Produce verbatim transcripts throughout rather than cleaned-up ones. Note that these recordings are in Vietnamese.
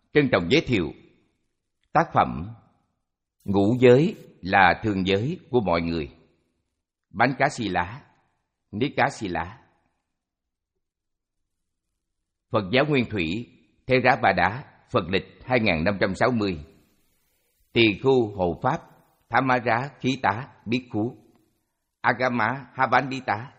trân trọng giới thiệu tác phẩm Ngũ giới là thường giới của mọi người. Bánh cá xì lá, niết cá xì lá. Phật giáo Nguyên Thủy, Thế Rá Ba Đá, Phật lịch hai nghìn năm trăm sáu mươi. Tỳ khu hộ pháp, Tham Rá Khí Tá Biết Khú, Agama Havandita.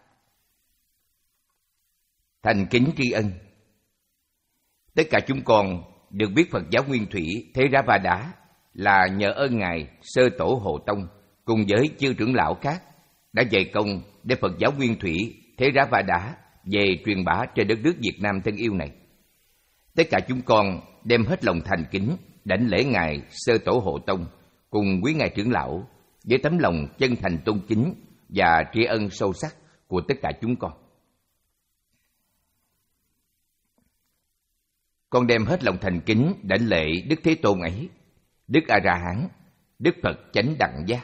Thành kính tri ân. Tất cả chúng con được biết Phật giáo Nguyên Thủy Thế Rá Ba Đá là nhờ ơn Ngài Sơ Tổ Hộ Tông cùng với chư trưởng lão khác đã dày công để Phật giáo Nguyên Thủy Thế Rá Ba Đá về truyền bá trên đất nước Việt Nam thân yêu này. Tất cả chúng con đem hết lòng thành kính đảnh lễ Ngài Sơ Tổ Hộ Tông cùng quý Ngài trưởng lão với tấm lòng chân thành tôn kính và tri ân sâu sắc của tất cả chúng con. Con đem hết lòng thành kính đảnh lễ Đức Thế Tôn ấy, Đức A Ra Hán, Đức Phật Chánh Đẳng Giác.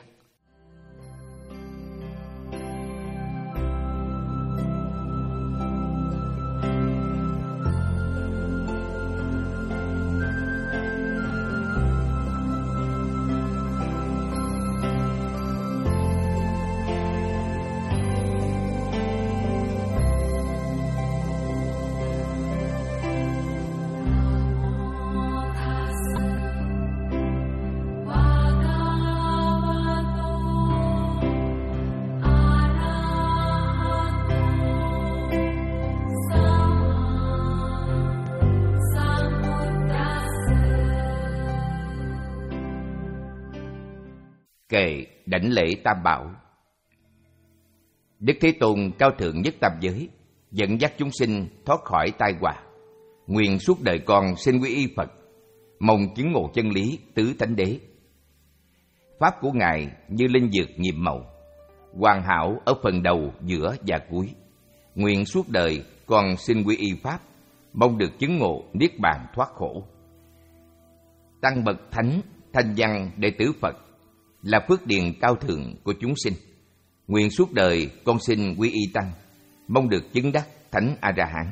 Kệ đảnh lễ Tam Bảo. Đức Thế Tôn cao thượng nhất tam giới, dẫn dắt chúng sinh thoát khỏi tai họa. Nguyện suốt đời con xin quy y Phật, mong chứng ngộ chân lý tứ thánh đế. Pháp của Ngài như linh dược nhiệm màu, hoàn hảo ở phần đầu, giữa và cuối. Nguyện suốt đời con xin quy y Pháp, mong được chứng ngộ niết bàn thoát khổ. Tăng bậc thánh, thanh văn đệ tử Phật là phước điền cao thượng của chúng sinh. Nguyện suốt đời con xin quy y Tăng, mong được chứng đắc Thánh A Ra Hán.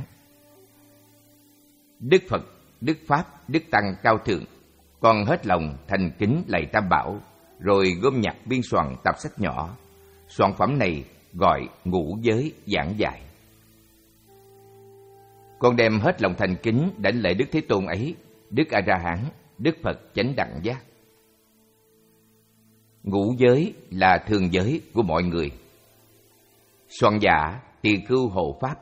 Đức Phật, Đức Pháp, Đức Tăng cao thượng, con hết lòng thành kính lạy Tam Bảo, rồi gom nhặt biên soạn tập sách nhỏ. Soạn phẩm này gọi Ngũ Giới Giảng Giải. Con đem hết lòng thành kính đảnh lễ Đức Thế Tôn ấy, Đức A Ra Hán, Đức Phật Chánh Đẳng Giác. Ngũ giới là thường giới của mọi người. Soạn giả Tỳ Khưu Hộ Pháp.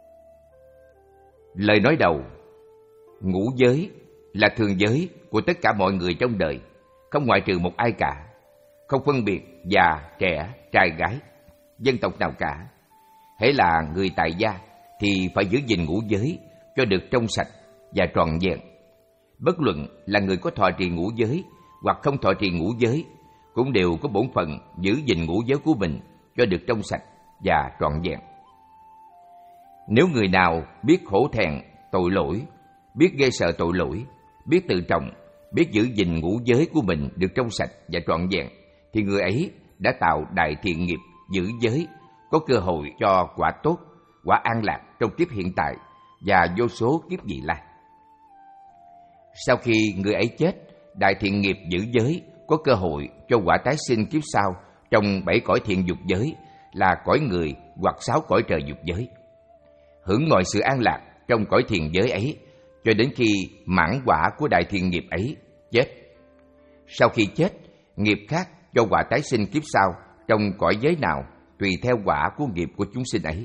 Lời nói đầu: ngũ giới là thường giới của tất cả mọi người trong đời, không ngoại trừ một ai cả, không phân biệt già, trẻ, trai, gái, dân tộc nào cả. Hễ là người tại gia thì phải giữ gìn ngũ giới cho được trong sạch và trọn vẹn. Bất luận là người có thọ trì ngũ giới hoặc không thọ trì ngũ giới, cũng đều có bổn phận giữ gìn ngũ giới của mình cho được trong sạch và trọn vẹn. Nếu người nào biết hổ thẹn tội lỗi, biết ghê sợ tội lỗi, biết tự trọng, biết giữ gìn ngũ giới của mình được trong sạch và trọn vẹn, thì người ấy đã tạo đại thiện nghiệp giữ giới, có cơ hội cho quả tốt, quả an lạc trong kiếp hiện tại và vô số kiếp vị lai. Sau khi người ấy chết, đại thiện nghiệp giữ giới có cơ hội cho quả tái sinh kiếp sau trong bảy cõi thiện dục giới là cõi người hoặc sáu cõi trời dục giới, hưởng mọi sự an lạc trong cõi thiện giới ấy cho đến khi mãn quả của đại thiện nghiệp ấy chết. Sau khi chết, nghiệp khác cho quả tái sinh kiếp sau trong cõi giới nào tùy theo quả của nghiệp của chúng sinh ấy.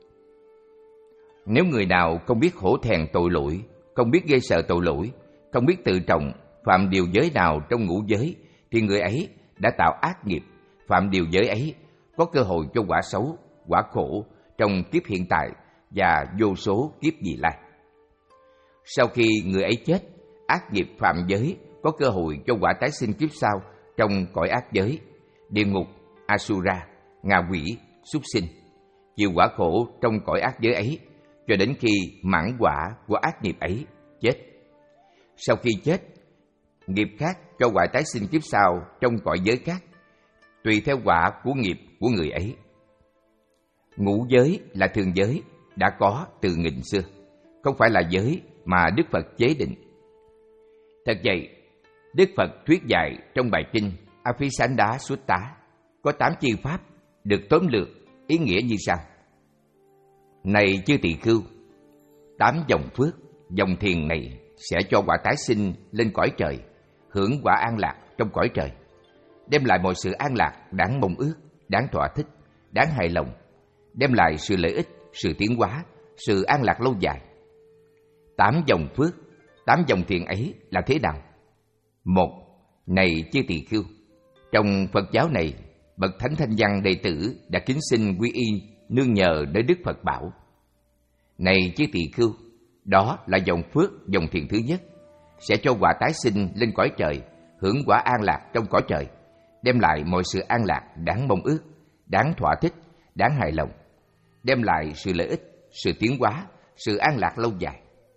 Nếu người nào không biết hổ thẹn tội lỗi, không biết ghê sợ tội lỗi, không biết tự trọng, phạm điều giới nào trong ngũ giới, thì người ấy đã tạo ác nghiệp, phạm điều giới ấy có cơ hội cho quả xấu, quả khổ trong kiếp hiện tại và vô số kiếp vị lai. Sau khi người ấy chết, ác nghiệp phạm giới có cơ hội cho quả tái sinh kiếp sau trong cõi ác giới, địa ngục, Asura, ngạ quỷ, súc sinh, chịu quả khổ trong cõi ác giới ấy cho đến khi mãn quả của ác nghiệp ấy chết. Sau khi chết, nghiệp khác cho quả tái sinh kiếp sau trong cõi giới khác, tùy theo quả của nghiệp của người ấy. Ngũ giới là thường giới đã có từ nghìn xưa, không phải là giới mà Đức Phật chế định. Thật vậy, Đức Phật thuyết dạy trong bài kinh Apisanda Sutta có tám chi pháp được tóm lược ý nghĩa như sau. Này chư tỳ khưu, tám dòng phước, dòng thiền này sẽ cho quả tái sinh lên cõi trời, hưởng quả an lạc trong cõi trời, đem lại mọi sự an lạc đáng mong ước, đáng thỏa thích, đáng hài lòng, đem lại sự lợi ích, sự tiến hóa, sự an lạc lâu dài. Tám dòng phước, tám dòng thiền ấy là thế nào? Một, này chư tỳ khưu, trong Phật giáo này, bậc thánh thanh văn đệ tử đã kính xin quy y nương nhờ nơi Đức Phật bảo. Này chư tỳ khưu, đó là dòng phước, dòng thiền thứ nhất, sẽ cho quả tái sinh lên cõi trời, hưởng quả an lạc trong cõi trời, đem lại mọi sự an lạc đáng mong ước, đáng thỏa thích, đáng hài lòng, đem lại sự lợi ích, sự tiến hóa, sự an lạc lâu dài.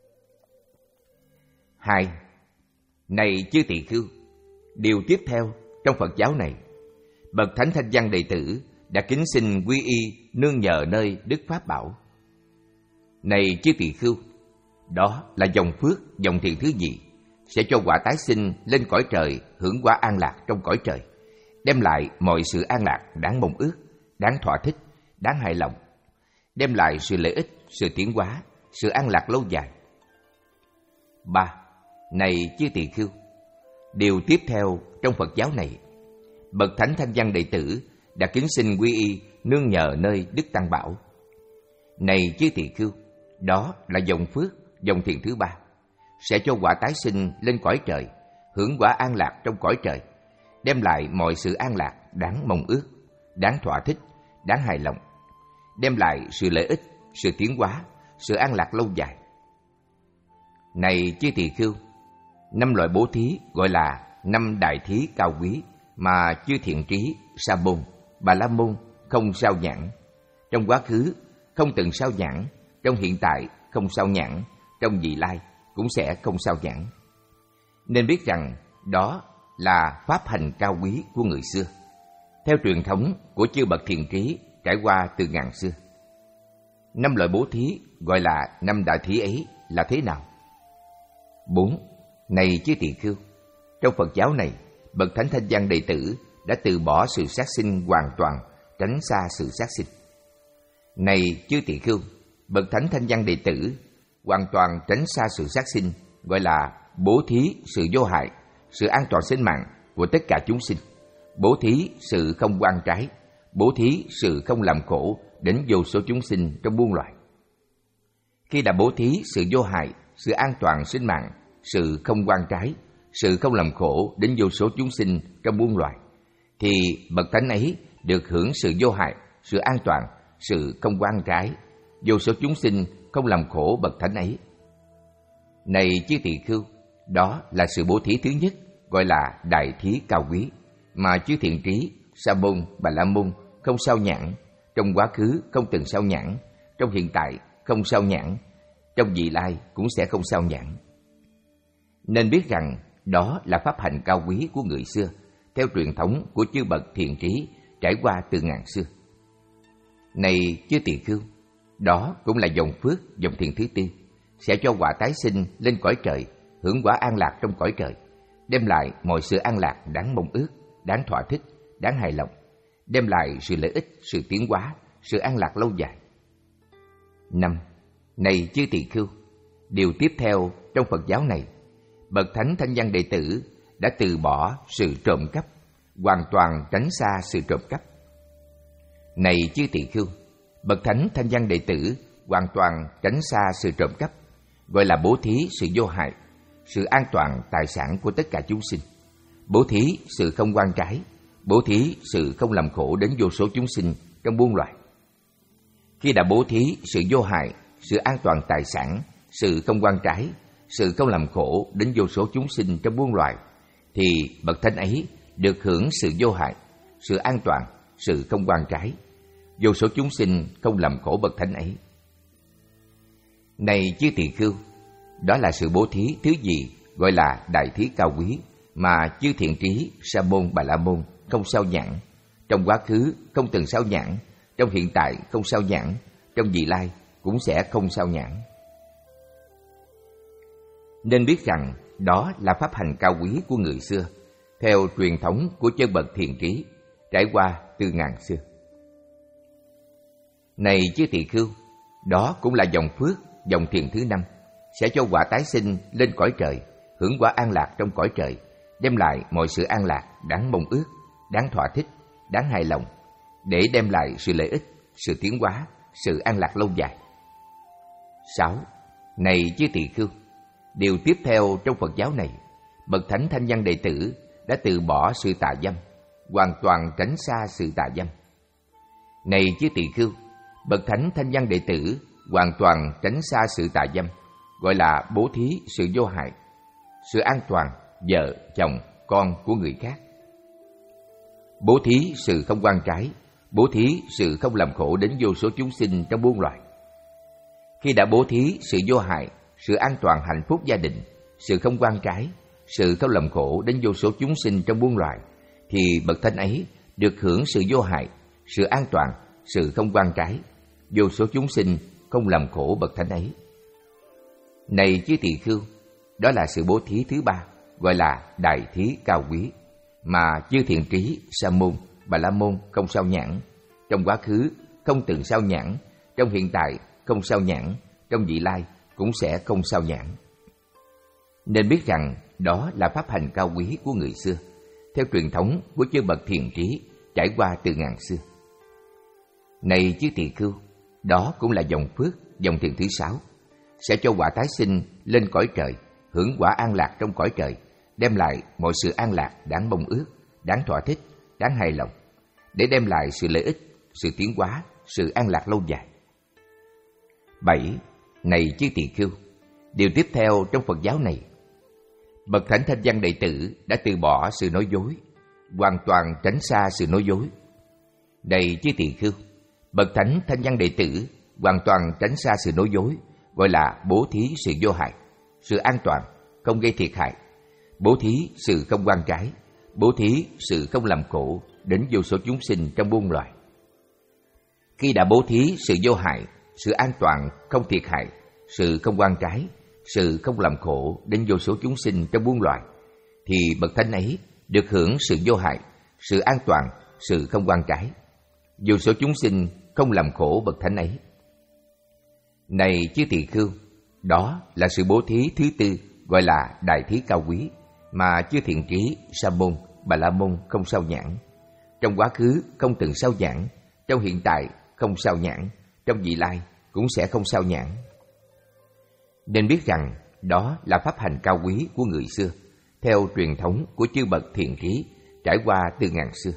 Hai, này chư tỳ khưu, điều tiếp theo trong Phật giáo này, bậc thánh thanh văn đệ tử đã kính xin quy y nương nhờ nơi Đức Pháp bảo. Này chư tỳ khưu, đó là dòng phước, dòng thiền thứ nhì, sẽ cho quả tái sinh lên cõi trời, hưởng quả an lạc trong cõi trời, đem lại mọi sự an lạc đáng mong ước, đáng thỏa thích, đáng hài lòng, đem lại sự lợi ích, sự tiến hóa, sự an lạc lâu dài. Ba, này chư tỳ khưu, điều tiếp theo trong Phật giáo này, bậc thánh thanh văn đệ tử đã kính xin quy y nương nhờ nơi Đức Tăng bảo. Này chư tỳ khưu, đó là dòng phước, dòng thiền thứ ba, sẽ cho quả tái sinh lên cõi trời, hưởng quả an lạc trong cõi trời, đem lại mọi sự an lạc đáng mong ước, đáng thỏa thích, đáng hài lòng, đem lại sự lợi ích, sự tiến hóa, sự an lạc lâu dài. Này chư tỳ khưu, năm loại bố thí gọi là năm đại thí cao quý mà chư thiện trí, Sa môn, Bà la môn không sao nhãn, trong quá khứ không từng sao nhãn, trong hiện tại không sao nhãn, trong vị lai cũng sẽ không sao nhãn. Nên biết rằng đó là pháp hành cao quý của người xưa, theo truyền thống của chư bậc thiện trí trải qua từ ngàn xưa. Năm loại bố thí gọi là năm đại thí ấy là thế nào? Bốn, này chư tỳ khưu, trong Phật giáo này, bậc thánh thanh văn đệ tử đã từ bỏ sự sát sinh hoàn toàn, tránh xa sự sát sinh. Này chư tỳ khưu, bậc thánh thanh văn đệ tử hoàn toàn tránh xa sự sát sinh gọi là bố thí sự vô hại, sự an toàn sinh mạng của tất cả chúng sinh, bố thí sự không oan trái, bố thí sự không làm khổ đến vô số chúng sinh trong muôn loài. Khi đã bố thí sự vô hại, sự an toàn sinh mạng, sự không oan trái, sự không làm khổ đến vô số chúng sinh trong muôn loài, thì bậc thánh ấy được hưởng sự vô hại, sự an toàn, sự không oan trái, vô số chúng sinh không làm khổ bậc thánh ấy. Này chư tỳ khưu, đó là sự bố thí thứ nhất, gọi là đại thí cao quý, mà chư thiện trí, Sa môn, Bà la môn không sao nhãn, trong quá khứ không từng sao nhãn, trong hiện tại không sao nhãn, trong vị lai cũng sẽ không sao nhãn. Nên biết rằng đó là pháp hành cao quý của người xưa, theo truyền thống của chư bậc thiện trí trải qua từ ngàn xưa. Này chư tỳ khưu, đó cũng là dòng phước, dòng thiện thứ tư, sẽ cho quả tái sinh lên cõi trời, hưởng quả an lạc trong cõi trời, đem lại mọi sự an lạc đáng mong ước, đáng thỏa thích, đáng hài lòng, đem lại sự lợi ích, sự tiến hóa, sự an lạc lâu dài. Năm, này chư tỳ khưu, điều tiếp theo trong Phật giáo này, bậc thánh thanh văn đệ tử đã từ bỏ sự trộm cắp, hoàn toàn tránh xa sự trộm cắp. Này chư tỳ khưu, bậc thánh thanh văn đệ tử hoàn toàn tránh xa sự trộm cắp, gọi là bố thí sự vô hại, sự an toàn tài sản của tất cả chúng sinh, bố thí sự không oan trái, bố thí sự không làm khổ đến vô số chúng sinh trong muôn loài. Khi đã bố thí sự vô hại, sự an toàn tài sản, sự không oan trái, sự không làm khổ đến vô số chúng sinh trong muôn loài, thì bậc thánh ấy được hưởng sự vô hại, sự an toàn, sự không oan trái, vô số chúng sinh không làm khổ bậc thánh ấy. Này chư tỳ khưu, đó là sự bố thí thứ gì gọi là đại thí cao quý mà chư thiện trí, Sa môn, Bà la môn không sao nhãn, trong quá khứ không từng sao nhãn, trong hiện tại không sao nhãn, trong vị lai cũng sẽ không sao nhãn. Nên biết rằng đó là pháp hành cao quý của người xưa, theo truyền thống của chân bậc thiện trí, trải qua từ ngàn xưa. Này chư tỳ khưu, đó cũng là dòng phước, dòng thiền thứ năm, sẽ cho quả tái sinh lên cõi trời, hưởng quả an lạc trong cõi trời, đem lại mọi sự an lạc đáng mong ước, đáng thỏa thích, đáng hài lòng, để đem lại sự lợi ích, sự tiến hóa, sự an lạc lâu dài. Sáu. Này chư tỳ khưu, điều tiếp theo trong Phật giáo này, bậc thánh thanh văn đệ tử đã từ bỏ sự tà dâm, hoàn toàn tránh xa sự tà dâm. Này chư tỳ khưu, bậc thánh thanh văn đệ tử hoàn toàn tránh xa sự tà dâm, gọi là bố thí sự vô hại, sự an toàn vợ, chồng, con của người khác. Bố thí sự không oan trái, bố thí sự không làm khổ đến vô số chúng sinh trong muôn loài. Khi đã bố thí sự vô hại, sự an toàn hạnh phúc gia đình, sự không oan trái, sự không làm khổ đến vô số chúng sinh trong muôn loài, thì bậc thánh ấy được hưởng sự vô hại, sự an toàn, sự không oan trái, vô số chúng sinh không làm khổ bậc thánh ấy. Này chư tỳ khưu, đó là sự bố thí thứ ba, gọi là đại thí cao quý, mà chư thiện trí Sa môn, Bà la môn không sao nhãn, trong quá khứ không từng sao nhãn, trong hiện tại không sao nhãn, trong vị lai cũng sẽ không sao nhãn. Nên biết rằng đó là pháp hành cao quý của người xưa, theo truyền thống của chư bậc thiện trí, trải qua từ ngàn xưa. Này chư tỳ khưu, đó cũng là dòng phước, dòng thiện thứ sáu, sẽ cho quả tái sinh lên cõi trời, hưởng quả an lạc trong cõi trời, đem lại mọi sự an lạc đáng mong ước, đáng thỏa thích, đáng hài lòng, để đem lại sự lợi ích, sự tiến hóa, sự an lạc lâu dài. Bảy. Này chư tỳ khưu, điều tiếp theo trong Phật giáo này, bậc thánh thanh văn đệ tử đã từ bỏ sự nói dối, hoàn toàn tránh xa sự nói dối. Này chư tỳ khưu, bậc thánh thanh văn đệ tử hoàn toàn tránh xa sự nói dối, gọi là bố thí sự vô hại, sự an toàn, không gây thiệt hại, bố thí sự không oan trái, bố thí sự không làm khổ đến vô số chúng sinh trong muôn loài. Khi đã bố thí sự vô hại, sự an toàn, không thiệt hại, sự không oan trái, sự không làm khổ đến vô số chúng sinh trong muôn loài, thì bậc thánh ấy được hưởng sự vô hại, sự an toàn, sự không oan trái, vô số chúng sinh không làm khổ bậc thánh ấy. Này chư tỳ khưu, đó là sự bố thí thứ tư, gọi là đại thí cao quý, mà chư thiện trí Sa môn, Bà la môn không sao nhãn, trong quá khứ không từng sao nhãn, trong hiện tại không sao nhãn, trong vị lai cũng sẽ không sao nhãn. Nên biết rằng đó là pháp hành cao quý của người xưa, theo truyền thống của chư bậc thiện trí, trải qua từ ngàn xưa.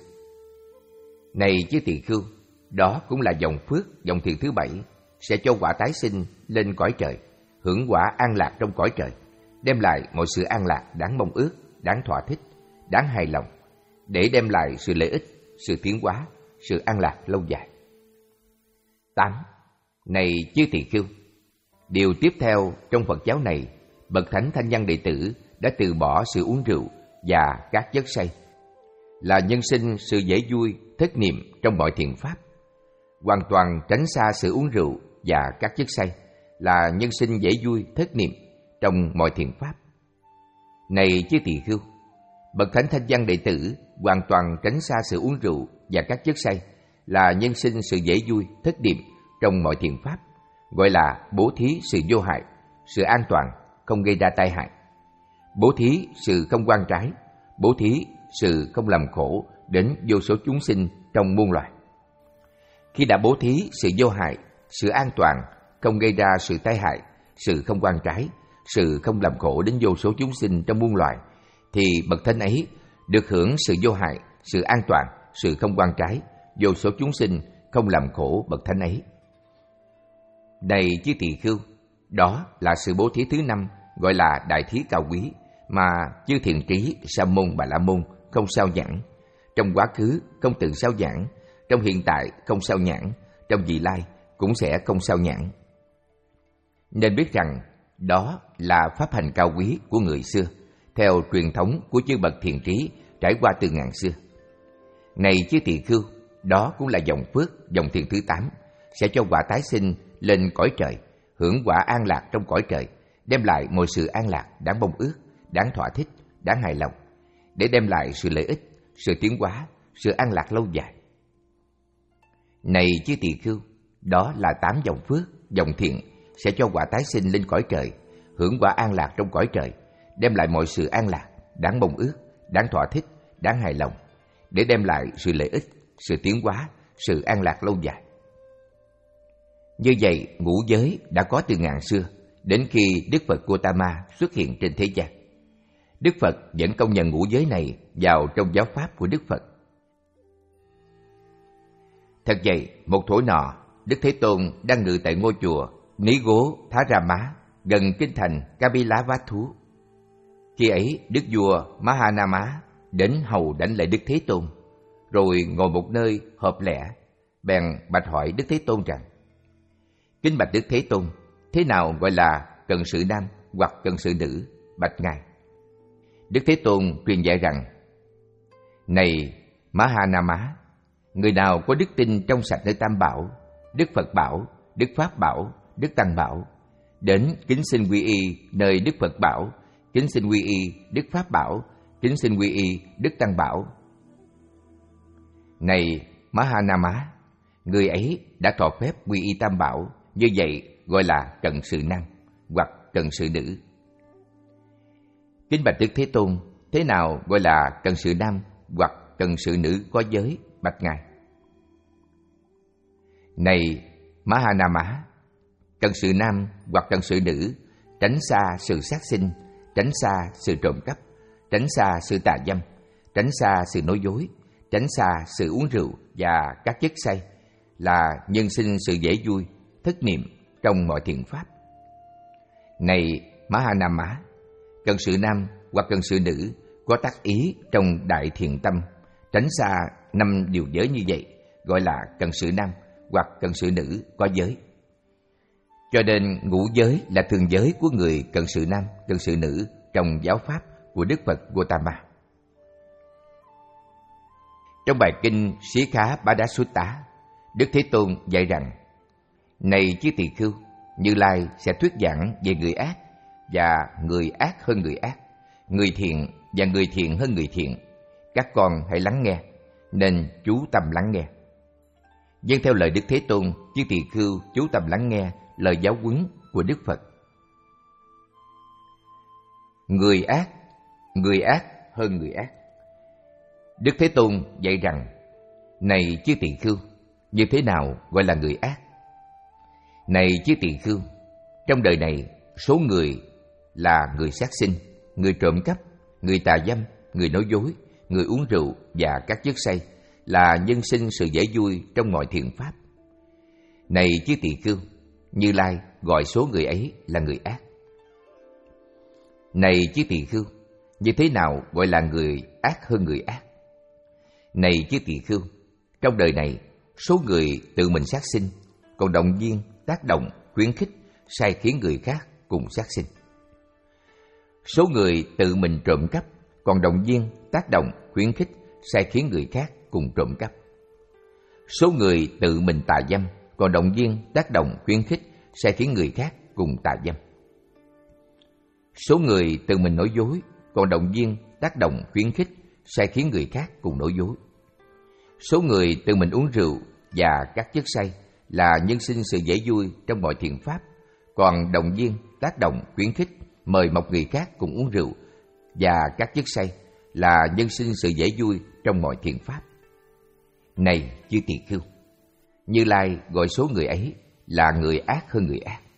Này chư tỳ khưu, đó cũng là dòng phước, dòng thiện thứ bảy, sẽ cho quả tái sinh lên cõi trời, hưởng quả an lạc trong cõi trời, đem lại mọi sự an lạc đáng mong ước, đáng thỏa thích, đáng hài lòng, để đem lại sự lợi ích, sự tiến hóa, sự an lạc lâu dài. Tám. Này chư tỳ khưu, điều tiếp theo trong Phật giáo này, bậc thánh thanh văn đệ tử đã từ bỏ sự uống rượu và các chất say, là nhân sinh sự dễ vui, thất niệm trong mọi thiện pháp, hoàn toàn tránh xa sự uống rượu và các chất say, là nhân sinh dễ vui, thất niệm trong mọi thiện pháp. Này chư tỳ khưu, bậc thánh thanh văn đệ tử hoàn toàn tránh xa sự uống rượu và các chất say, là nhân sinh sự dễ vui, thất niệm trong mọi thiện pháp, gọi là bố thí sự vô hại, sự an toàn, không gây ra tai hại, bố thí sự không oan trái, bố thí sự không làm khổ đến vô số chúng sinh trong muôn loài. Khi đã bố thí sự vô hại, sự an toàn, không gây ra sự tai hại, sự không oan trái, sự không làm khổ đến vô số chúng sinh trong muôn loài, thì bậc thánh ấy được hưởng sự vô hại, sự an toàn, sự không oan trái, vô số chúng sinh không làm khổ bậc thánh ấy. Này chư tỳ khưu, đó là sự bố thí thứ năm, gọi là đại thí cao quý, mà chư thiện trí Sa môn, Bà la môn không sao nhãn, trong quá khứ không từng sao nhãn, trong hiện tại không sao nhãn, trong vị lai cũng sẽ không sao nhãn. Nên biết rằng đó là pháp hành cao quý của người xưa, theo truyền thống của chư bậc thiện trí, trải qua từ ngàn xưa. Này chư tỳ khưu, đó cũng là dòng phước, dòng thiện thứ tám, sẽ cho quả tái sinh lên cõi trời, hưởng quả an lạc trong cõi trời, đem lại mọi sự an lạc đáng mong ước, đáng thỏa thích, đáng hài lòng, để đem lại sự lợi ích, sự tiến hóa, sự an lạc lâu dài. Này chư tỳ khưu, đó là tám dòng phước, dòng thiện sẽ cho quả tái sinh lên cõi trời, hưởng quả an lạc trong cõi trời, đem lại mọi sự an lạc, đáng mong ước, đáng thỏa thích, đáng hài lòng, để đem lại sự lợi ích, sự tiến hóa, sự an lạc lâu dài. Như vậy, ngũ giới đã có từ ngàn xưa, đến khi Đức Phật Gautama xuất hiện trên thế gian. Đức Phật vẫn công nhận ngũ giới này vào trong giáo pháp của Đức Phật. Thật vậy, một thuở nọ, Đức Thế Tôn đang ngự tại ngôi chùa Ní Gố Thá Ra Má, gần kinh thành Kapilavatthu. Khi ấy, Đức vua Mahanama đến hầu đảnh lễ Đức Thế Tôn, rồi ngồi một nơi hợp lẽ, bèn bạch hỏi Đức Thế Tôn rằng: Kính bạch Đức Thế Tôn, thế nào gọi là cận sự nam hoặc cận sự nữ? Bạch Ngài. Đức Thế Tôn truyền dạy rằng: Này Mahanama, người nào có đức tin trong sạch nơi Tam Bảo, Đức Phật Bảo, Đức Pháp Bảo, Đức Tăng Bảo, đến kính xin quy y nơi Đức Phật Bảo, kính xin quy y Đức Pháp Bảo, kính xin quy y Đức Tăng Bảo. Này Mahanama, người ấy đã thọ phép quy y Tam Bảo, như vậy gọi là cận sự nam hoặc cận sự nữ. Kính bạch Đức Thế Tôn, thế nào gọi là cận sự nam hoặc cận sự nữ có giới? Bạch Ngài. Này Mahanama, cận sự nam hoặc cận sự nữ tránh xa sự sát sinh, tránh xa sự trộm cắp, tránh xa sự tà dâm, tránh xa sự nói dối, tránh xa sự uống rượu và các chất say, là nhân sinh sự dễ vui, thất niệm trong mọi thiện pháp. Này Mahanama, cận sự nam hoặc cận sự nữ có tác ý trong đại thiện tâm, tránh xa năm điều giới như vậy, gọi là cận sự nam hoặc cận sự nữ có giới. Cho nên ngũ giới là thường giới của người cận sự nam, cận sự nữ trong giáo pháp của Đức Phật Gautama. Trong bài kinh Xí Khá Bá Đá Sutta, Đức Thế Tôn dạy rằng: Này chư tỳ khưu, Như Lai sẽ thuyết giảng về người ác và người ác hơn người ác, người thiện và người thiện hơn người thiện. Các con hãy lắng nghe, nên chú tâm lắng nghe. Vâng theo lời Đức Thế Tôn, chư tỳ khưu chú tâm lắng nghe lời giáo huấn của Đức Phật. Người ác, người ác hơn người ác. Đức Thế Tôn dạy rằng: Này chư tỳ khưu, như thế nào gọi là người ác? Này chư tỳ khưu, trong đời này số người là người sát sinh, người trộm cắp, người tà dâm, người nói dối, người uống rượu và các chất say, là nhân sinh sự dễ vui trong mọi thiện pháp. Này chư tỳ khưu, Như Lai gọi số người ấy là người ác. Này chư tỳ khưu, như thế nào gọi là người ác hơn người ác? Này chư tỳ khưu, trong đời này số người tự mình sát sinh, còn động viên, tác động, khuyến khích, sai khiến người khác cùng sát sinh. Số người tự mình trộm cắp, còn động viên, tác động, khuyến khích, sai khiến người khác cùng trộm cắp. Số người tự mình tà dâm, còn động viên, tác động, khuyến khích, sai khiến người khác cùng tà dâm. Số người tự mình nói dối, còn động viên, tác động, khuyến khích, sai khiến người khác cùng nói dối. Số người tự mình uống rượu và các chất say, là nhân sinh sự dễ vui trong mọi thiện pháp, còn động viên, tác động, khuyến khích, mời mọc người khác cùng uống rượu và các chất say, là nhân sinh sự dễ vui trong mọi thiện pháp. Này chư tỳ khưu, Như Lai gọi số người ấy là người ác hơn người ác.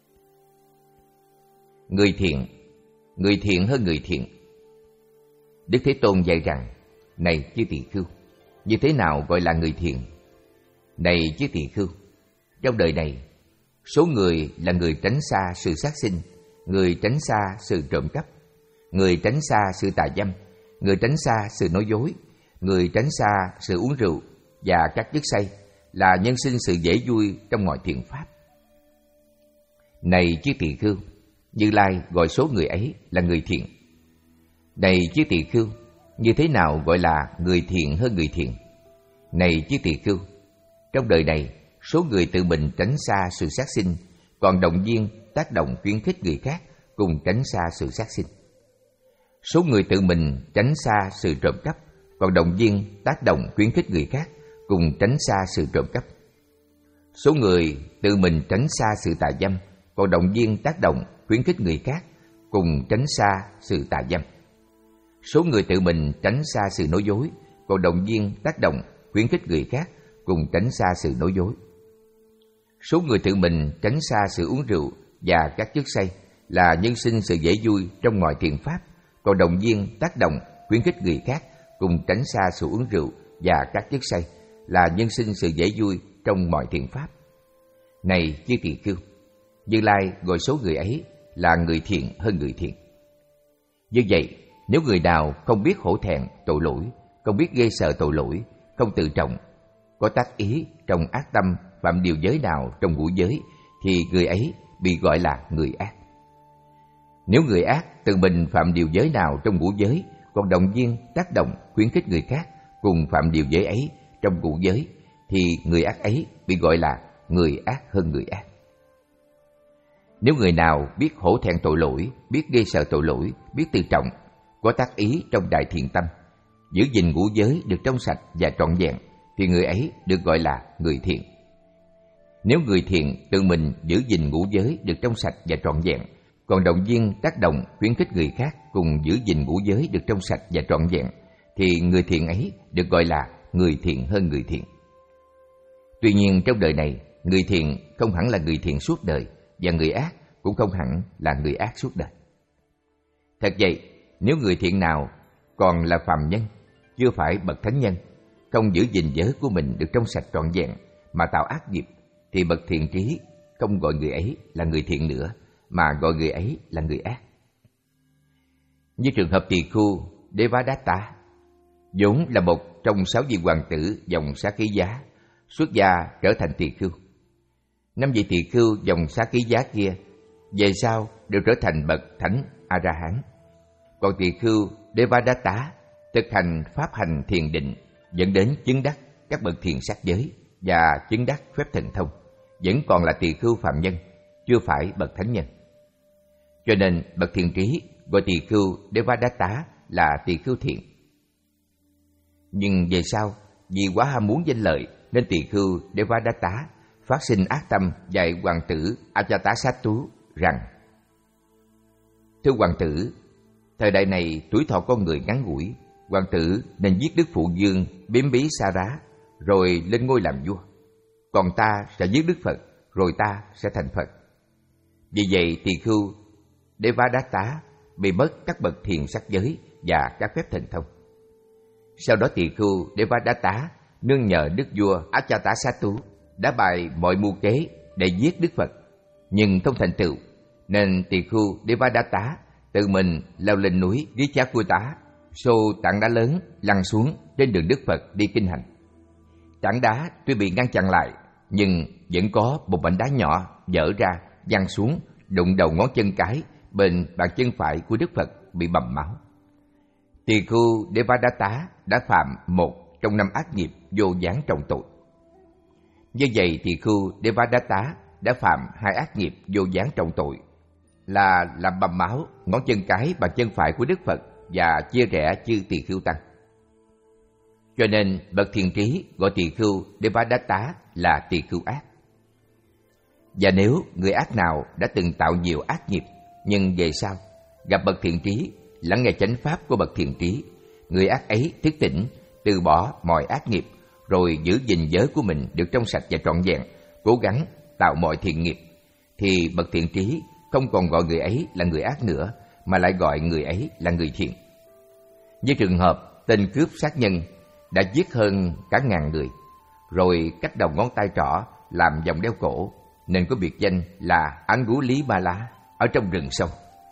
Người thiện, người thiện hơn người thiện. Đức Thế Tôn dạy rằng: Này chư tỳ khưu, như thế nào gọi là người thiện? Này chư tỳ khưu, trong đời này số người là người tránh xa sự sát sinh, người tránh xa sự trộm cắp, người tránh xa sự tà dâm, người tránh xa sự nói dối, người tránh xa sự uống rượu và các chất say, là nhân sinh sự dễ vui trong mọi thiện pháp. Này chư tỳ khưu, Như Lai gọi số người ấy là người thiện. Này chư tỳ khưu, như thế nào gọi là người thiện hơn người thiện? Này chư tỳ khưu, trong đời này số người tự mình tránh xa sự sát sinh, còn động viên, tác động, khuyến khích người khác cùng tránh xa sự sát sinh. Số người tự mình tránh xa sự trộm cắp, còn động viên tác động khuyến khích người khác cùng tránh xa sự trộm cắp. Số người tự mình tránh xa sự tà dâm, còn động viên tác động khuyến khích người khác cùng tránh xa sự tà dâm. Số người tự mình tránh xa sự nói dối, còn động viên tác động khuyến khích người khác cùng tránh xa sự nói dối. Số người tự mình tránh xa sự uống rượu và các chất say là nhân sinh sự dễ vui trong mọi thiện pháp, còn động viên tác động khuyến khích người khác cùng tránh xa sự uống rượu và các chất say là nhân sinh sự dễ vui trong mọi thiện pháp. Này chư tỳ khưu, Như Lai gọi số người ấy là người thiện hơn người thiện. Như vậy, nếu người nào không biết hổ thẹn tội lỗi, không biết ghê sợ tội lỗi, không tự trọng, có tác ý trong ác tâm phạm điều giới nào trong ngũ giới, thì người ấy bị gọi là người ác. Nếu người ác tự mình phạm điều giới nào trong ngũ giới, còn động viên tác động khuyến khích người khác cùng phạm điều giới ấy trong ngũ giới, thì người ác ấy bị gọi là người ác hơn người ác. Nếu người nào biết hổ thẹn tội lỗi, biết ghê sợ tội lỗi, biết tự trọng, có tác ý trong đại thiện tâm, giữ gìn ngũ giới được trong sạch và trọn vẹn, thì người ấy được gọi là người thiện. Nếu người thiện tự mình giữ gìn ngũ giới được trong sạch và trọn vẹn, còn động viên tác động khuyến khích người khác cùng giữ gìn ngũ giới được trong sạch và trọn vẹn, thì người thiện ấy được gọi là người thiện hơn người thiện. Tuy nhiên trong đời này, người thiện không hẳn là người thiện suốt đời, và người ác cũng không hẳn là người ác suốt đời. Thật vậy, nếu người thiện nào còn là phàm nhân, chưa phải bậc thánh nhân, không giữ gìn giới của mình được trong sạch trọn vẹn mà tạo ác nghiệp, thì bậc thiện trí không gọi người ấy là người thiện nữa, mà gọi người ấy là người ác. Như trường hợp tỳ khưu Devadatta, vốn là một trong sáu vị hoàng tử dòng Xá Ký Giá, xuất gia trở thành tỳ khưu. Năm vị tỳ khưu dòng Xá Ký Giá kia về sau đều trở thành bậc thánh A La Hán. Còn tỳ khưu Devadatta thực hành pháp hành thiền định dẫn đến chứng đắc các bậc thiền sát giới và chứng đắc phép thần thông, vẫn còn là tỳ khưu phàm nhân, chưa phải bậc thánh nhân. Cho nên bậc thiền trí gọi tỳ khưu Devadatta là tỳ khưu thiện. Nhưng về sau, vì quá ham muốn danh lợi nên tỳ khưu Devadatta phát sinh ác tâm dạy hoàng tử Ajatasattu rằng: Thưa hoàng tử, thời đại này tuổi thọ con người ngắn ngủi, hoàng tử nên giết Đức Phụ Dương Bimbisara rồi lên ngôi làm vua, còn ta sẽ giết Đức Phật rồi ta sẽ thành Phật. Vì vậy tỳ khưu Devadatta bị mất các bậc thiền sắc giới và các phép thần thông. Sau đó tỳ khưu Devadatta nương nhờ đức vua Ajatasattu đã bày mọi mưu kế để giết Đức Phật, nhưng không thành tựu, nên tỳ khưu Devadatta tự mình leo lên núi Richakuta, xô tảng đá lớn lăn xuống trên đường Đức Phật đi kinh hành. Tảng đá tuy bị ngăn chặn lại, nhưng vẫn có một mảnh đá nhỏ vỡ ra văng xuống, đụng đầu ngón chân cái bên bàn chân phải của Đức Phật bị bầm máu. Tỳ khưu Devadatta đã phạm một trong năm ác nghiệp vô gián trọng tội. Như vậy tỳ khưu Devadatta đã phạm hai ác nghiệp vô gián trọng tội là làm bầm máu ngón chân cái bàn chân phải của Đức Phật và chia rẽ chư tỳ khưu tăng. Cho nên bậc thiền trí gọi tỳ khưu Devadatta là tỳ khưu ác. Và nếu người ác nào đã từng tạo nhiều ác nghiệp, nhưng về sau gặp bậc thiền trí, lắng nghe chánh pháp của bậc thiền trí, người ác ấy thức tỉnh, từ bỏ mọi ác nghiệp, rồi giữ gìn giới của mình được trong sạch và trọn vẹn, cố gắng tạo mọi thiện nghiệp, thì bậc thiện trí không còn gọi người ấy là người ác nữa, mà lại gọi người ấy là người thiện. Như trường hợp tên cướp sát nhân đã giết hơn cả ngàn người, rồi cắt đầu ngón tay trỏ làm vòng đeo cổ, nên có biệt danh là Angulimala ở trong rừng sâu.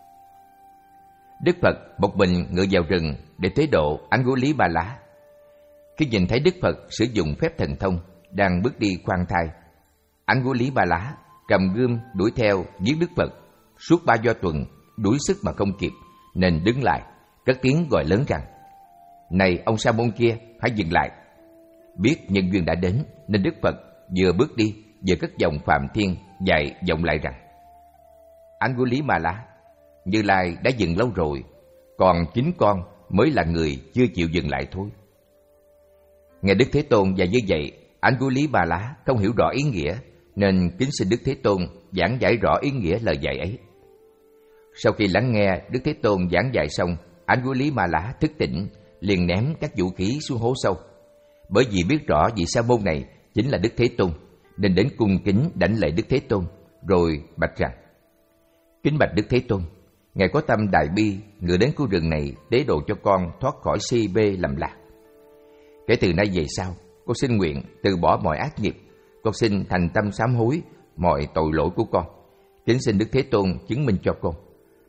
Đức Phật một mình ngự vào rừng để tế độ Angulimala. Khi nhìn thấy Đức Phật sử dụng phép thần thông đang bước đi khoan thai, Angulimala cầm gươm đuổi theo giết Đức Phật. Suốt ba do tuần đuổi sức mà không kịp, nên đứng lại, cất tiếng gọi lớn rằng: Này ông sa môn kia, hãy dừng lại. Biết nhân duyên đã đến, nên Đức Phật vừa bước đi vừa cất giọng Phạm Thiên dạy vọng lại rằng: Angulimala, Như Lai đã dừng lâu rồi, còn chính con mới là người chưa chịu dừng lại thôi. Nghe Đức Thế Tôn dạy như vậy, Angulimala không hiểu rõ ý nghĩa, nên kính xin Đức Thế Tôn giảng giải rõ ý nghĩa lời dạy ấy. Sau khi lắng nghe Đức Thế Tôn giảng dạy xong, Angulimala thức tỉnh, liền ném các vũ khí xuống hố sâu. Bởi vì biết rõ vị sa môn này chính là Đức Thế Tôn, nên đến cung kính đảnh lễ Đức Thế Tôn, rồi bạch rằng: Kính bạch Đức Thế Tôn, Ngài có tâm đại bi, người đến khu rừng này tế độ cho con thoát khỏi si bê lầm lạc. Kể từ nay về sau, con xin nguyện từ bỏ mọi ác nghiệp, con xin thành tâm sám hối mọi tội lỗi của con. Kính xin Đức Thế Tôn chứng minh cho con.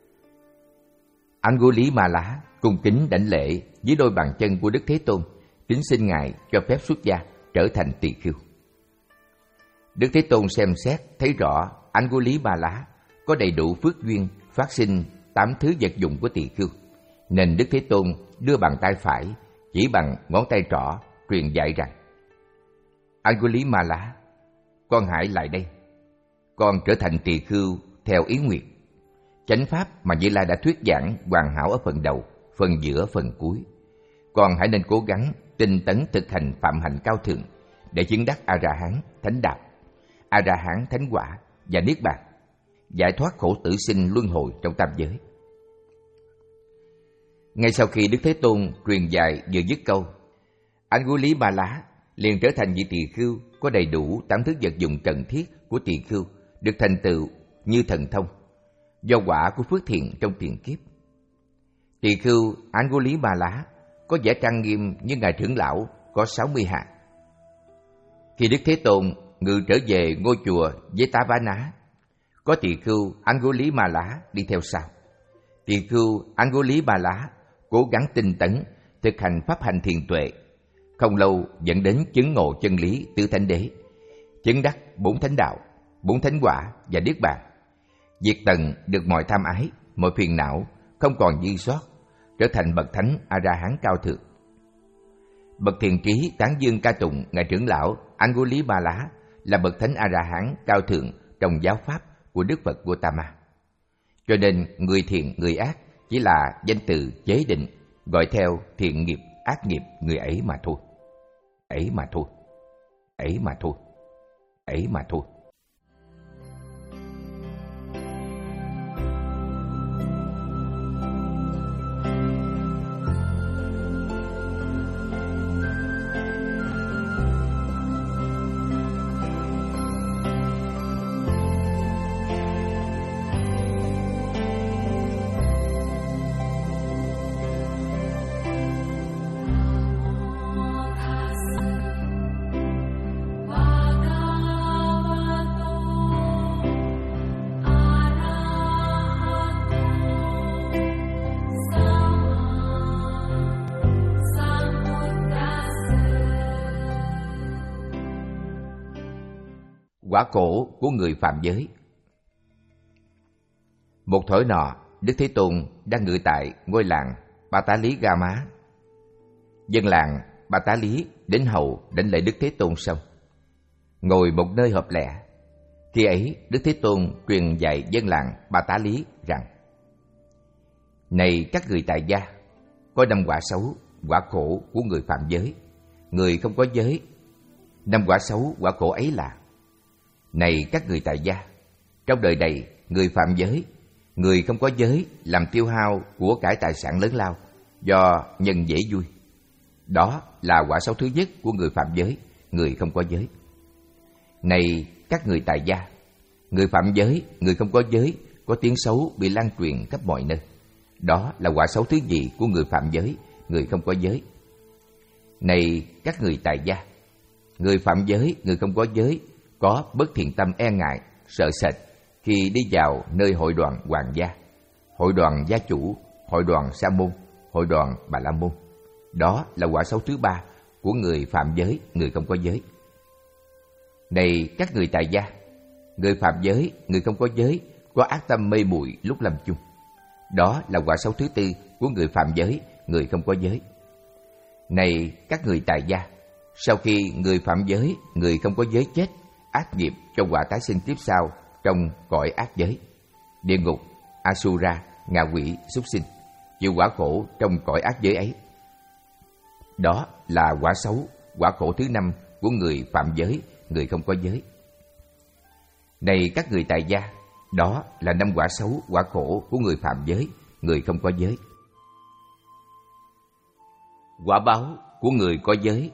Angulimala cung kính đảnh lễ dưới đôi bàn chân của Đức Thế Tôn, kính xin Ngài cho phép xuất gia trở thành tỳ khưu. Đức Thế Tôn xem xét thấy rõ Angulimala có đầy đủ phước duyên phát sinh tám thứ vật dụng của tỳ khưu, nên Đức Thế Tôn đưa bàn tay phải chỉ bằng ngón tay trỏ truyền dạy rằng: Angulimala, con hãy lại đây. Con trở thành tỳ khưu theo ý nguyện. Chánh pháp mà Như Lai đã thuyết giảng hoàn hảo ở phần đầu, phần giữa, phần cuối. Con hãy nên cố gắng tinh tấn thực hành phạm hạnh cao thượng để chứng đắc A-ra-hán, thánh đạo, A-ra-hán, thánh quả và niết bàn, giải thoát khổ tử sinh luân hồi trong tam giới. Ngay sau khi Đức Thế Tôn truyền dạy vừa dứt câu, Angulimala liền trở thành vị tỳ khưu có đầy đủ tám thứ vật dụng cần thiết của tỳ khưu, được thành tựu như thần thông do quả của phước thiện trong tiền kiếp. Tỳ khưu Angulimala có vẻ trang nghiêm như ngài trưởng lão có sáu mươi hạng. Khi Đức Thế Tôn ngự trở về ngôi chùa Jetavana, có tỳ khưu Angulimala đi theo sau. Tỳ khưu Angulimala cố gắng tinh tấn thực hành pháp hành thiền tuệ, không lâu dẫn đến chứng ngộ chân lý tứ thánh đế, chứng đắc bốn thánh đạo, bốn thánh quả và niết bàn, diệt tận được mọi tham ái, mọi phiền não, không còn dư sót, trở thành bậc thánh A-ra-hán cao thượng. Bậc thiền trí tán dương ca tụng ngài trưởng lão Angulimala là bậc thánh A-ra-hán cao thượng trong giáo pháp của Đức Phật Gautama. Cho nên người thiện người ác chỉ là danh từ chế định, gọi theo thiện nghiệp ác nghiệp người ấy mà thôi. Ấy mà thôi. Ấy mà thôi. Ấy mà thôi. Quả cổ của người phạm giới. Một thổi nọ, Đức Thế Tôn đang ngự tại ngôi làng Ba Tá Lý Ga Má. Dân làng Ba Tá Lý đến hầu đảnh lễ Đức Thế Tôn xong, ngồi một nơi hợp lẽ. Khi ấy, Đức Thế Tôn truyền dạy dân làng Ba Tá Lý rằng: Này các người tại gia, có năm quả xấu, quả khổ của người phạm giới, người không có giới. Năm quả xấu, quả khổ ấy là: Này các người tại gia, trong đời này, người phạm giới, người không có giới làm tiêu hao của cải tài sản lớn lao do nhân dễ vui. Đó là quả xấu thứ nhất của người phạm giới, người không có giới. Này các người tại gia, người phạm giới, người không có giới có tiếng xấu bị lan truyền khắp mọi nơi. Đó là quả xấu thứ nhì của người phạm giới, người không có giới. Này các người tại gia, người phạm giới, người không có giới có bất thiện tâm e ngại, sợ sệt khi đi vào nơi hội đoàn hoàng gia, hội đoàn gia chủ, hội đoàn sa môn, hội đoàn bà la môn. Đó là quả xấu thứ ba của người phạm giới, người không có giới. Này các người tại gia, người phạm giới, người không có giới có ác tâm mê muội lúc lâm chung. Đó là quả xấu thứ tư của người phạm giới, người không có giới. Này các người tại gia, sau khi người phạm giới, người không có giới chết, ác nghiệp cho quả tái sinh tiếp sau trong cõi ác giới, địa ngục, Asura, ngạ quỷ, súc sinh, chịu quả khổ trong cõi ác giới ấy. Đó là quả xấu, quả khổ thứ năm của người phạm giới, người không có giới. Này các người tại gia, đó là năm quả xấu, quả khổ của người phạm giới, người không có giới. Quả báo của người có giới.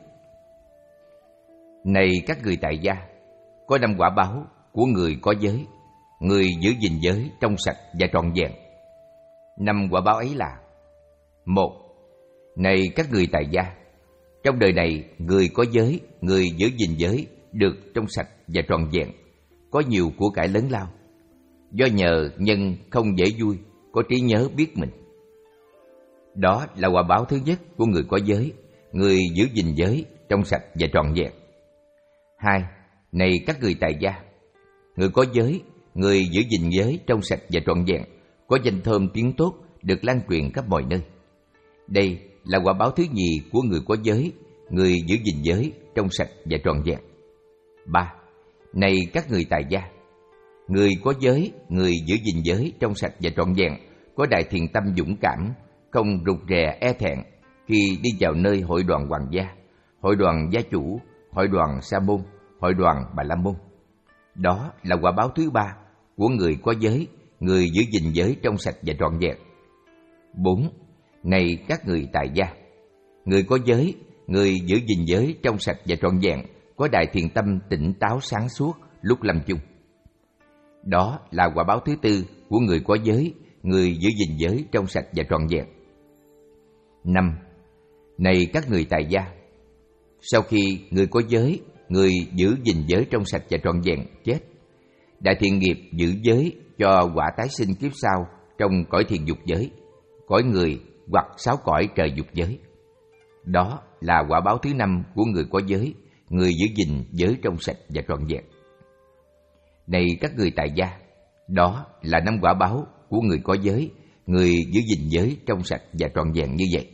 Này các người tại gia, có năm quả báo của người có giới, người giữ gìn giới trong sạch và trọn vẹn. Năm quả báo ấy là: một. Này các người tại gia, trong đời này người có giới, người giữ gìn giới được trong sạch và trọn vẹn, có nhiều của cải lớn lao, do nhờ nhân không dễ vui, có trí nhớ biết mình. Đó là quả báo thứ nhất của người có giới, người giữ gìn giới trong sạch và trọn vẹn. Hai. Này các người tại gia, người có giới, người giữ gìn giới trong sạch và trọn vẹn, có danh thơm tiếng tốt được lan truyền khắp mọi nơi. Đây là quả báo thứ nhì của người có giới, người giữ gìn giới trong sạch và trọn vẹn. Ba. Này các người tại gia, người có giới, người giữ gìn giới trong sạch và trọn vẹn, có đại thiện tâm dũng cảm, không rụt rè e thẹn khi đi vào nơi hội đoàn hoàng gia, hội đoàn gia chủ, hội đoàn sa môn, hội đoàn bà la môn. Đó là quả báo thứ ba của người có giới, người giữ gìn giới trong sạch và trọn vẹn. Bốn. Này các người tại gia, người có giới, người giữ gìn giới trong sạch và trọn vẹn, có đại thiện tâm tỉnh táo sáng suốt lúc lâm chung. Đó là quả báo thứ tư của người có giới, người giữ gìn giới trong sạch và trọn vẹn. Năm. Này các người tại gia, sau khi người có giới, người giữ gìn giới trong sạch và trọn vẹn chết, đại thiện nghiệp giữ giới cho quả tái sinh kiếp sau trong cõi thiền dục giới, cõi người hoặc sáu cõi trời dục giới. Đó là quả báo thứ năm của người có giới, người giữ gìn giới trong sạch và trọn vẹn. Này các người tại gia, đó là năm quả báo của người có giới, người giữ gìn giới trong sạch và trọn vẹn như vậy.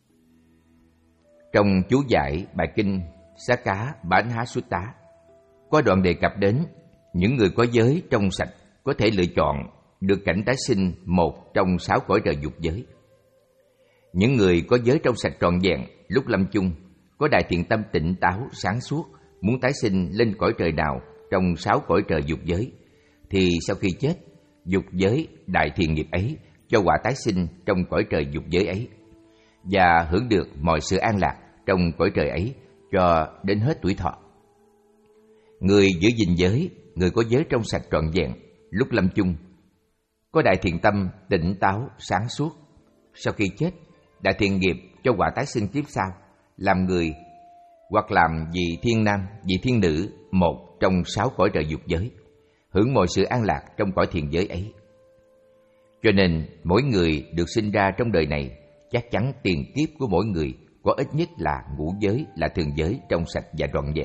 Trong chú giải bài kinh Xá Cá Bán Há Sutta có đoạn đề cập đến những người có giới trong sạch có thể lựa chọn được cảnh tái sinh một trong sáu cõi trời dục giới. Những người có giới trong sạch trọn vẹn lúc lâm chung có đại thiện tâm tỉnh táo sáng suốt, muốn tái sinh lên cõi trời nào trong sáu cõi trời dục giới, thì sau khi chết, dục giới đại thiện nghiệp ấy cho quả tái sinh trong cõi trời dục giới ấy và hưởng được mọi sự an lạc trong cõi trời ấy cho đến hết tuổi thọ. Người giữ gìn giới, người có giới trong sạch trọn vẹn lúc lâm chung có đại thiện tâm tỉnh táo sáng suốt, sau khi chết, đại thiện nghiệp cho quả tái sinh kiếp sau làm người hoặc làm vị thiên nam, vị thiên nữ một trong sáu cõi trời dục giới, hưởng mọi sự an lạc trong cõi thiền giới ấy. Cho nên mỗi người được sinh ra trong đời này, chắc chắn tiền kiếp của mỗi người có ít nhất là ngũ giới là thường giới trong sạch và trọn vẹn.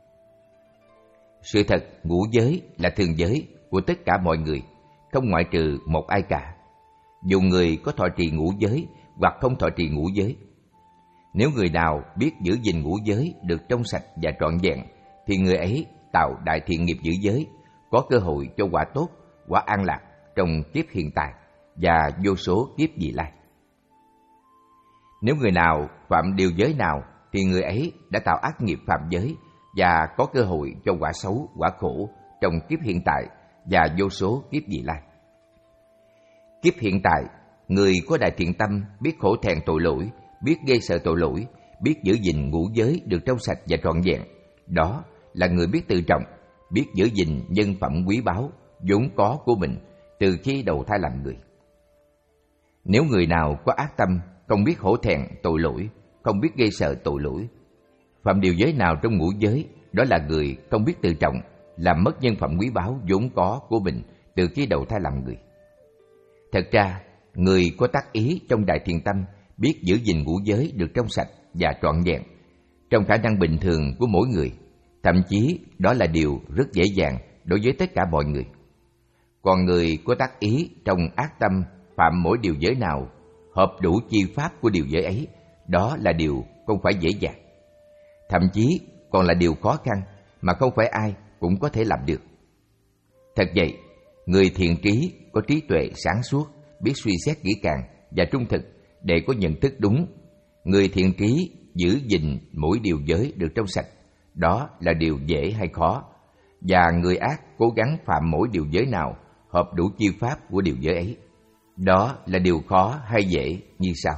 Sự thật, ngũ giới là thường giới của tất cả mọi người, không ngoại trừ một ai cả, dù người có thọ trì ngũ giới hoặc không thọ trì ngũ giới. Nếu người nào biết giữ gìn ngũ giới được trong sạch và trọn vẹn, thì người ấy tạo đại thiện nghiệp giữ giới, có cơ hội cho quả tốt, quả an lạc trong kiếp hiện tại và vô số kiếp vị lai. Nếu người nào phạm điều giới nào, thì người ấy đã tạo ác nghiệp phạm giới và có cơ hội cho quả xấu, quả khổ trong kiếp hiện tại và vô số kiếp vị lai. Kiếp hiện tại, người có đại thiện tâm biết khổ thẹn tội lỗi, biết ghê sợ tội lỗi, biết giữ gìn ngũ giới được trong sạch và trọn vẹn. Đó là người biết tự trọng, biết giữ gìn nhân phẩm quý báu, vốn có của mình từ khi đầu thai làm người. Nếu người nào có ác tâm, không biết hổ thẹn tội lỗi, không biết ghê sợ tội lỗi, phạm điều giới nào trong ngũ giới, đó là người không biết tự trọng, làm mất nhân phẩm quý báu vốn có của mình từ khi đầu thai làm người. Thật ra, người có tác ý trong đại thiện tâm biết giữ gìn ngũ giới được trong sạch và trọn vẹn trong khả năng bình thường của mỗi người, thậm chí đó là điều rất dễ dàng đối với tất cả mọi người. Còn người có tác ý trong ác tâm phạm mỗi điều giới nào hợp đủ chi pháp của điều giới ấy, đó là điều không phải dễ dàng, thậm chí còn là điều khó khăn mà không phải ai cũng có thể làm được. Thật vậy, người thiện trí có trí tuệ sáng suốt, biết suy xét kỹ càng và trung thực để có nhận thức đúng. Người thiện trí giữ gìn mỗi điều giới được trong sạch, đó là điều dễ hay khó, và người ác cố gắng phạm mỗi điều giới nào hợp đủ chi pháp của điều giới ấy, đó là điều khó hay dễ như sau.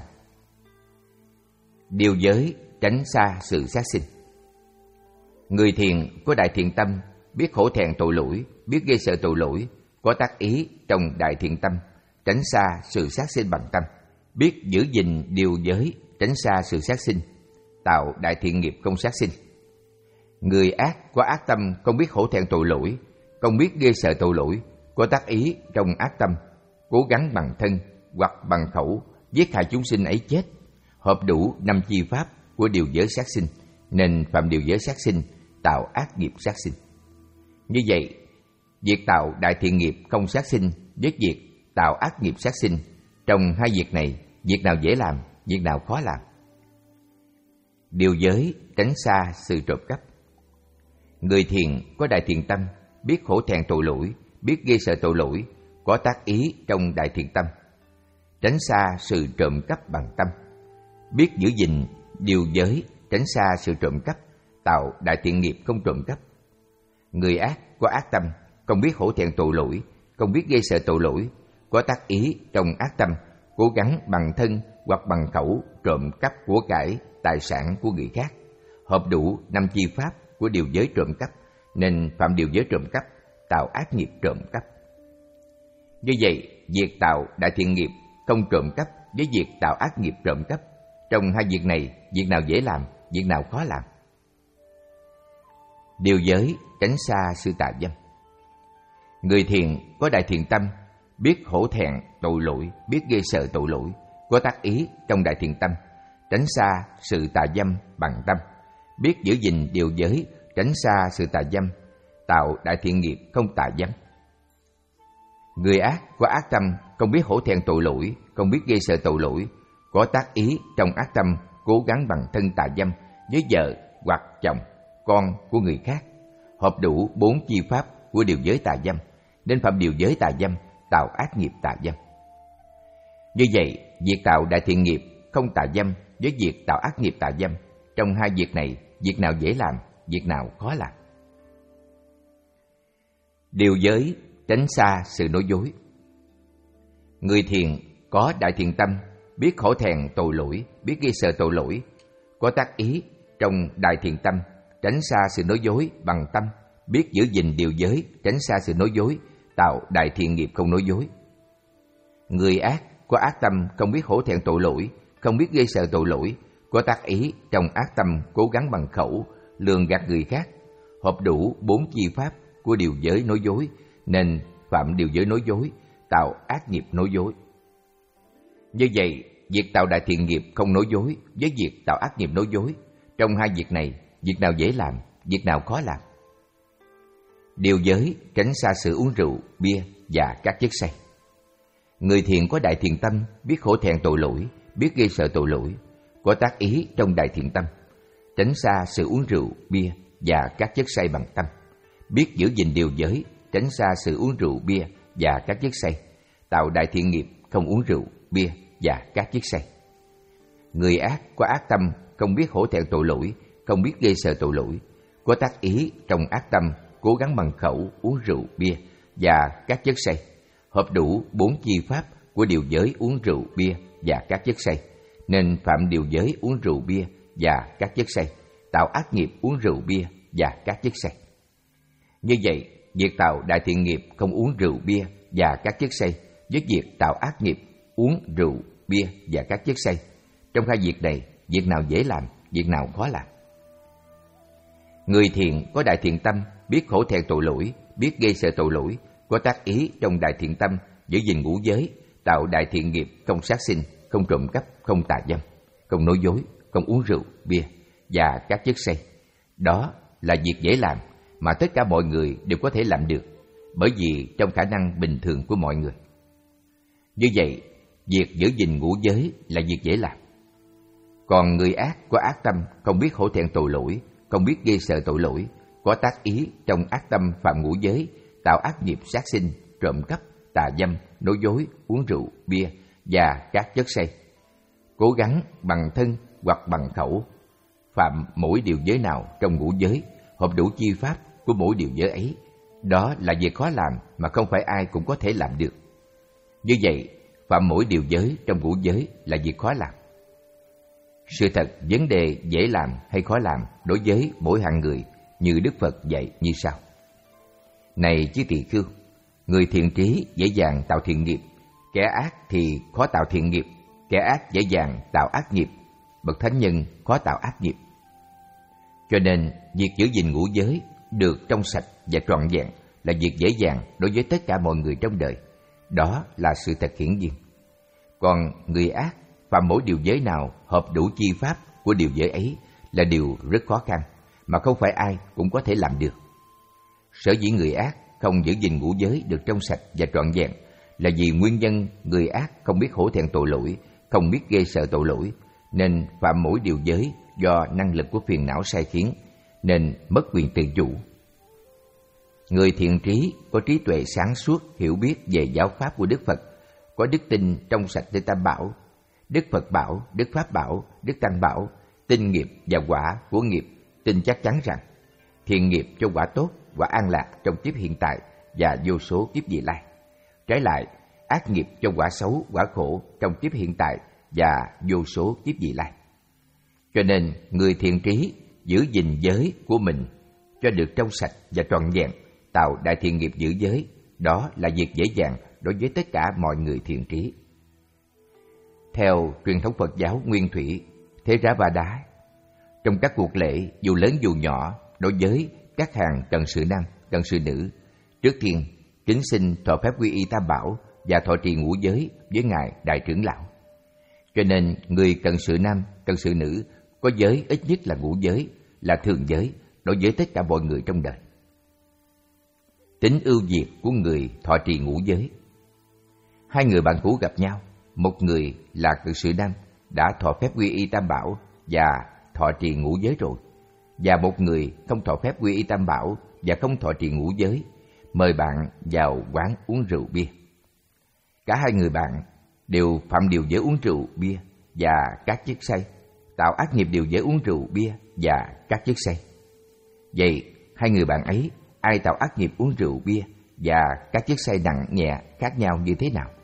Điều giới tránh xa sự sát sinh. Người thiện có đại thiện tâm, biết hổ thẹn tội lỗi, biết ghê sợ tội lỗi, có tác ý trong đại thiện tâm, tránh xa sự sát sinh bằng tâm, biết giữ gìn điều giới, tránh xa sự sát sinh, tạo đại thiện nghiệp không sát sinh. Người ác có ác tâm, không biết hổ thẹn tội lỗi, không biết ghê sợ tội lỗi, có tác ý trong ác tâm, cố gắng bằng thân hoặc bằng khẩu giết hại chúng sinh ấy chết, hợp đủ năm chi pháp của điều giới sát sinh, nên phạm điều giới sát sinh, tạo ác nghiệp sát sinh. Như vậy, việc tạo đại thiện nghiệp không sát sinh với việc tạo ác nghiệp sát sinh, trong hai việc này, việc nào dễ làm, việc nào khó làm? Điều giới tránh xa sự trộm cắp. Người thiện có đại thiện tâm, biết hổ thẹn tội lỗi, biết ghê sợ tội lỗi, có tác ý trong đại thiện tâm, tránh xa sự trộm cắp bằng tâm, biết giữ gìn điều giới, tránh xa sự trộm cắp, tạo đại thiện nghiệp không trộm cắp. Người ác có ác tâm, không biết hổ thẹn tội lỗi, không biết ghê sợ tội lỗi, có tác ý trong ác tâm, cố gắng bằng thân hoặc bằng khẩu trộm cắp của cải, tài sản của người khác, hợp đủ năm chi pháp của điều giới trộm cắp, nên phạm điều giới trộm cắp, tạo ác nghiệp trộm cắp. Như vậy, việc tạo đại thiện nghiệp không trộm cắp với việc tạo ác nghiệp trộm cắp, trong hai việc này, việc nào dễ làm, việc nào khó làm? Điều giới tránh xa sự tà dâm. Người thiện có đại thiện tâm, biết hổ thẹn tội lỗi, biết ghê sợ tội lỗi, có tác ý trong đại thiện tâm, tránh xa sự tà dâm bằng tâm, biết giữ gìn điều giới, tránh xa sự tà dâm, tạo đại thiện nghiệp không tà dâm. Người ác có ác tâm, không biết hổ thẹn tội lỗi, không biết ghê sợ tội lỗi, có tác ý trong ác tâm, cố gắng bằng thân tà dâm với vợ hoặc chồng, con của người khác, hợp đủ bốn chi pháp của điều giới tà dâm, nên phạm điều giới tà dâm, tạo ác nghiệp tà dâm. Như vậy, việc tạo đại thiện nghiệp không tà dâm với việc tạo ác nghiệp tà dâm, trong hai việc này, việc nào dễ làm, việc nào khó làm? Điều giới tránh xa sự nói dối. Người thiện có đại thiện tâm, biết hổ thẹn tội lỗi, biết ghê sợ tội lỗi, có tác ý trong đại thiện tâm, tránh xa sự nói dối bằng tâm, biết giữ gìn điều giới, tránh xa sự nói dối, tạo đại thiện nghiệp không nói dối. Người ác có ác tâm, không biết hổ thẹn tội lỗi, không biết ghê sợ tội lỗi, có tác ý trong ác tâm, cố gắng bằng khẩu lường gạt người khác, hợp đủ bốn chi pháp của điều giới nói dối, nên phạm điều giới nói dối, tạo ác nghiệp nói dối. Như vậy, việc tạo đại thiện nghiệp không nói dối với việc tạo ác nghiệp nói dối, trong hai việc này, việc nào dễ làm, việc nào khó làm? Điều giới tránh xa sự uống rượu, bia và các chất say. Người thiện có đại thiện tâm, biết hổ thẹn tội lỗi, biết ghê sợ tội lỗi, có tác ý trong đại thiện tâm, tránh xa sự uống rượu, bia và các chất say bằng tâm, biết giữ gìn điều giới, tránh xa sự uống rượu, bia và các chất say, tạo đại thiện nghiệp không uống rượu, bia và các chất say. Người ác có ác tâm, không biết hổ thẹn tội lỗi, không biết ghê sợ tội lỗi, có tác ý trong ác tâm, cố gắng bằng khẩu uống rượu, bia và các chất say, hợp đủ bốn chi pháp của điều giới uống rượu, bia và các chất say, nên phạm điều giới uống rượu, bia và các chất say, tạo ác nghiệp uống rượu, bia và các chất say. Như vậy, việc tạo đại thiện nghiệp không uống rượu, bia và các chất say với việc tạo ác nghiệp uống rượu, bia và các chất say, trong hai việc này, việc nào dễ làm, việc nào khó làm? Người thiện có đại thiện tâm, biết hổ thẹn tội lỗi, biết ghê sợ tội lỗi, có tác ý trong đại thiện tâm, giữ gìn ngũ giới, tạo đại thiện nghiệp không sát sinh, không trộm cắp, không tà dâm, không nói dối, không uống rượu, bia và các chất say. Đó là việc dễ làm mà tất cả mọi người đều có thể làm được, bởi vì trong khả năng bình thường của mọi người. Như vậy, việc giữ gìn ngũ giới là việc dễ làm. Còn người ác có ác tâm, không biết hổ thẹn tội lỗi, không biết ghê sợ tội lỗi, có tác ý trong ác tâm phạm ngũ giới, tạo ác nghiệp sát sinh, trộm cắp, tà dâm, nói dối, uống rượu, bia và các chất xây. Cố gắng bằng thân hoặc bằng khẩu phạm mỗi điều giới nào trong ngũ giới, hợp đủ chi pháp của mỗi điều giới ấy. Đó là việc khó làm mà không phải ai cũng có thể làm được. Như vậy, phạm mỗi điều giới trong ngũ giới là việc khó làm. Sự thật, vấn đề dễ làm hay khó làm đối với mỗi hạng người như Đức Phật dạy như sau. Này chư tỳ khưu, người thiện trí dễ dàng tạo thiện nghiệp, kẻ ác thì khó tạo thiện nghiệp, kẻ ác dễ dàng tạo ác nghiệp, bậc thánh nhân khó tạo ác nghiệp. Cho nên, việc giữ gìn ngũ giới được trong sạch và trọn vẹn là việc dễ dàng đối với tất cả mọi người trong đời. Đó là sự thật hiển nhiên. Còn người ác phạm mỗi điều giới nào hợp đủ chi pháp của điều giới ấy là điều rất khó khăn, mà không phải ai cũng có thể làm được. Sở dĩ người ác không giữ gìn ngũ giới được trong sạch và trọn vẹn là vì nguyên nhân người ác không biết hổ thẹn tội lỗi, không biết ghê sợ tội lỗi, nên phạm mỗi điều giới do năng lực của phiền não sai khiến, nên mất quyền tự chủ. Người thiện trí có trí tuệ sáng suốt, hiểu biết về giáo pháp của Đức Phật, có đức tin trong sạch Tây Tam Bảo, Đức Phật bảo, Đức Pháp bảo, Đức Tăng bảo, tin nghiệp và quả của nghiệp, tin chắc chắn rằng thiện nghiệp cho quả tốt, quả an lạc trong kiếp hiện tại và vô số kiếp vị lai. Trái lại, ác nghiệp cho quả xấu, quả khổ trong kiếp hiện tại và vô số kiếp vị lai. Cho nên, người thiện trí giữ gìn giới của mình cho được trong sạch và trọn vẹn, tạo đại thiện nghiệp giữ giới, đó là việc dễ dàng đối với tất cả mọi người thiện trí. Theo truyền thống Phật giáo nguyên thủy, Thế Rá Ba Đá, trong các cuộc lễ dù lớn dù nhỏ, đối với các hàng cận sự nam, cận sự nữ, trước tiên kính xin thọ phép quy y Tam Bảo và thọ trì ngũ giới với ngài đại trưởng lão. Cho nên người cận sự nam, cận sự nữ có giới ít nhất là ngũ giới, là thường giới đối với tất cả mọi người trong đời. Tính ưu việt của người thọ trì ngũ giới. Hai người bạn cũ gặp nhau, một người là cận sự nam đã thọ phép quy y Tam Bảo và thọ trì ngũ giới rồi, và một người không thọ phép quy y Tam Bảo và không thọ trì ngũ giới, mời bạn vào quán uống rượu bia. Cả hai người bạn đều phạm điều giới uống rượu bia và các chất say, tạo ác nghiệp điều giới uống rượu bia và các chất say. Vậy hai người bạn ấy, ai tạo ác nghiệp uống rượu bia và các chất say nặng nhẹ khác nhau như thế nào?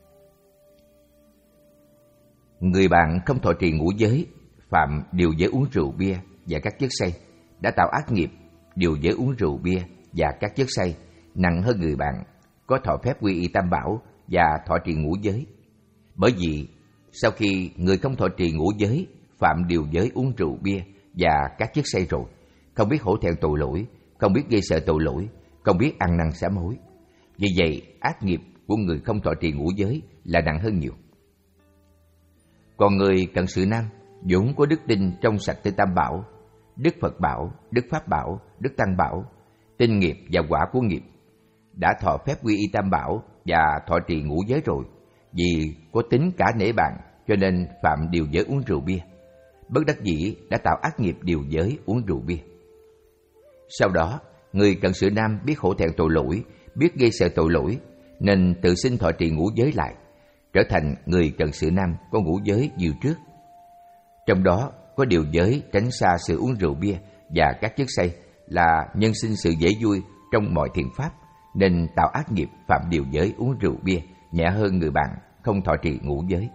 Người bạn không thọ trì ngũ giới, phạm điều giới uống rượu bia và các chất say, đã tạo ác nghiệp điều giới uống rượu bia và các chất say nặng hơn người bạn có thọ phép quy y Tam Bảo và thọ trì ngũ giới. Bởi vì sau khi người không thọ trì ngũ giới phạm điều giới uống rượu bia và các chất say rồi, không biết hổ thẹn tội lỗi, không biết gây sợ tội lỗi, không biết ăn năn sám hối. Vì vậy, ác nghiệp của người không thọ trì ngũ giới là nặng hơn nhiều. Còn người cận sự nam vốn có đức tin trong sạch Tây Tam Bảo, Đức Phật bảo, Đức Pháp bảo, Đức Tăng bảo, tin nghiệp và quả của nghiệp, đã thọ phép quy y Tam Bảo và thọ trì ngũ giới rồi, vì có tính cả nể bạn cho nên phạm điều giới uống rượu bia, bất đắc dĩ đã tạo ác nghiệp điều giới uống rượu bia. Sau đó, người cận sự nam biết hổ thẹn tội lỗi, biết gây sợ tội lỗi, nên tự xin thọ trì ngũ giới lại, trở thành người cận sự nam có ngũ giới như trước. Trong đó có điều giới tránh xa sự uống rượu bia và các chất say, là nhân sinh sự dễ vui trong mọi thiện pháp, nên tạo ác nghiệp phạm điều giới uống rượu bia nhẹ hơn người bạn không thọ trì ngũ giới.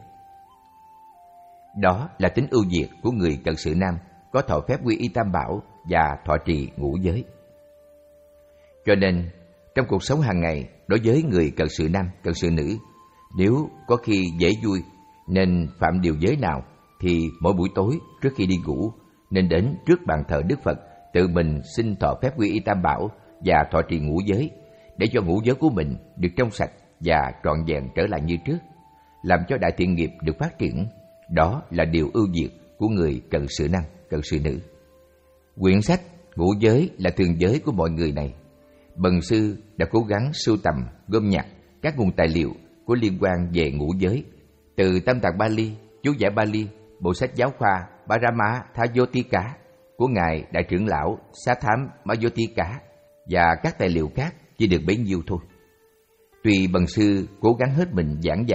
Đó là tính ưu việt của người cận sự nam có thọ phép quy y Tam Bảo và thọ trì ngũ giới. Cho nên trong cuộc sống hàng ngày, đối với người cận sự nam, cận sự nữ, nếu có khi dễ vui nên phạm điều giới nào, thì mỗi buổi tối trước khi đi ngủ nên đến trước bàn thờ Đức Phật tự mình xin thọ phép quy y Tam Bảo và thọ trì ngũ giới, để cho ngũ giới của mình được trong sạch và trọn vẹn trở lại như trước, làm cho đại thiện nghiệp được phát triển. Đó là điều ưu việt của người cận sự nam, cận sự nữ. Quyển sách Ngũ giới là thường giới của mọi người này, Bần sư đã cố gắng sưu tầm, gom nhặt các nguồn tài liệu có liên quan về ngũ giới, từ Tam Tạng Bali, chú giải Bali, bộ sách giáo khoa Parama Thajotika của ngài đại trưởng lão Satham Mayotika và các tài liệu khác chỉ được bấy nhiêu thôi. Tuy bần sư cố gắng hết mình giảng giải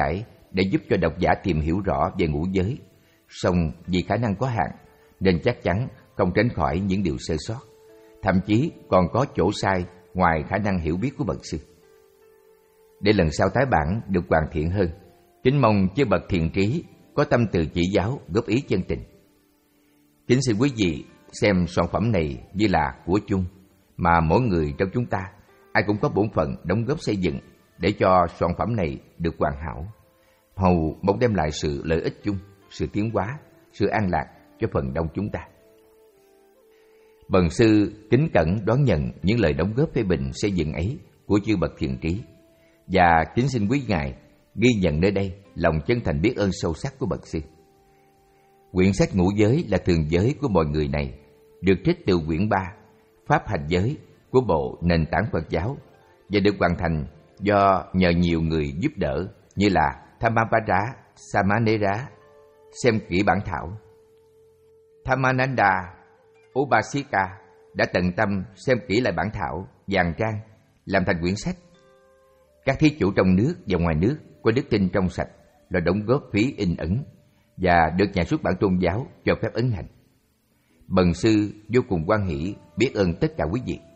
để giúp cho độc giả tìm hiểu rõ về ngũ giới, song vì khả năng có hạn nên chắc chắn không tránh khỏi những điều sơ sót, thậm chí còn có chỗ sai ngoài khả năng hiểu biết của bậc sư. Để lần sau tái bản được hoàn thiện hơn, kính mong chư bậc thiện trí có tâm từ chỉ giáo góp ý chân tình. Kính xin quý vị xem soạn phẩm này như là của chung mà mỗi người trong chúng ta ai cũng có bổn phận đóng góp xây dựng để cho soạn phẩm này được hoàn hảo, hầu mong đem lại sự lợi ích chung, sự tiến hóa, sự an lạc cho phần đông chúng ta. Bần sư kính cẩn đón nhận những lời đóng góp phê bình xây dựng ấy của chư bậc thiện trí, và kính xin quý ngài ghi nhận nơi đây lòng chân thành biết ơn sâu sắc của bậc sư. Quyển sách Ngũ Giới là thường giới của mọi người này, được trích từ quyển ba Pháp Hành Giới của bộ Nền tảng Phật giáo và được hoàn thành do nhờ nhiều người giúp đỡ như là Thammapada Samanera xem kỹ bản thảo, Thammananda Upasika đã tận tâm xem kỹ lại bản thảo vàng trang làm thành quyển sách. Các thí chủ trong nước và ngoài nước có đức tin trong sạch là đóng góp phí in ấn và được nhà xuất bản tôn giáo cho phép ấn hành. Bần sư vô cùng hoan hỷ biết ơn tất cả quý vị.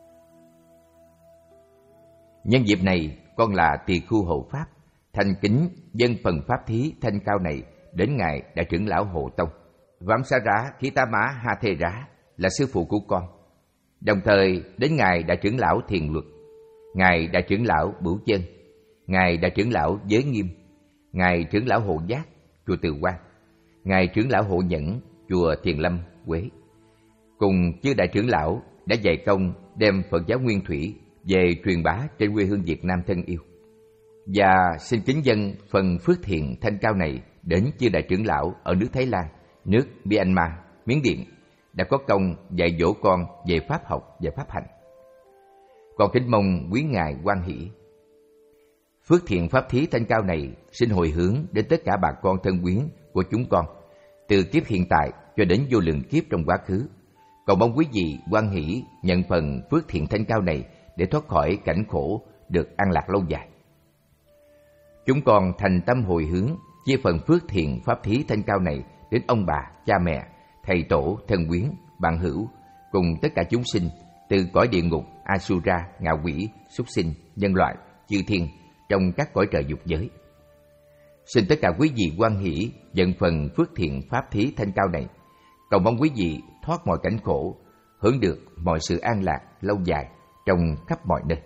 Nhân dịp này, con là tỳ khu hộ pháp, thành kính dâng phần pháp thí thanh cao này đến ngài đại trưởng lão Hộ Tông Vamsara Khitama Hathera là sư phụ của con, đồng thời đến ngài đại trưởng lão Thiền Luật, ngài đại trưởng lão Bửu Chân, ngài đại trưởng lão Giới Nghiêm, ngài trưởng lão Hộ Giác chùa Từ Quan, ngài trưởng lão Hộ Nhẫn chùa Thiền Lâm Quế, cùng chư đại trưởng lão đã dày công đem Phật giáo nguyên thủy về truyền bá trên quê hương Việt Nam thân yêu. Và xin kính dâng phần phước thiện thanh cao này đến chư đại trưởng lão ở nước Thái Lan, nước Myanmar, Miến Điện đã có công dạy dỗ con về pháp học và pháp hành. Con kính mong quý ngài hoan hỷ. Phước thiện pháp thí thanh cao này xin hồi hướng đến tất cả bà con thân quyến của chúng con, từ kiếp hiện tại cho đến vô lượng kiếp trong quá khứ. Cầu mong quý vị hoan hỷ nhận phần phước thiện thanh cao này để thoát khỏi cảnh khổ, được an lạc lâu dài. Chúng con thành tâm hồi hướng chia phần phước thiện pháp thí thanh cao này đến ông bà, cha mẹ, thầy tổ, thân quyến, bạn hữu cùng tất cả chúng sinh từ cõi địa ngục, Asura, ngạ quỷ, súc sinh, nhân loại, chư thiên trong các cõi trời dục giới. Xin tất cả quý vị hoan hỷ nhận phần phước thiện pháp thí thanh cao này, cầu mong quý vị thoát mọi cảnh khổ, hưởng được mọi sự an lạc lâu dài trong khắp mọi nơi.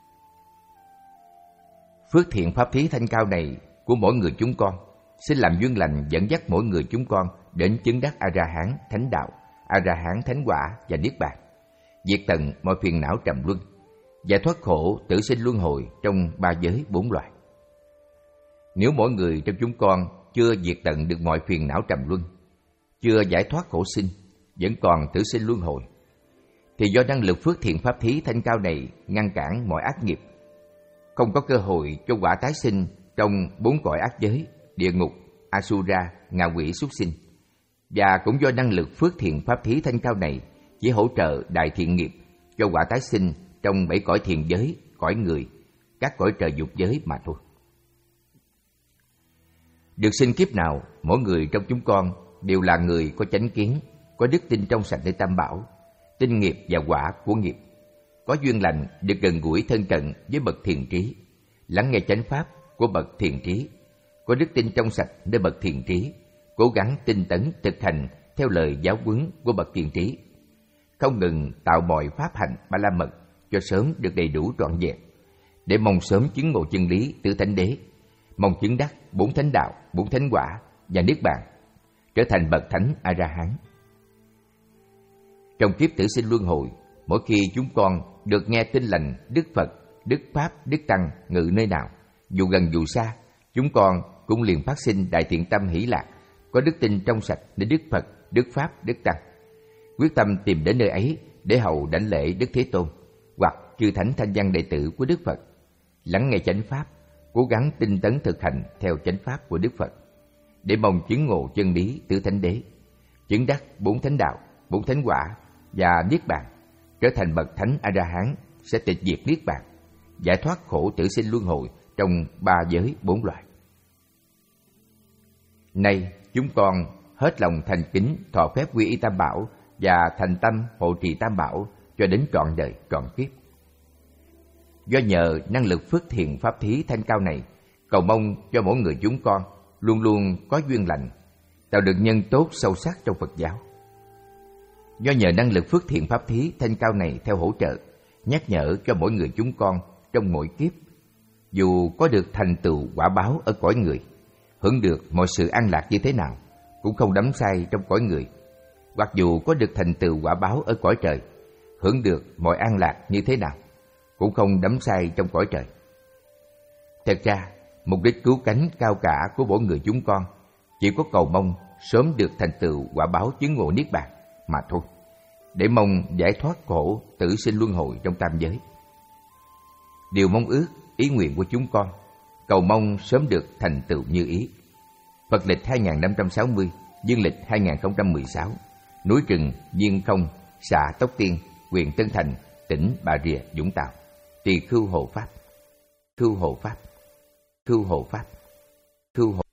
Phước thiện pháp thí thanh cao này của mỗi người chúng con xin làm duyên lành dẫn dắt mỗi người chúng con đến chứng đắc A-ra-hán thánh đạo, A-ra-hán thánh quả và niết bàn, diệt tận mọi phiền não trầm luân, giải thoát khổ tử sinh luân hồi trong ba giới bốn loài. Nếu mỗi người trong chúng con chưa diệt tận được mọi phiền não trầm luân, chưa giải thoát khổ sinh, vẫn còn tử sinh luân hồi, thì do năng lực phước thiện pháp thí thanh cao này ngăn cản mọi ác nghiệp, không có cơ hội cho quả tái sinh trong bốn cõi ác giới, địa ngục, Asura, ngạ quỷ, súc sinh. Và cũng do năng lực phước thiện pháp thí thanh cao này chỉ hỗ trợ đại thiện nghiệp cho quả tái sinh trong bảy cõi thiền giới, cõi người, các cõi trời dục giới mà thôi. Được sinh kiếp nào, mỗi người trong chúng con đều là người có chánh kiến, có đức tin trong sạch để tam bảo, tin nghiệp và quả của nghiệp, có duyên lành được gần gũi thân cận với bậc thiền trí, lắng nghe chánh pháp của bậc thiền trí, có đức tin trong sạch nơi bậc thiền trí, cố gắng tinh tấn thực hành theo lời giáo huấn của bậc thiền trí, không ngừng tạo mọi pháp hành ba la mật cho sớm được đầy đủ trọn vẹn, để mong sớm chứng ngộ chân lý tứ thánh đế, mong chứng đắc bốn thánh đạo, bốn thánh quả và niết bàn, trở thành bậc thánh A-ra-hán. Trong kiếp tử sinh luân hồi, mỗi khi chúng con được nghe tin lành Đức Phật, Đức Pháp, Đức Tăng ngự nơi nào, dù gần dù xa, chúng con cũng liền phát sinh đại thiện tâm hỷ lạc, có đức tin trong sạch đến Đức Phật, Đức Pháp, Đức Tăng, quyết tâm tìm đến nơi ấy để hầu đảnh lễ Đức Thế Tôn hoặc chư thánh thanh văn đệ tử của Đức Phật, lắng nghe chánh pháp, cố gắng tinh tấn thực hành theo chánh pháp của Đức Phật, để mong chứng ngộ chân lý tứ thánh đế, chứng đắc bốn thánh đạo, bốn thánh quả và niết bàn, trở thành bậc thánh A-ra-hán, sẽ tịch diệt niết bàn, giải thoát khổ tử sinh luân hồi trong ba giới bốn loài. Nay chúng con hết lòng thành kính thọ phép quy y Tam Bảo và thành tâm hộ trì Tam Bảo cho đến trọn đời trọn kiếp. Do nhờ năng lực phước thiện pháp thí thanh cao này, cầu mong cho mỗi người chúng con luôn luôn có duyên lành, tạo được nhân tốt sâu sắc trong Phật giáo. Do nhờ năng lực phước thiện pháp thí thanh cao này theo hỗ trợ, nhắc nhở cho mỗi người chúng con trong mỗi kiếp, dù có được thành tựu quả báo ở cõi người, hưởng được mọi sự an lạc như thế nào, cũng không đắm say trong cõi người, hoặc dù có được thành tựu quả báo ở cõi trời, hưởng được mọi an lạc như thế nào, cũng không đắm say trong cõi trời. Thật ra, mục đích cứu cánh cao cả của mỗi người chúng con chỉ có cầu mong sớm được thành tựu quả báo chứng ngộ niết bàn mà thôi, để mong giải thoát khổ tử sinh luân hồi trong tam giới. Điều mong ước, ý nguyện của chúng con, cầu mong sớm được thành tựu như ý. Phật lịch hai nghìn năm trăm sáu mươi, dương lịch hai nghìn không trăm mười sáu, núi rừng Viên Không, xã Tóc Tiên, huyện Tân Thành, tỉnh Bà Rịa, Vũng Tàu. Tỳ khưu hộ pháp, khưu hộ pháp, khưu hộ pháp, khưu hộ.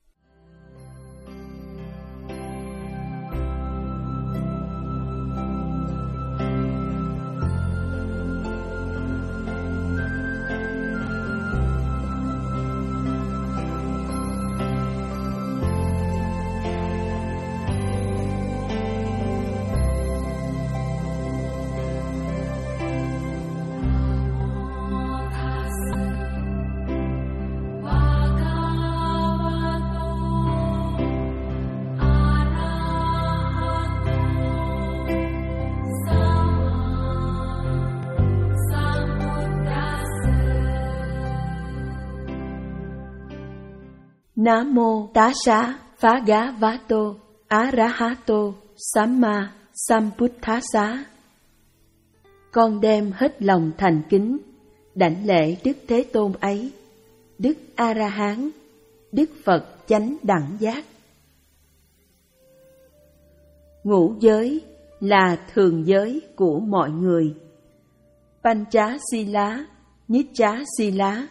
Nam mô Tassa Bhagavato Arahato Samma Sambuddhassa. Con đem hết lòng thành kính đảnh lễ Đức Thế Tôn ấy, Đức A La Hán, Đức Phật chánh đẳng giác. Ngũ giới là thường giới của mọi người. Pancha Sila, Nicha Sila.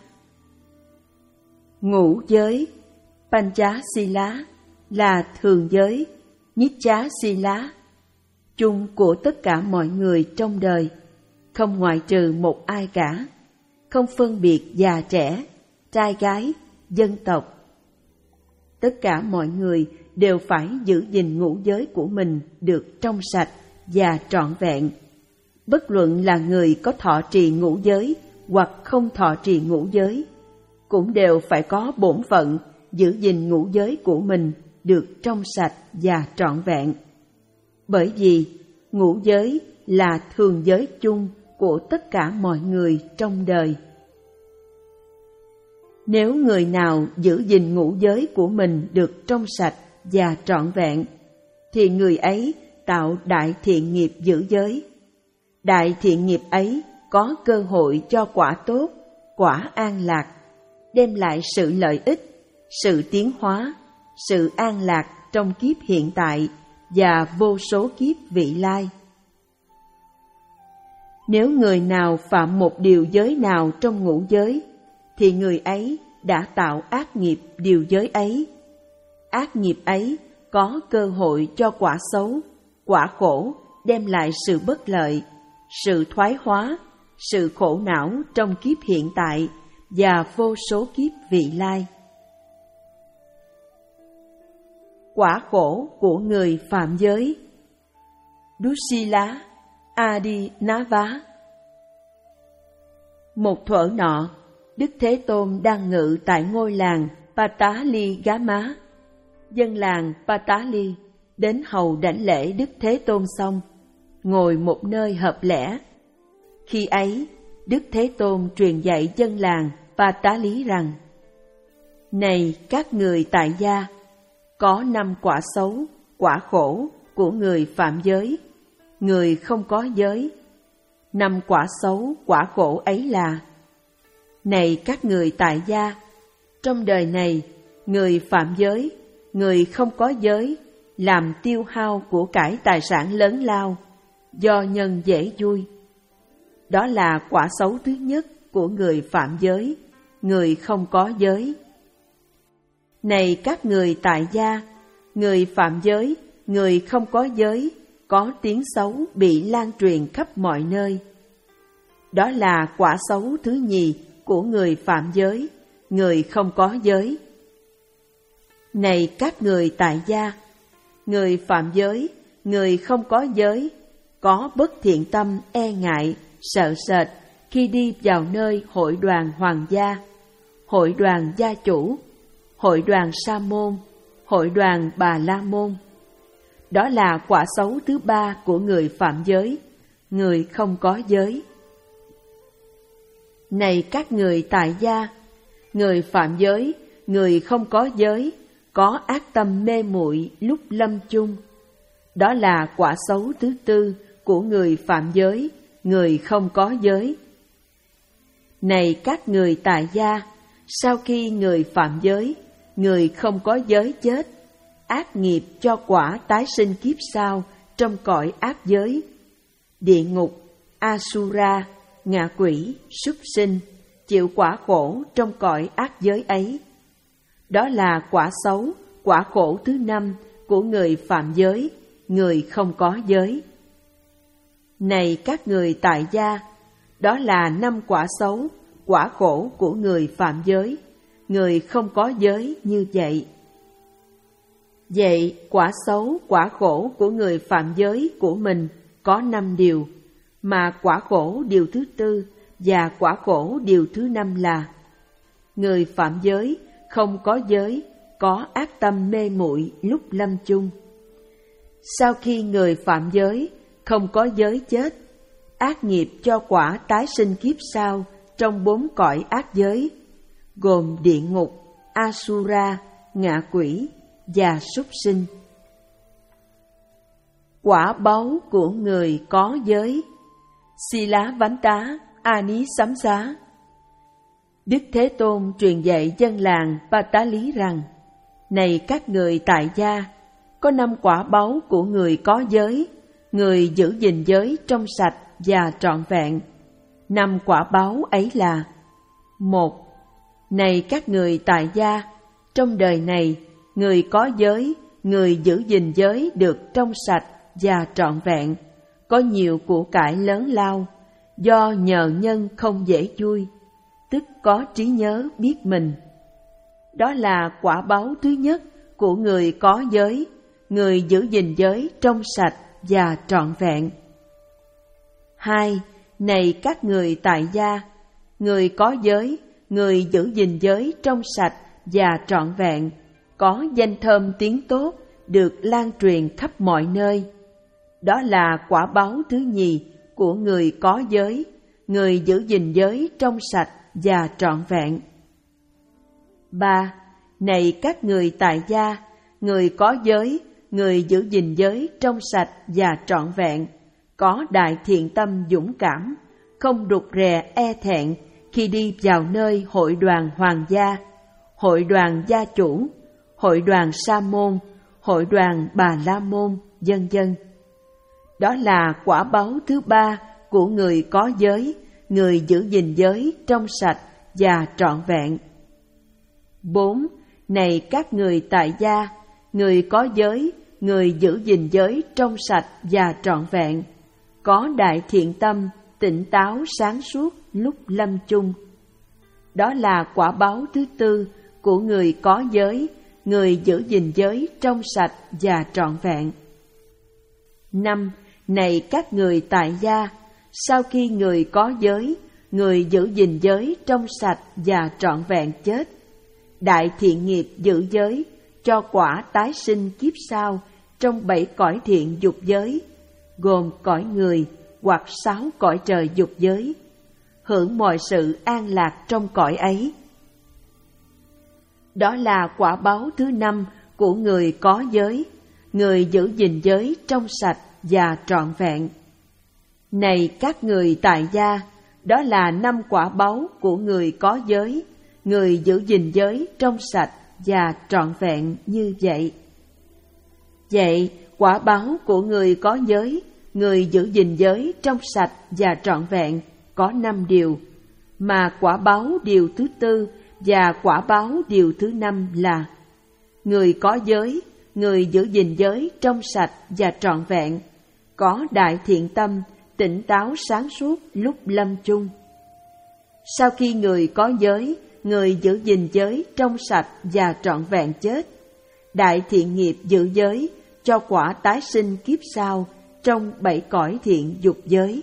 Ngũ giới Pancha Sila là thường giới, Nicha Sila chung của tất cả mọi người trong đời, không ngoại trừ một ai cả, không phân biệt già trẻ, trai gái, dân tộc. Tất cả mọi người đều phải giữ gìn ngũ giới của mình được trong sạch và trọn vẹn. Bất luận là người có thọ trì ngũ giới hoặc không thọ trì ngũ giới, cũng đều phải có bổn phận giữ gìn ngũ giới của mình được trong sạch và trọn vẹn. Bởi vì ngũ giới là thường giới chung của tất cả mọi người trong đời. Nếu người nào giữ gìn ngũ giới của mình được trong sạch và trọn vẹn, thì người ấy tạo đại thiện nghiệp giữ giới. Đại thiện nghiệp ấy có cơ hội cho quả tốt, quả an lạc, đem lại sự lợi ích, sự tiến hóa, sự an lạc trong kiếp hiện tại và vô số kiếp vị lai. Nếu người nào phạm một điều giới nào trong ngũ giới, thì người ấy đã tạo ác nghiệp điều giới ấy. Ác nghiệp ấy có cơ hội cho quả xấu, quả khổ, đem lại sự bất lợi, sự thoái hóa, sự khổ não trong kiếp hiện tại và vô số kiếp vị lai. Quả khổ của người phạm giới. Dusila Adinava. Một thuở nọ, Đức Thế Tôn đang ngự tại ngôi làng Pataligama. Dân làng Patali đến hầu đảnh lễ Đức Thế Tôn xong, ngồi một nơi hợp lẽ. Khi ấy, Đức Thế Tôn truyền dạy dân làng Patali rằng: Này các người tại gia, có năm quả xấu, quả khổ của người phạm giới, người không có giới. Năm quả xấu, quả khổ ấy là: Này các người tại gia, trong đời này, người phạm giới, người không có giới, làm tiêu hao của cải tài sản lớn lao, do nhân dễ vui. Đó là quả xấu thứ nhất của người phạm giới, người không có giới. Này các người tại gia, người phạm giới, người không có giới, có tiếng xấu bị lan truyền khắp mọi nơi. Đó là quả xấu thứ nhì của người phạm giới, người không có giới. Này các người tại gia, người phạm giới, người không có giới, có bất thiện tâm e ngại, sợ sệt khi đi vào nơi hội đoàn hoàng gia, hội đoàn gia chủ, hội đoàn sa môn, hội đoàn bà la môn. Đó là quả xấu thứ ba của người phạm giới, người không có giới. Này các người tại gia, người phạm giới, người không có giới, có ác tâm mê muội lúc lâm chung. Đó là quả xấu thứ tư của người phạm giới, người không có giới. Này các người tại gia, sau khi người phạm giới, người không có giới chết, ác nghiệp cho quả tái sinh kiếp sau trong cõi ác giới, địa ngục, Asura, ngạ quỷ, súc sinh, chịu quả khổ trong cõi ác giới ấy. Đó là quả xấu, quả khổ thứ năm của người phạm giới, người không có giới. Này các người tại gia, đó là năm quả xấu, quả khổ của người phạm giới, người không có giới như vậy. Vậy quả xấu, quả khổ của người phạm giới của mình có năm điều, mà quả khổ điều thứ tư và quả khổ điều thứ năm là: người phạm giới, không có giới, có ác tâm mê muội lúc lâm chung. Sau khi người phạm giới, không có giới chết, ác nghiệp cho quả tái sinh kiếp sau trong bốn cõi ác giới, gồm địa ngục, Asura, ngạ quỷ và súc sinh. Quả báu của người có giới. Sila Vánh Tá Ani Sám Xá. Đức Thế Tôn truyền dạy dân làng Patali rằng: này các người tại gia, có năm quả báu của người có giới, người giữ gìn giới trong sạch và trọn vẹn. Năm quả báu ấy là: một. Này các người tại gia, trong đời này, người có giới, người giữ gìn giới được trong sạch và trọn vẹn, có nhiều của cải lớn lao, do nhờ nhân không dễ vui, tức có trí nhớ biết mình. Đó là quả báu thứ nhất của người có giới, người giữ gìn giới trong sạch và trọn vẹn. Hai. Này các người tại gia, người có giới, người giữ gìn giới trong sạch và trọn vẹn, có danh thơm tiếng tốt được lan truyền khắp mọi nơi. Đó là quả báu thứ nhì của người có giới, người giữ gìn giới trong sạch và trọn vẹn. Ba. Này các người tại gia, người có giới, người giữ gìn giới trong sạch và trọn vẹn, có đại thiện tâm dũng cảm, không rụt rè e thẹn khi đi vào nơi hội đoàn hoàng gia, hội đoàn gia chủ, hội đoàn sa môn, hội đoàn bà la môn, vân vân. Đó là quả báu thứ ba của người có giới, người giữ gìn giới trong sạch và trọn vẹn. Bốn. Này các người tại gia, người có giới, người giữ gìn giới trong sạch và trọn vẹn, có đại thiện tâm, tỉnh táo sáng suốt lúc lâm chung. Đó là quả báu thứ tư của người có giới, người giữ gìn giới trong sạch và trọn vẹn. Năm. Này các người tại gia, sau khi người có giới, người giữ gìn giới trong sạch và trọn vẹn chết, đại thiện nghiệp giữ giới cho quả tái sinh kiếp sau trong bảy cõi thiện dục giới, gồm cõi người hoặc sáu cõi trời dục giới, hưởng mọi sự an lạc trong cõi ấy. Đó là quả báu thứ năm của người có giới, người giữ gìn giới trong sạch và trọn vẹn. Này các người tại gia, đó là năm quả báu của người có giới, người giữ gìn giới trong sạch và trọn vẹn như vậy. Vậy, quả báu của người có giới, người giữ gìn giới trong sạch và trọn vẹn có năm điều, mà quả báu điều thứ tư và quả báu điều thứ năm là: người có giới, người giữ gìn giới trong sạch và trọn vẹn, có đại thiện tâm, tỉnh táo sáng suốt lúc lâm chung. Sau khi người có giới, người giữ gìn giới trong sạch và trọn vẹn chết, đại thiện nghiệp giữ giới cho quả tái sinh kiếp sau trong bảy cõi thiện dục giới.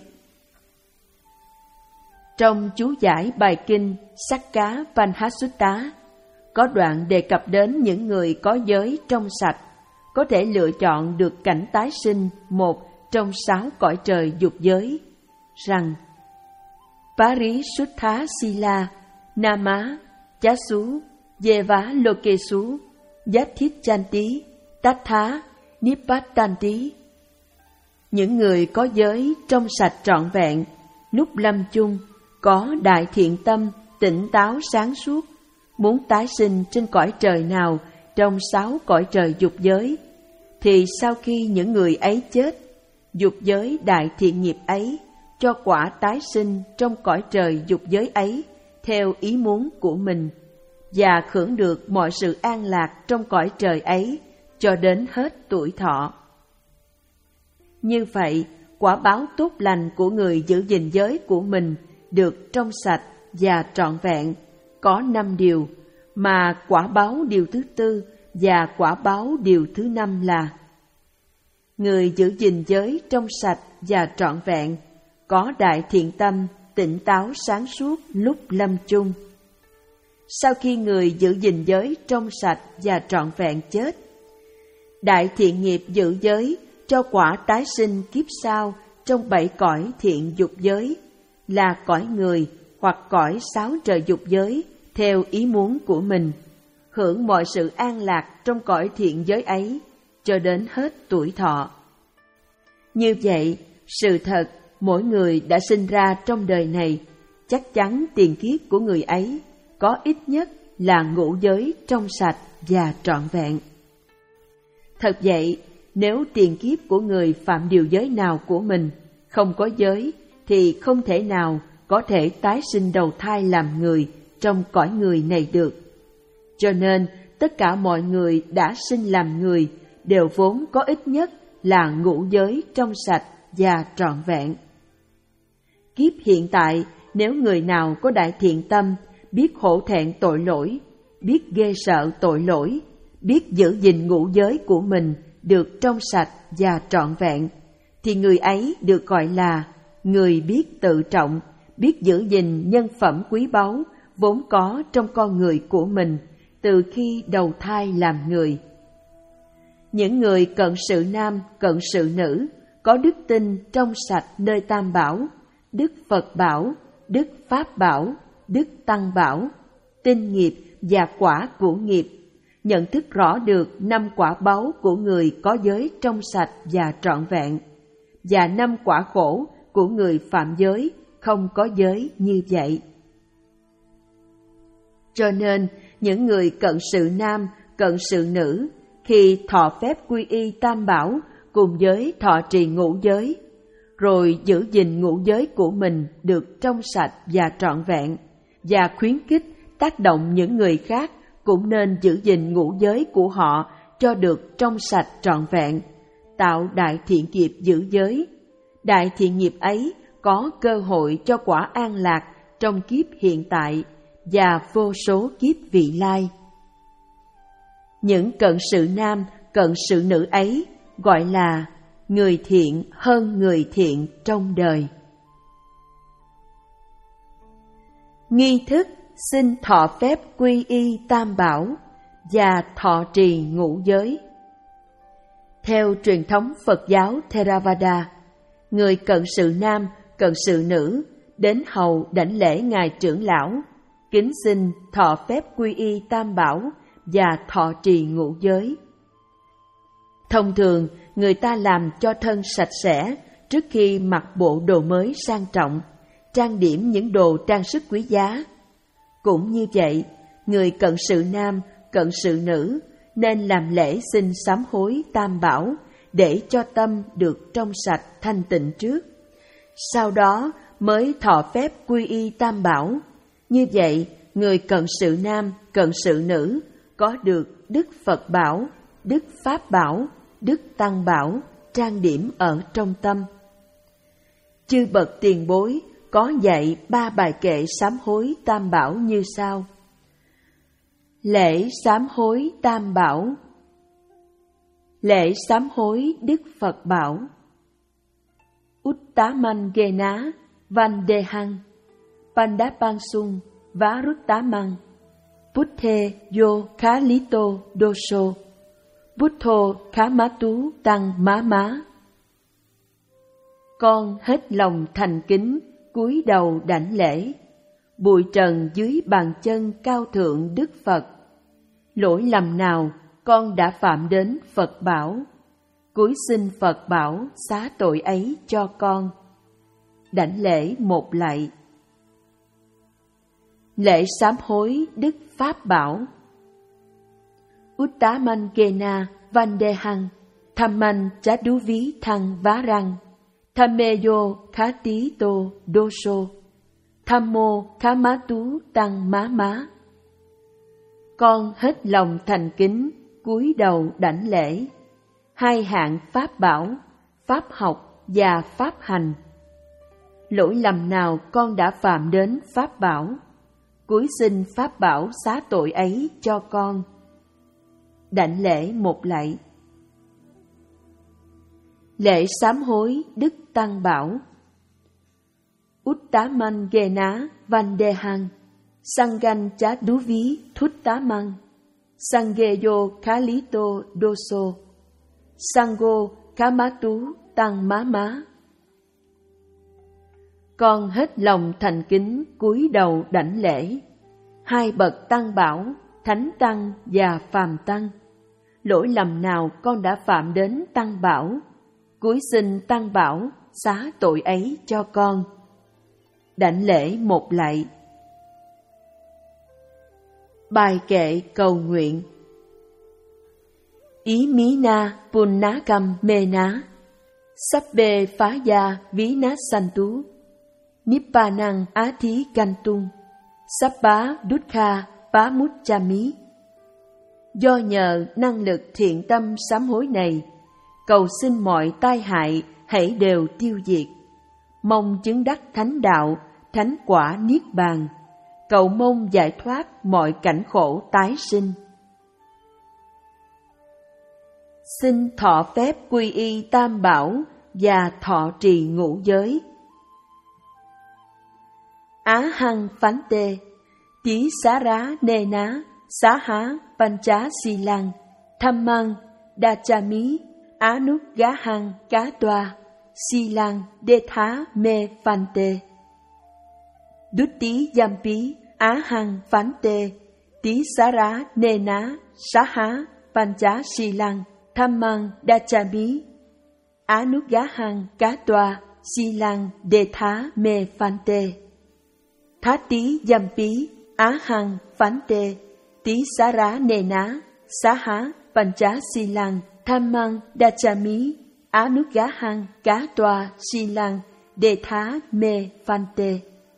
Trong chú giải bài kinh Sakka Panhasutta có đoạn đề cập đến những người có giới trong sạch có thể lựa chọn được cảnh tái sinh một trong sáu cõi trời dục giới, rằng Parisuttha Sila, Nama, Chasu, Deva Lokesu, Yathichanti, Tatha, Nippatanti. Những người có giới trong sạch trọn vẹn, lúc lâm chung, có đại thiện tâm, tỉnh táo sáng suốt, muốn tái sinh trên cõi trời nào trong sáu cõi trời dục giới, thì sau khi những người ấy chết, dục giới đại thiện nghiệp ấy cho quả tái sinh trong cõi trời dục giới ấy theo ý muốn của mình, và hưởng được mọi sự an lạc trong cõi trời ấy cho đến hết tuổi thọ. Như vậy, quả báo tốt lành của người giữ gìn giới của mình được trong sạch và trọn vẹn có năm điều, mà quả báo điều thứ tư và quả báo điều thứ năm là: người giữ gìn giới trong sạch và trọn vẹn, có đại thiện tâm, tỉnh táo sáng suốt lúc lâm chung. Sau khi người giữ gìn giới trong sạch và trọn vẹn chết, đại thiện nghiệp giữ giới cho quả tái sinh kiếp sau trong bảy cõi thiện dục giới, là cõi người hoặc cõi sáu trời dục giới theo ý muốn của mình, hưởng mọi sự an lạc trong cõi thiện giới ấy cho đến hết tuổi thọ. Như vậy, sự thật mỗi người đã sinh ra trong đời này, chắc chắn tiền kiếp của người ấy có ít nhất là ngũ giới trong sạch và trọn vẹn. Thật vậy, nếu tiền kiếp của người phạm điều giới nào của mình không có giới, thì không thể nào có thể tái sinh đầu thai làm người trong cõi người này được. Cho nên, tất cả mọi người đã sinh làm người đều vốn có ít nhất là ngũ giới trong sạch và trọn vẹn. Kiếp hiện tại, nếu người nào có đại thiện tâm, biết hổ thẹn tội lỗi, biết ghê sợ tội lỗi, biết giữ gìn ngũ giới của mình được trong sạch và trọn vẹn, thì người ấy được gọi là người biết tự trọng, biết giữ gìn nhân phẩm quý báu vốn có trong con người của mình từ khi đầu thai làm người. Những người cận sự nam, cận sự nữ có đức tin trong sạch nơi Tam Bảo, Đức Phật Bảo, Đức Pháp Bảo, Đức Tăng Bảo, tin nghiệp và quả của nghiệp, nhận thức rõ được năm quả báu của người có giới trong sạch và trọn vẹn, và năm quả khổ của người phạm giới, không có giới như vậy. Cho nên, những người cận sự nam, cận sự nữ, khi thọ phép quy y Tam Bảo cùng với thọ trì ngũ giới, rồi giữ gìn ngũ giới của mình được trong sạch và trọn vẹn, và khuyến khích tác động những người khác cũng nên giữ gìn ngũ giới của họ cho được trong sạch trọn vẹn, tạo đại thiện nghiệp giữ giới. Đại thiện nghiệp ấy có cơ hội cho quả an lạc trong kiếp hiện tại và vô số kiếp vị lai. Những cận sự nam, cận sự nữ ấy gọi là người thiện hơn người thiện trong đời. Nghi thức xin thọ phép quy y Tam Bảo và thọ trì ngũ giới. Theo truyền thống Phật giáo Theravada, người cận sự nam, cận sự nữ đến hầu đảnh lễ ngài trưởng lão, kính xin thọ phép quy y Tam Bảo và thọ trì ngũ giới. Thông thường, người ta làm cho thân sạch sẽ trước khi mặc bộ đồ mới sang trọng, trang điểm những đồ trang sức quý giá. Cũng như vậy, người cận sự nam, cận sự nữ nên làm lễ xin sám hối Tam Bảo để cho tâm được trong sạch thanh tịnh trước. Sau đó mới thọ phép quy y Tam Bảo. Như vậy, người cận sự nam, cận sự nữ có được Đức Phật Bảo, Đức Pháp Bảo, Đức Tăng Bảo trang điểm ở trong tâm. Chư bậc tiền bối có dạy ba bài kệ sám hối Tam Bảo như sau. Lễ sám hối Tam Bảo. Lễ sám hối Đức Phật Bảo. Uttamangena Vandehang Pandapangsung Varuttamang Buddhe Yo Khalito Doso Buddho Khamatu Tăng Má Má. Con hết lòng thành kính cúi đầu đảnh lễ, bụi trần dưới bàn chân cao thượng Đức Phật. Lỗi lầm nào con đã phạm đến Phật bảo, cúi xin Phật bảo xá tội ấy cho con. Đảnh lễ một lạy. Lễ sám hối Đức Pháp Bảo. Uttamangena Vandehang Thamman Chaduvi Thăng Vá Răng Thammeyo Khatito Doso Thammo Khamatu Tăng Má Má. Con hết lòng thành kính cúi đầu đảnh lễ hai hạng Pháp Bảo, Pháp học và Pháp hành. Lỗi lầm nào con đã phạm đến Pháp Bảo, cúi xin Pháp Bảo xá tội ấy cho con. Đảnh lễ một lạy. Lễ sám hối Đức Tăng Bảo. Uttamangena Vandehang Sangan Chaduvi Thuttamang Sangeyo Khalito Doso Sango Khamatu Tăng Má Má. Con hết lòng thành kính cúi đầu đảnh lễ hai bậc Tăng Bảo, Thánh Tăng và Phàm Tăng. Lỗi lầm nào con đã phạm đến Tăng Bảo, cúi xin Tăng Bảo xá tội ấy cho con. Đảnh lễ một lạy. Bài kệ cầu nguyện. Ý mí na punnakam mê ná Sabbe phá gia ví ná santu Nippanang á thí cantung Sabbá dukkha pá mút cha mí. Do nhờ năng lực thiện tâm sám hối này, cầu xin mọi tai hại hãy đều tiêu diệt, mong chứng đắc thánh đạo, thánh quả niết bàn, cầu mong giải thoát mọi cảnh khổ tái sinh. Xin thọ phép quy y Tam Bảo và thọ trì ngũ giới. Á hăng phán tê tí xá rá nê ná xá há panchá si lang tham mang đa cha mí á nút gá hăng cá toa si lang đê thá mê phan tê. Đút tí giam pí á hăng phán tê tí xá rá nê ná xá há panchá si lang tham mang đa cha mí á nút gá hăng cá toa si lang đê thá mê phan tê. Thá tí giam pí á hăng phán tê tí xá rá nê ná xá há panchá si lang tham mang đa cha mí á nút gá hăng cá toa si lang đề thá mê phan tê.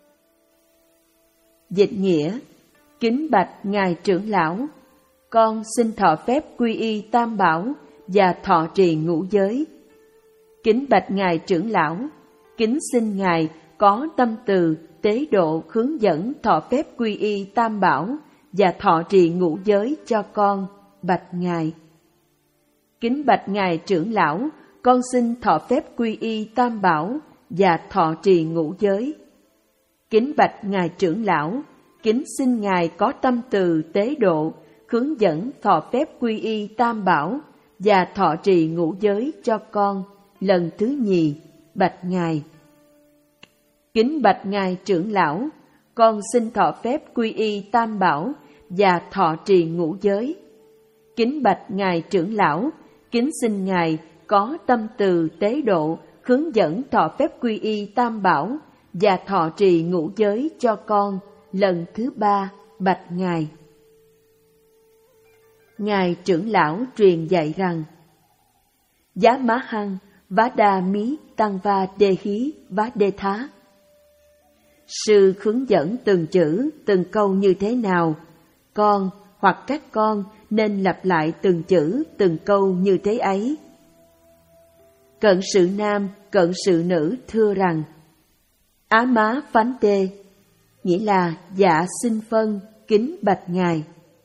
Dịch nghĩa: kính bạch ngài trưởng lão, con xin thọ phép quy y Tam Bảo và thọ trì ngũ giới. Kính bạch ngài trưởng lão, kính xin ngài có tâm từ tế độ hướng dẫn thọ phép quy y Tam Bảo và thọ trì ngũ giới cho con, bạch ngài. Kính bạch ngài trưởng lão, con xin thọ phép quy y Tam Bảo và thọ trì ngũ giới. Kính bạch ngài trưởng lão, kính xin ngài có tâm từ tế độ hướng dẫn thọ phép quy y Tam Bảo và thọ trì ngũ giới cho con, lần thứ nhì, bạch ngài. Kính bạch ngài trưởng lão, con xin thọ phép quy y Tam Bảo và thọ trì ngũ giới. Kính bạch ngài trưởng lão, kính xin ngài có tâm từ tế độ hướng dẫn thọ phép quy y Tam Bảo và thọ trì ngũ giới cho con, lần thứ ba, bạch ngài. Ngài trưởng lão truyền dạy rằng: Giá má hăng vá đa mí tăng va đê hí vá đê thá. Sư hướng dẫn từng chữ, từng câu như thế nào, con hoặc các con nên lặp lại từng chữ, từng câu như thế ấy. Cận sự nam, cận sự nữ thưa rằng: Á má phán tê, nghĩa là dạ xin phân, kính bạch Ngài.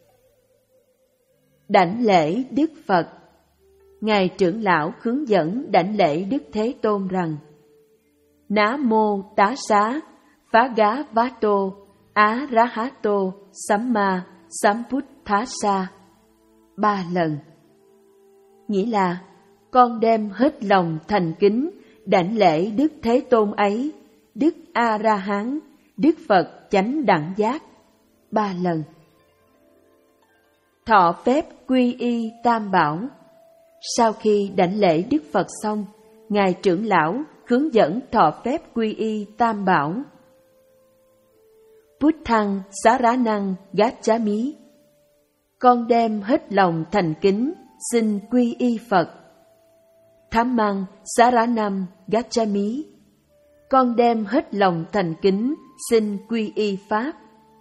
Đảnh lễ Đức Phật. Ngài trưởng lão hướng dẫn đảnh lễ Đức Thế Tôn rằng: Ná mô tá xá, phá gá vá tô, á rá há tô, sám ma, sám bút thá sa. Ba lần. Nghĩa là con đem hết lòng thành kính đảnh lễ Đức Thế Tôn ấy, Đức A-ra-hán, Đức Phật chánh đẳng giác. Ba lần. Thọ phép quy y tam bảo. Sau khi đảnh lễ Đức Phật xong, Ngài trưởng lão hướng dẫn thọ phép quy y tam bảo. Buddhang Saranang Gacchami. Con đem hết lòng thành kính xin quy y Phật. Dhammang Saranam Gacchami. Con đem hết lòng thành kính xin quy y Pháp.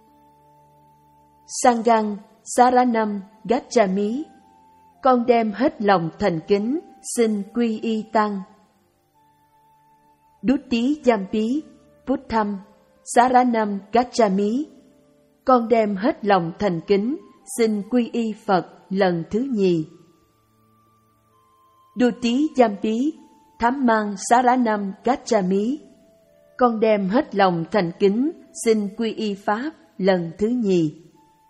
Sanghang Saranam Gacchami. Con đem hết lòng thành kính xin quy y Tăng. Dutti Yampi Buddham Saranam Gacchami. Con đem hết lòng thành kính xin quy y Phật lần thứ nhì. Dutti Yampi Dhammang Saranam Gacchami. Con đem hết lòng thành kính xin quy y Pháp lần thứ nhì.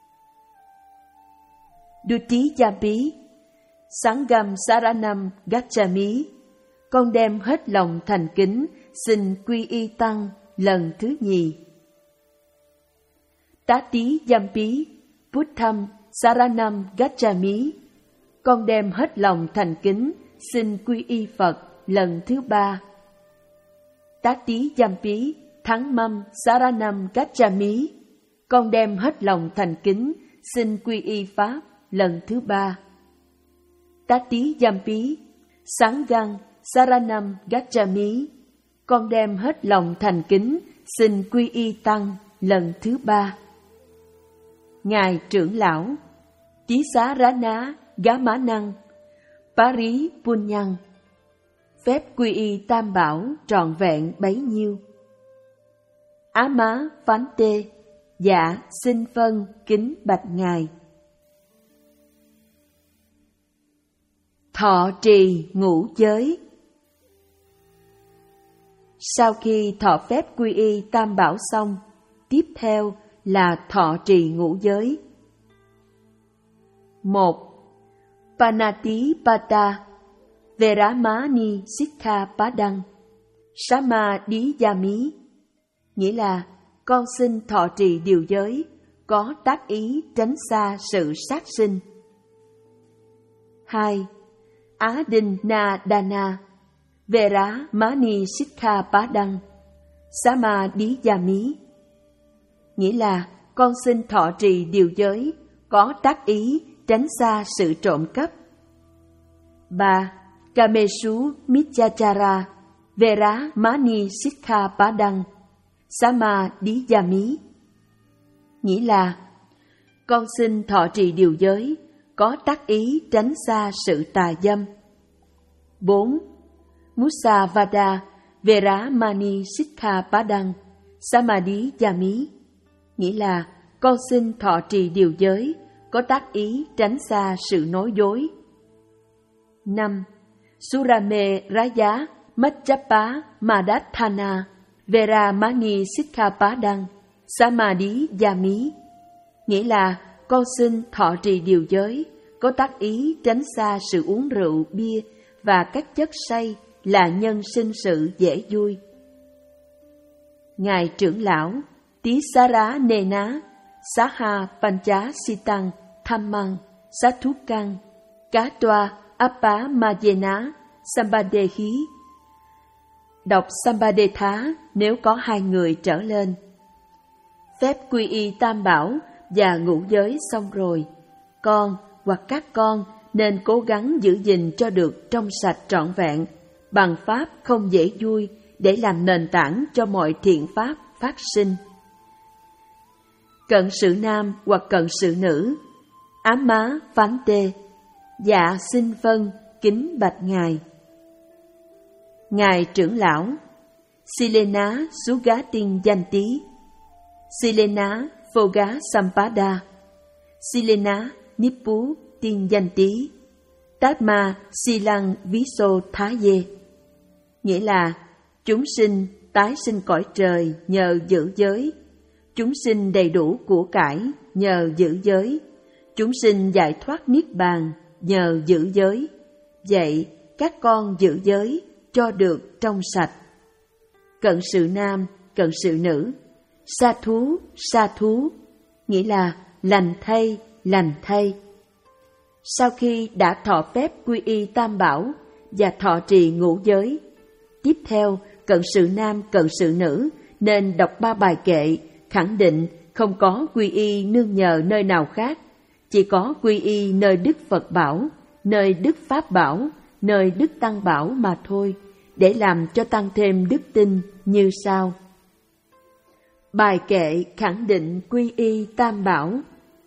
Dutti Yampi Sangham Saranam Gacchami. Con đem hết lòng thành kính xin quy y Tăng lần thứ nhì. Tati Yampi Buddham Saranam Gacchami. Con đem hết lòng thành kính xin quy y Phật lần thứ ba. Tati Yampi Dhammam Saranam Gacchami. Con đem hết lòng thành kính xin quy y Pháp lần thứ ba. Tati Yampi Sangham Saranam Gacchami. Con đem hết lòng thành kính xin quy y Tăng lần thứ ba. Ngài trưởng lão Tí xá rá ná gá má năng Pari Punyang. Phép quy y tam bảo trọn vẹn bấy nhiêu. Á má phán tê, dạ xin phân kính bạch Ngài. Thọ trì ngũ giới. Sau khi thọ phép quy y tam bảo xong, tiếp theo là thọ trì ngũ giới. Một. Panatipata Veramani Sikkhapadang Samadhiyami. Nghĩa là con xin thọ trì điều giới, có tác ý tránh xa sự sát sinh. Hai. Adinadana Veramani Sikkhapadang Samadhiyami. Nghĩa là con xin thọ trì điều giới, có tác ý tránh xa sự trộm cắp. Ba. Kamesu Mityachara Veramani Sikkhapadang Samadhiyami. Nghĩa là con xin thọ trì điều giới, có tác ý tránh xa sự tà dâm. Bốn. Musavada Veramani Sikkhapadang Samadhiyami. Nghĩa là con xin thọ trì điều giới, có tác ý tránh xa sự nói dối. Năm. Surame Raya Majjapa Madatthana Veramani Sikkhapadang Samadhiyami. Nghĩa là con xin thọ trì điều giới, có tác ý tránh xa sự uống rượu, bia và các chất say là nhân sinh sự dễ vui. Ngài trưởng lão Tí Sara Nê Ná Saha Pancha Sitang Dhammang Sathukang Cá Toa Appa Majena Sambadehi. Đọc Sambadetha nếu có hai người trở lên. Phép quy y tam bảo và ngũ giới xong rồi, con hoặc các con nên cố gắng giữ gìn cho được trong sạch trọn vẹn, bằng pháp không dễ vui để làm nền tảng cho mọi thiện pháp phát sinh. Cận sự nam hoặc cận sự nữ, Ám má phán tê, dạ xin vâng, kính bạch ngài. Ngài trưởng lão, Silena Sugatin Yanti, Silena Phoga Sampada, Silena Nippu Tin Yanti, Tatma Silang Viso Thaye, nghĩa là chúng sinh tái sinh cõi trời nhờ giữ giới, chúng sinh đầy đủ của cải nhờ giữ giới, chúng sinh giải thoát niết bàn nhờ giữ giới. Vậy các con giữ giới cho được trong sạch. Cận sự nam, cận sự nữ, sa thú, sa thú, nghĩa là lành thay, lành thay. Sau khi đã thọ phép quy y tam bảo và thọ trì ngũ giới, tiếp theo cận sự nam, cận sự nữ nên đọc ba bài kệ khẳng định không có quy y nương nhờ nơi nào khác, chỉ có quy y nơi Đức Phật bảo, nơi Đức Pháp bảo, nơi Đức Tăng bảo mà thôi, để làm cho tăng thêm đức tin như sau. Bài kệ khẳng định quy y tam bảo.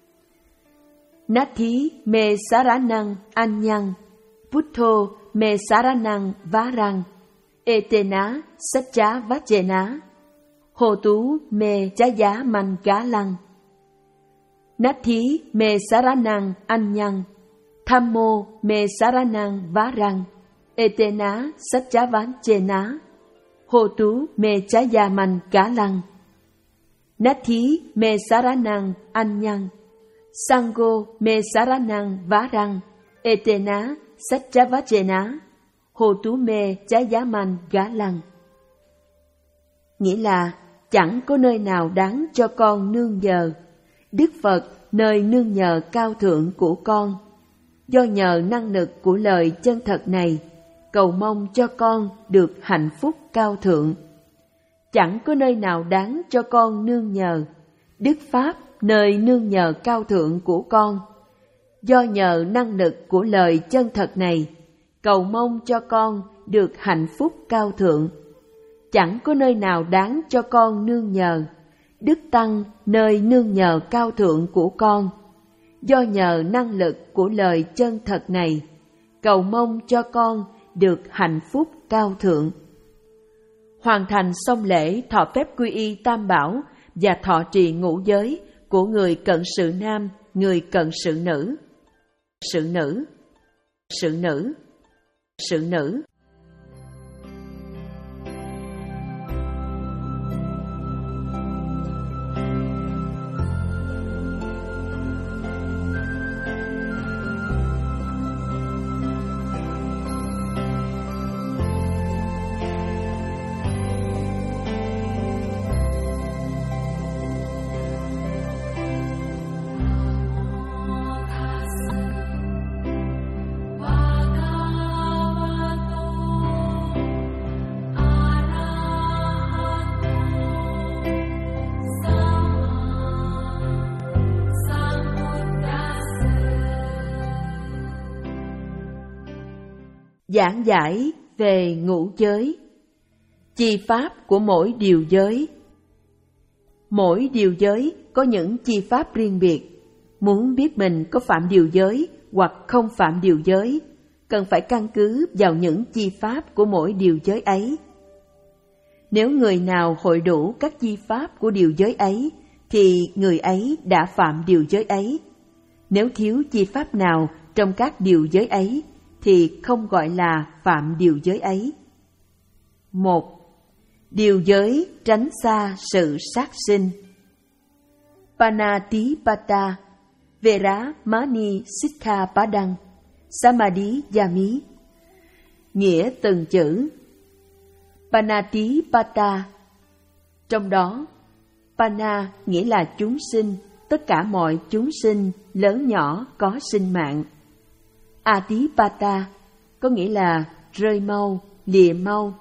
Nathi me saranang anyang, Buddho me saranang varang, Etena satcha vajena, Hồ tú me chaya man cá lăng. Nathi me saranang anyang, Thammo me saranang varang, Etena satcha vajena, Hồ tú me chaya man cá lăng. Nathi me saranang anyang, Sangho me saranang varang, Etena satcha vajena, Hồ tú me chaya man cá lăng. Nghĩa là chẳng có nơi nào đáng cho con nương nhờ, Đức Phật nơi nương nhờ cao thượng của con. Do nhờ năng lực của lời chân thật này, cầu mong cho con được hạnh phúc cao thượng. Chẳng có nơi nào đáng cho con nương nhờ, Đức Pháp nơi nương nhờ cao thượng của con. Do nhờ năng lực của lời chân thật này, cầu mong cho con được hạnh phúc cao thượng. Chẳng có nơi nào đáng cho con nương nhờ, Đức Tăng nơi nương nhờ cao thượng của con. Do nhờ năng lực của lời chân thật này, cầu mong cho con được hạnh phúc cao thượng. Hoàn thành xong lễ thọ phép quy y tam bảo và thọ trì ngũ giới của người cận sự nam, người cận sự nữ. Sự nữ, sự nữ, sự nữ. Giảng giải về ngũ giới, chi pháp của mỗi điều giới. Mỗi điều giới có những chi pháp riêng biệt. Muốn biết mình có phạm điều giới hoặc không phạm điều giới, cần phải căn cứ vào những chi pháp của mỗi điều giới ấy. Nếu người nào hội đủ các chi pháp của điều giới ấy, thì người ấy đã phạm điều giới ấy. Nếu thiếu chi pháp nào trong các điều giới ấy, thì không gọi là phạm điều giới ấy. Một. Điều giới tránh xa sự sát sinh. Panatipata, Vera Mani Sikha Padang, Samadhi Yami. Nghĩa từng chữ. Panatipata, trong đó Pana nghĩa là chúng sinh, tất cả mọi chúng sinh lớn nhỏ có sinh mạng. Atipata có nghĩa là rơi mau, lìa mau.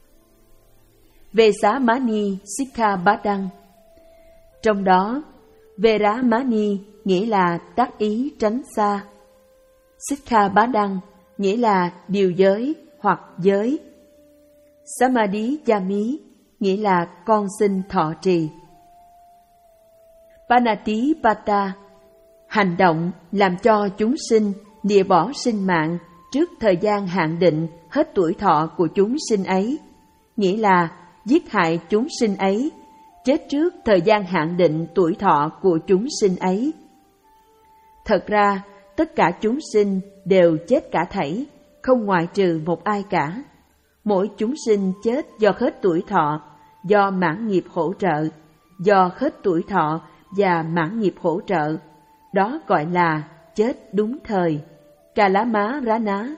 Vesamani Sikha Badang, trong đó Veramani nghĩa là tác ý tránh xa. Sikha Badang nghĩa là điều giới hoặc giới. Samadhi Yami nghĩa là con xin thọ trì. Panatipata Hành động làm cho chúng sinh lìa bỏ sinh mạng trước thời gian hạn định hết tuổi thọ của chúng sinh ấy, nghĩa là giết hại chúng sinh ấy, chết trước thời gian hạn định tuổi thọ của chúng sinh ấy. Thật ra, tất cả chúng sinh đều chết cả thảy, không ngoại trừ một ai cả. Mỗi chúng sinh chết do hết tuổi thọ, do mãn nghiệp hỗ trợ, do hết tuổi thọ và mãn nghiệp hỗ trợ. Đó gọi là chết đúng thời, Kalama Rana.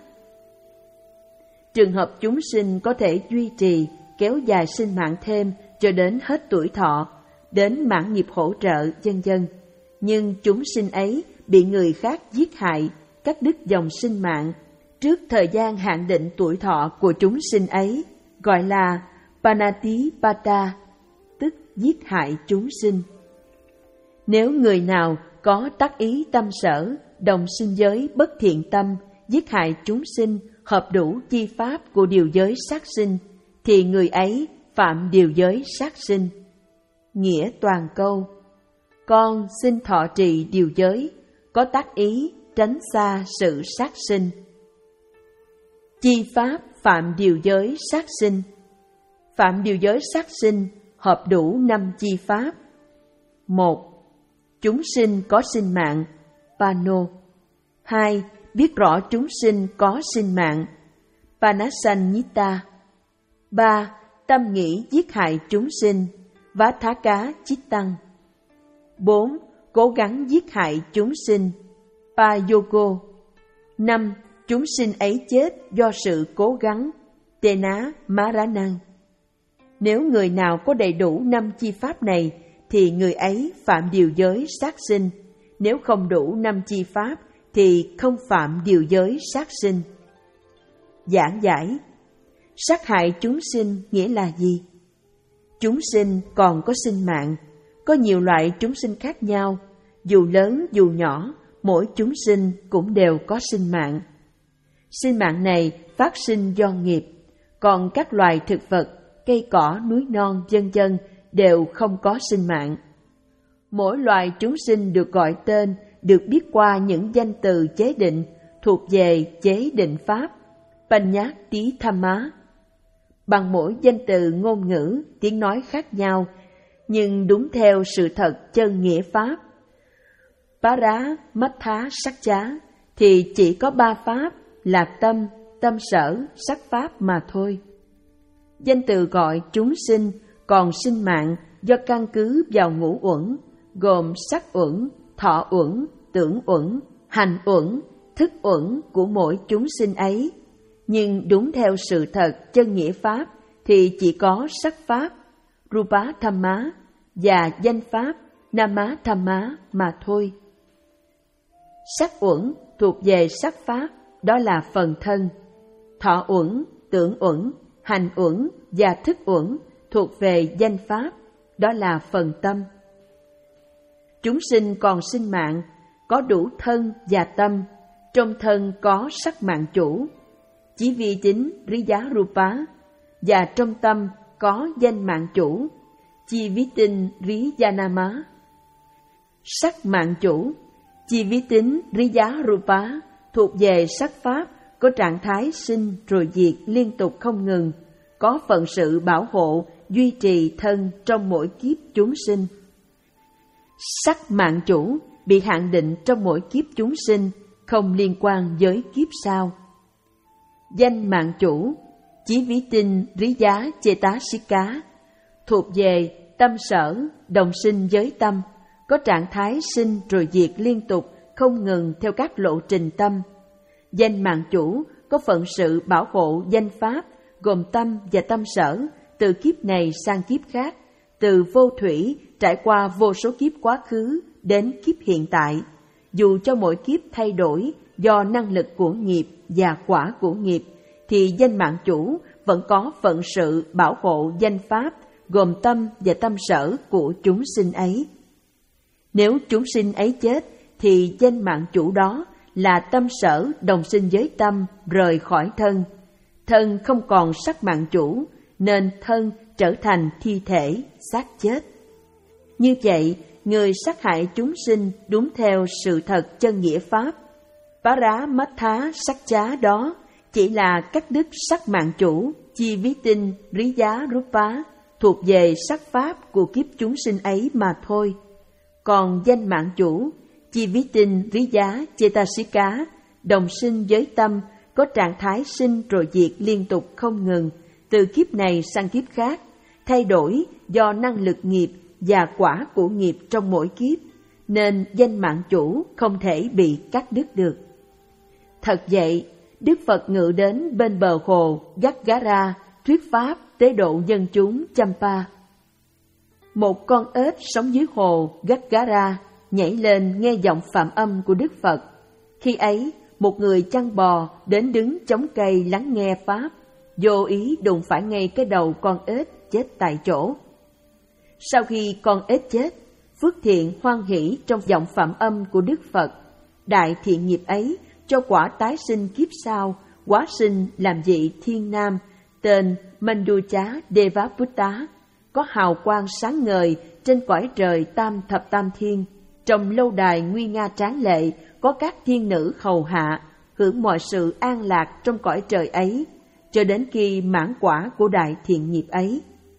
Trường hợp chúng sinh có thể duy trì, kéo dài sinh mạng thêm cho đến hết tuổi thọ, đến mãn nghiệp hỗ trợ, vân vân. Nhưng chúng sinh ấy bị người khác giết hại, cắt đứt dòng sinh mạng trước thời gian hạn định tuổi thọ của chúng sinh ấy, gọi là Panatipata, tức giết hại chúng sinh. Nếu người nào có tác ý tâm sở, đồng sinh giới bất thiện tâm, giết hại chúng sinh hợp đủ chi pháp của điều giới sát sinh, thì người ấy phạm điều giới sát sinh. Nghĩa toàn câu: con xin thọ trì điều giới, có tác ý tránh xa sự sát sinh. Chi pháp phạm điều giới sát sinh. Phạm điều giới sát sinh hợp đủ năm chi pháp. Một. Chúng sinh có sinh mạng, Pano. Hai. Biết rõ chúng sinh có sinh mạng, Panasannita. Ba. Tâm nghĩ giết hại chúng sinh, Vathaka Chittang. Bốn. Cố gắng giết hại chúng sinh, Payogo. Năm. Chúng sinh ấy chết do sự cố gắng, Tena Maranang. Nếu người nào có đầy đủ năm chi pháp này, thì người ấy phạm điều giới sát sinh. Nếu không đủ năm chi pháp, thì không phạm điều giới sát sinh. Giảng giải: sát hại chúng sinh nghĩa là gì? Chúng sinh còn có sinh mạng, có nhiều loại chúng sinh khác nhau, dù lớn dù nhỏ, mỗi chúng sinh cũng đều có sinh mạng. Sinh mạng này phát sinh do nghiệp, còn các loài thực vật, cây cỏ, núi non, vân vân đều không có sinh mạng. Mỗi loài chúng sinh được gọi tên, được biết qua những danh từ chế định thuộc về chế định pháp, Paññātithama. Bằng mỗi danh từ ngôn ngữ, tiếng nói khác nhau, nhưng đúng theo sự thật chân nghĩa pháp, Paramatthasacca, thì chỉ có ba pháp là tâm, tâm sở, sắc pháp mà thôi. Danh từ gọi chúng sinh còn sinh mạng do căn cứ vào ngũ uẩn, gồm sắc uẩn, thọ uẩn, tưởng uẩn, hành uẩn, thức uẩn của mỗi chúng sinh ấy. Nhưng đúng theo sự thật chân nghĩa pháp thì chỉ có sắc pháp, Rupa Thamma, và danh pháp, Nama Thamma mà thôi. Sắc uẩn thuộc về sắc pháp, đó là phần thân. Thọ uẩn, tưởng uẩn, hành uẩn và thức uẩn thuộc về danh pháp, đó là phần tâm. Chúng sinh còn sinh mạng, có đủ thân và tâm. Trong thân có sắc mạng chủ, chỉ vi tính Riya Rupa, và trong tâm có danh mạng chủ, chi vi tinh Riyanama. Sắc mạng chủ, chi vi tính Riya Rupa thuộc về sắc pháp, có trạng thái sinh rồi diệt liên tục không ngừng, có phận sự bảo hộ, duy trì thân trong mỗi kiếp chúng sinh. Sắc mạng chủ bị hạn định trong mỗi kiếp chúng sinh, không liên quan với kiếp sau. Danh mạng chủ, chí ví tinh Riya Cetasika, thuộc về tâm sở, đồng sinh với tâm, có trạng thái sinh rồi diệt liên tục, không ngừng theo các lộ trình tâm. Danh mạng chủ có phận sự bảo hộ danh pháp, gồm tâm và tâm sở, từ kiếp này sang kiếp khác, từ vô thủy trải qua vô số kiếp quá khứ đến kiếp hiện tại. Dù cho mỗi kiếp thay đổi do năng lực của nghiệp và quả của nghiệp, thì danh mạng chủ vẫn có phận sự bảo hộ danh pháp, gồm tâm và tâm sở của chúng sinh ấy. Nếu chúng sinh ấy chết, thì danh mạng chủ đó là tâm sở đồng sinh với tâm rời khỏi thân. Thân không còn sắc mạng chủ, nên thân trở thành thi thể, xác chết. Như vậy, người sát hại chúng sinh đúng theo sự thật chân nghĩa Pháp. Paramattha sắc chá đó chỉ là các đức sắc mạng chủ, chi ví tinh, rí giá, rupa, thuộc về sắc Pháp của kiếp chúng sinh ấy mà thôi. Còn danh mạng chủ, chi ví tinh, rí giá, chetasika, đồng sinh với tâm, có trạng thái sinh rồi diệt liên tục không ngừng, từ kiếp này sang kiếp khác, thay đổi do năng lực nghiệp và quả của nghiệp trong mỗi kiếp, nên danh mạng chủ không thể bị cắt đứt được. Thật vậy, Đức Phật ngự đến bên bờ hồ Gaggara, thuyết pháp tế độ dân chúng Champa. Một con ếch sống dưới hồ Gaggara nhảy lên nghe giọng phạm âm của Đức Phật. Khi ấy, một người chăn bò đến đứng chống cây lắng nghe pháp, vô ý đụng phải ngay cái đầu con ếch chết tại chỗ. Sau khi con ếch chết, phước thiện hoan hỷ trong giọng phạm âm của Đức Phật. Đại thiện nghiệp ấy cho quả tái sinh kiếp sau, hóa sinh làm vị thiên nam, tên Manducha Devaputta, có hào quang sáng ngời trên cõi trời tam thập tam thiên. Trong lâu đài nguy nga tráng lệ, có các thiên nữ hầu hạ, hưởng mọi sự an lạc trong cõi trời ấy, cho đến khi mãn quả của đại thiện nghiệp ấy.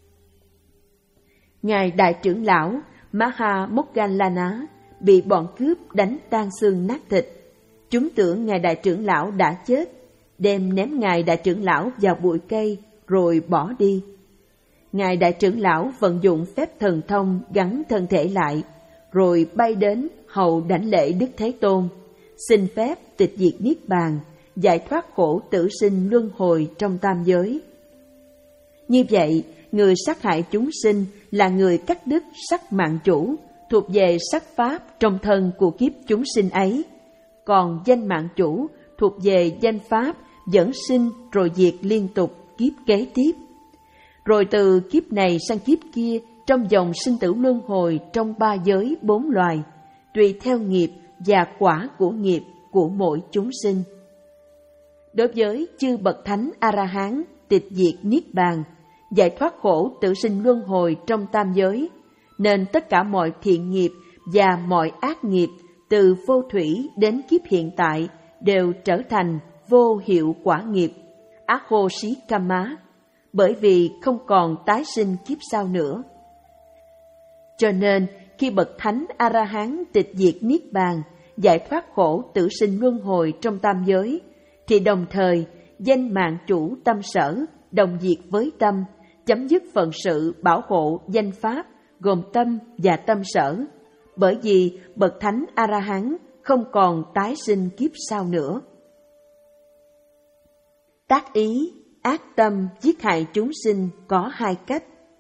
Ngài đại trưởng lão Maha Moggallana bị bọn cướp đánh tan xương nát thịt. Chúng tưởng Ngài đại trưởng lão đã chết, đem ném Ngài đại trưởng lão vào bụi cây rồi bỏ đi. Ngài đại trưởng lão vận dụng phép thần thông gắn thân thể lại, rồi bay đến hầu đảnh lễ Đức Thế Tôn, xin phép tịch diệt niết bàn, giải thoát khổ tử sinh luân hồi trong tam giới. Như vậy, người sát hại chúng sinh là người cắt đứt sắc mạng chủ, thuộc về sắc pháp trong thân của kiếp chúng sinh ấy. Còn danh mạng chủ thuộc về danh pháp dẫn sinh rồi diệt liên tục kiếp kế tiếp. Rồi từ kiếp này sang kiếp kia, trong dòng sinh tử luân hồi trong ba giới bốn loài, tùy theo nghiệp và quả của nghiệp của mỗi chúng sinh. Đối với chư bậc thánh A-la-hán tịch diệt niết bàn, giải thoát khổ tử sinh luân hồi trong tam giới, nên tất cả mọi thiện nghiệp và mọi ác nghiệp từ vô thủy đến kiếp hiện tại đều trở thành vô hiệu quả nghiệp, Ahoshikama, bởi vì không còn tái sinh kiếp sau nữa. Cho nên, khi bậc thánh A-la-hán tịch diệt niết bàn, giải thoát khổ tử sinh luân hồi trong tam giới, thì đồng thời danh mạng chủ tâm sở đồng diệt với tâm, chấm dứt phận sự bảo hộ danh pháp gồm tâm và tâm sở, bởi vì bậc thánh A-la-hán không còn tái sinh kiếp sau nữa. Tác ý, ác tâm giết hại chúng sinh có hai cách.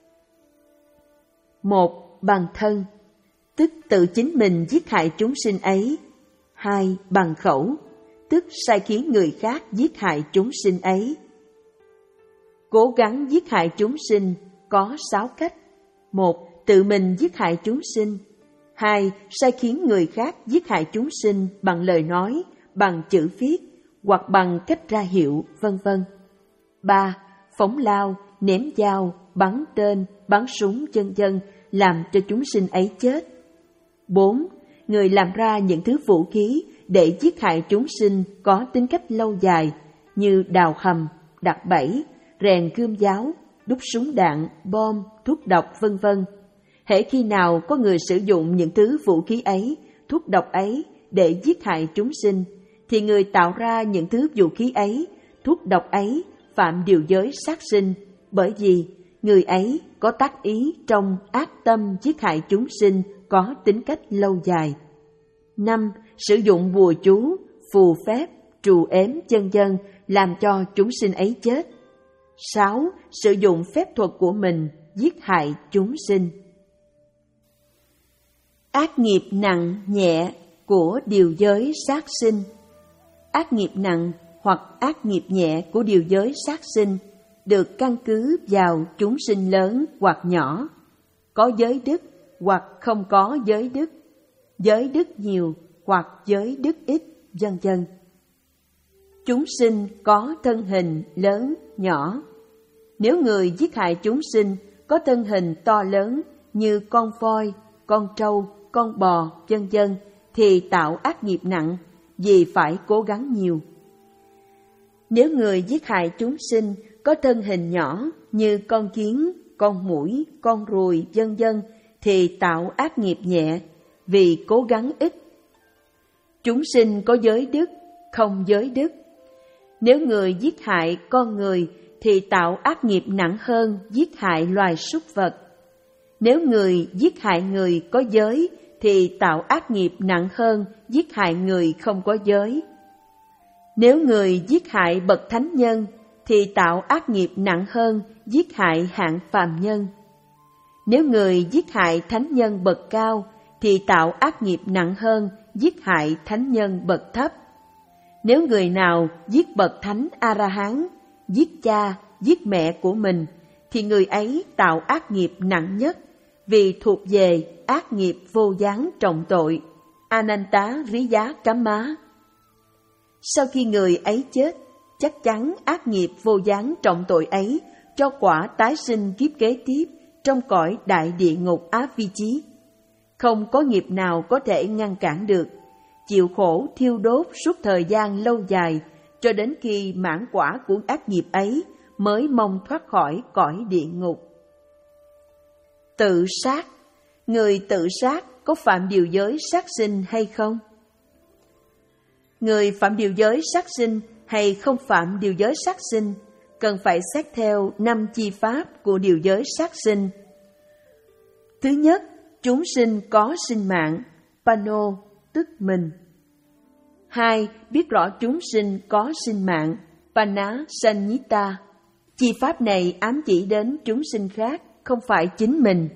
Một, bằng thân, tức tự chính mình giết hại chúng sinh ấy. Hai, bằng khẩu, tức sai khiến người khác giết hại chúng sinh ấy. Cố gắng giết hại chúng sinh có sáu cách. Một, tự mình giết hại chúng sinh. Hai, sai khiến người khác giết hại chúng sinh bằng lời nói, bằng chữ viết, hoặc bằng cách ra hiệu, vân vân. Ba, phóng lao, ném dao, bắn tên, bắn súng, vân vân, làm cho chúng sinh ấy chết. Bốn, người làm ra những thứ vũ khí để giết hại chúng sinh có tính cách lâu dài, như đào hầm, đặt bẫy, rèn gươm giáo, đúc súng đạn, bom, thuốc độc, vân vân. Hễ khi nào có người sử dụng những thứ vũ khí ấy, thuốc độc ấy để giết hại chúng sinh, thì người tạo ra những thứ vũ khí ấy, thuốc độc ấy phạm điều giới sát sinh, bởi vì người ấy có tác ý trong ác tâm giết hại chúng sinh có tính cách lâu dài. Năm, sử dụng bùa chú, phù phép, trù ếm, vân vân làm cho chúng sinh ấy chết. Sáu, sử dụng phép thuật của mình giết hại chúng sinh. Ác nghiệp nặng, nhẹ của điều giới sát sinh. Ác nghiệp nặng hoặc ác nghiệp nhẹ của điều giới sát sinh được căn cứ vào chúng sinh lớn hoặc nhỏ, có giới đức hoặc không có giới đức, giới đức nhiều hoặc giới đức ít, vân vân. Chúng sinh có thân hình lớn, nhỏ. Nếu người giết hại chúng sinh có thân hình to lớn như con voi, con trâu, con bò, vân vân thì tạo ác nghiệp nặng vì phải cố gắng nhiều. Nếu người giết hại chúng sinh có thân hình nhỏ như con kiến, con muỗi, con ruồi, vân vân thì tạo ác nghiệp nhẹ vì cố gắng ít. Chúng sinh có giới đức, không giới đức. Nếu người giết hại con người thì tạo ác nghiệp nặng hơn giết hại loài súc vật. Nếu người giết hại người có giới thì tạo ác nghiệp nặng hơn giết hại người không có giới. Nếu người giết hại bậc thánh nhân thì tạo ác nghiệp nặng hơn giết hại hạng phàm nhân. Nếu người giết hại thánh nhân bậc cao thì tạo ác nghiệp nặng hơn giết hại thánh nhân bậc thấp. Nếu người nào giết bậc thánh A-la-hán, giết cha, giết mẹ của mình, thì người ấy tạo ác nghiệp nặng nhất, vì thuộc về ác nghiệp vô gián trọng tội. Ananta Riya Kamma. Sau khi người ấy chết, chắc chắn ác nghiệp vô gián trọng tội ấy cho quả tái sinh kiếp kế tiếp trong cõi đại địa ngục Áp Vi Chí. Không có nghiệp nào có thể ngăn cản được, chịu khổ thiêu đốt suốt thời gian lâu dài, cho đến khi mãn quả của ác nghiệp ấy mới mong thoát khỏi cõi địa ngục. Tự sát. Người tự sát có phạm điều giới sát sinh hay không? Người phạm điều giới sát sinh hay không phạm điều giới sát sinh cần phải xét theo năm chi pháp của điều giới sát sinh. Thứ nhất, chúng sinh có sinh mạng, pano, tức mình. Hai, biết rõ chúng sinh có sinh mạng, pana sanyita. Chi pháp này ám chỉ đến chúng sinh khác, không phải chính mình.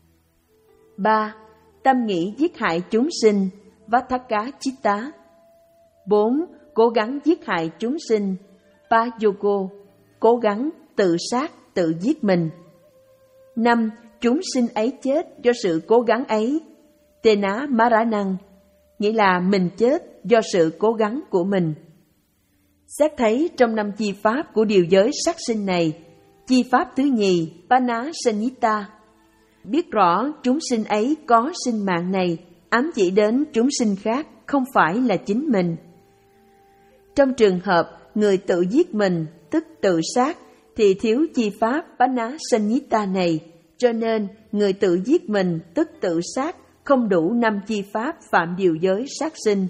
Ba, tâm nghĩ giết hại chúng sinh, vathaka chitta. Bốn, cố gắng giết hại chúng sinh, payogo, cố gắng tự sát, tự giết mình. Năm, chúng sinh ấy chết do sự cố gắng ấy, tena maranang, nghĩa là mình chết do sự cố gắng của mình. Xét thấy trong năm chi pháp của điều giới sát sinh này, chi pháp thứ nhì, pana sanyita, biết rõ chúng sinh ấy có sinh mạng này, ám chỉ đến chúng sinh khác, không phải là chính mình. Trong trường hợp người tự giết mình, tức tự sát, thì thiếu chi pháp pana sanyita này, cho nên người tự giết mình, tức tự sát, không đủ năm chi pháp phạm điều giới sát sinh.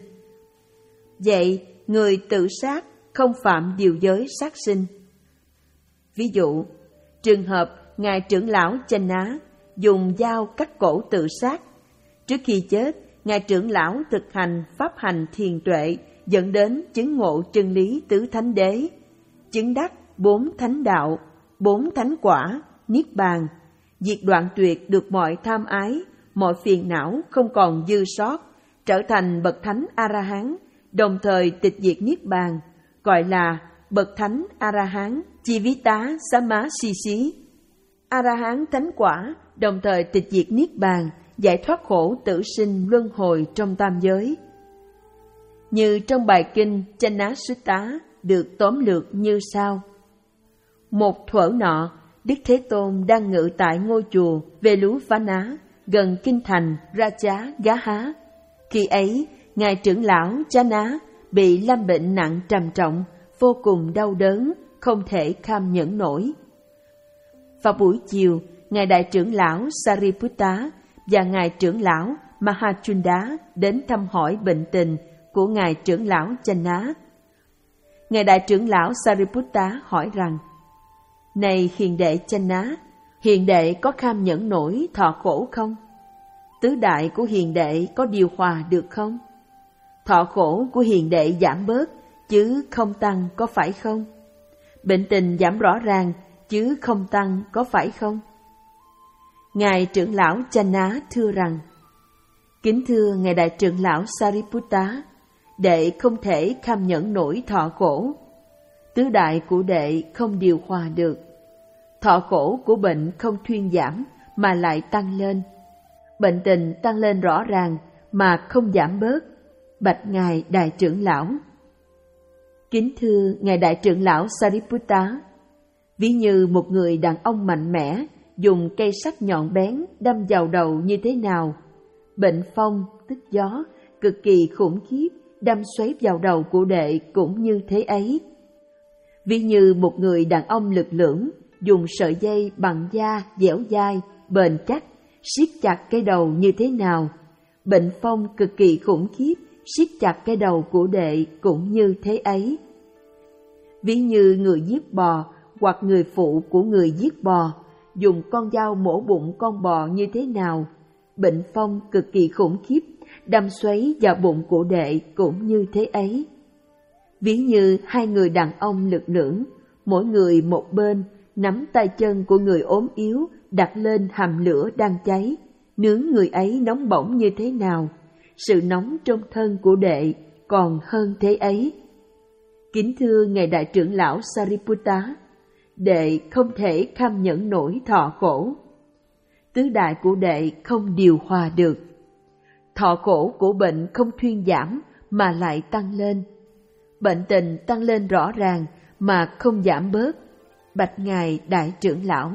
Vậy, người tự sát không phạm điều giới sát sinh. Ví dụ, trường hợp Ngài trưởng lão Chanh Ná dùng dao cắt cổ tự sát. Trước khi chết, Ngài trưởng lão thực hành pháp hành thiền tuệ dẫn đến chứng ngộ chân lý tứ thánh đế, chứng đắc bốn thánh đạo, bốn thánh quả, niết bàn, diệt đoạn tuyệt được mọi tham ái, mọi phiền não không còn dư sót, trở thành bậc thánh A-la-hán, đồng thời tịch diệt niết bàn, gọi là bậc thánh A-la-hán, Chivita Samasisi. A-la-hán thánh quả, đồng thời tịch diệt niết bàn, giải thoát khổ tử sinh luân hồi trong tam giới. Như trong bài kinh Channa Sutta được tóm lược như sau. Một thuở nọ, Đức Thế Tôn đang ngự tại ngôi chùa Veluvana gần kinh thành Raja Gaha. Khi ấy, Ngài trưởng lão Channa bị lâm bệnh nặng trầm trọng, vô cùng đau đớn, không thể kham nhẫn nổi. Vào buổi chiều, Ngài đại trưởng lão Sariputta và Ngài trưởng lão Mahachunda đến thăm hỏi bệnh tình của Ngài trưởng lão Channa. Ngài đại trưởng lão Sariputta hỏi rằng: Này hiền đệ Channa, hiền đệ có kham nhẫn nổi thọ khổ không? Tứ đại của hiền đệ có điều hòa được không? Thọ khổ của hiền đệ giảm bớt, chứ không tăng có phải không? Bệnh tình giảm rõ ràng, chứ không tăng có phải không? Ngài trưởng lão Channa thưa rằng: Kính thưa Ngài đại trưởng lão Sariputta, đệ không thể kham nhẫn nổi thọ khổ. Tứ đại của đệ không điều hòa được. Thọ khổ của bệnh không thuyên giảm mà lại tăng lên. Bệnh tình tăng lên rõ ràng mà không giảm bớt. Bạch Ngài đại trưởng lão. Kính thưa Ngài đại trưởng lão Sariputta, ví như một người đàn ông mạnh mẽ dùng cây sắt nhọn bén đâm vào đầu như thế nào, Bệnh phong, tức gió, cực kỳ khủng khiếp, đâm xoáy vào đầu của đệ cũng như thế ấy. Ví như một người đàn ông lực lưỡng, dùng sợi dây bằng da dẻo dai, bền chắc, siết chặt cái đầu như thế nào. Bệnh phong cực kỳ khủng khiếp, siết chặt cái đầu của đệ cũng như thế ấy. Ví như người giết bò hoặc người phụ của người giết bò, dùng con dao mổ bụng con bò như thế nào. Bệnh phong cực kỳ khủng khiếp, đâm xoáy vào bụng của đệ cũng như thế ấy. Ví như hai người đàn ông lực lưỡng, mỗi người một bên, nắm tay chân của người ốm yếu đặt lên hầm lửa đang cháy, nướng người ấy nóng bỏng như thế nào. Sự nóng trong thân của đệ còn hơn thế ấy. Kính thưa Ngài Đại trưởng lão Sariputta, đệ không thể kham nhẫn nổi thọ khổ. Tứ đại của đệ không điều hòa được. Thọ khổ của bệnh không thuyên giảm mà lại tăng lên. Bệnh tình tăng lên rõ ràng mà không giảm bớt. Bạch Ngài Đại trưởng lão.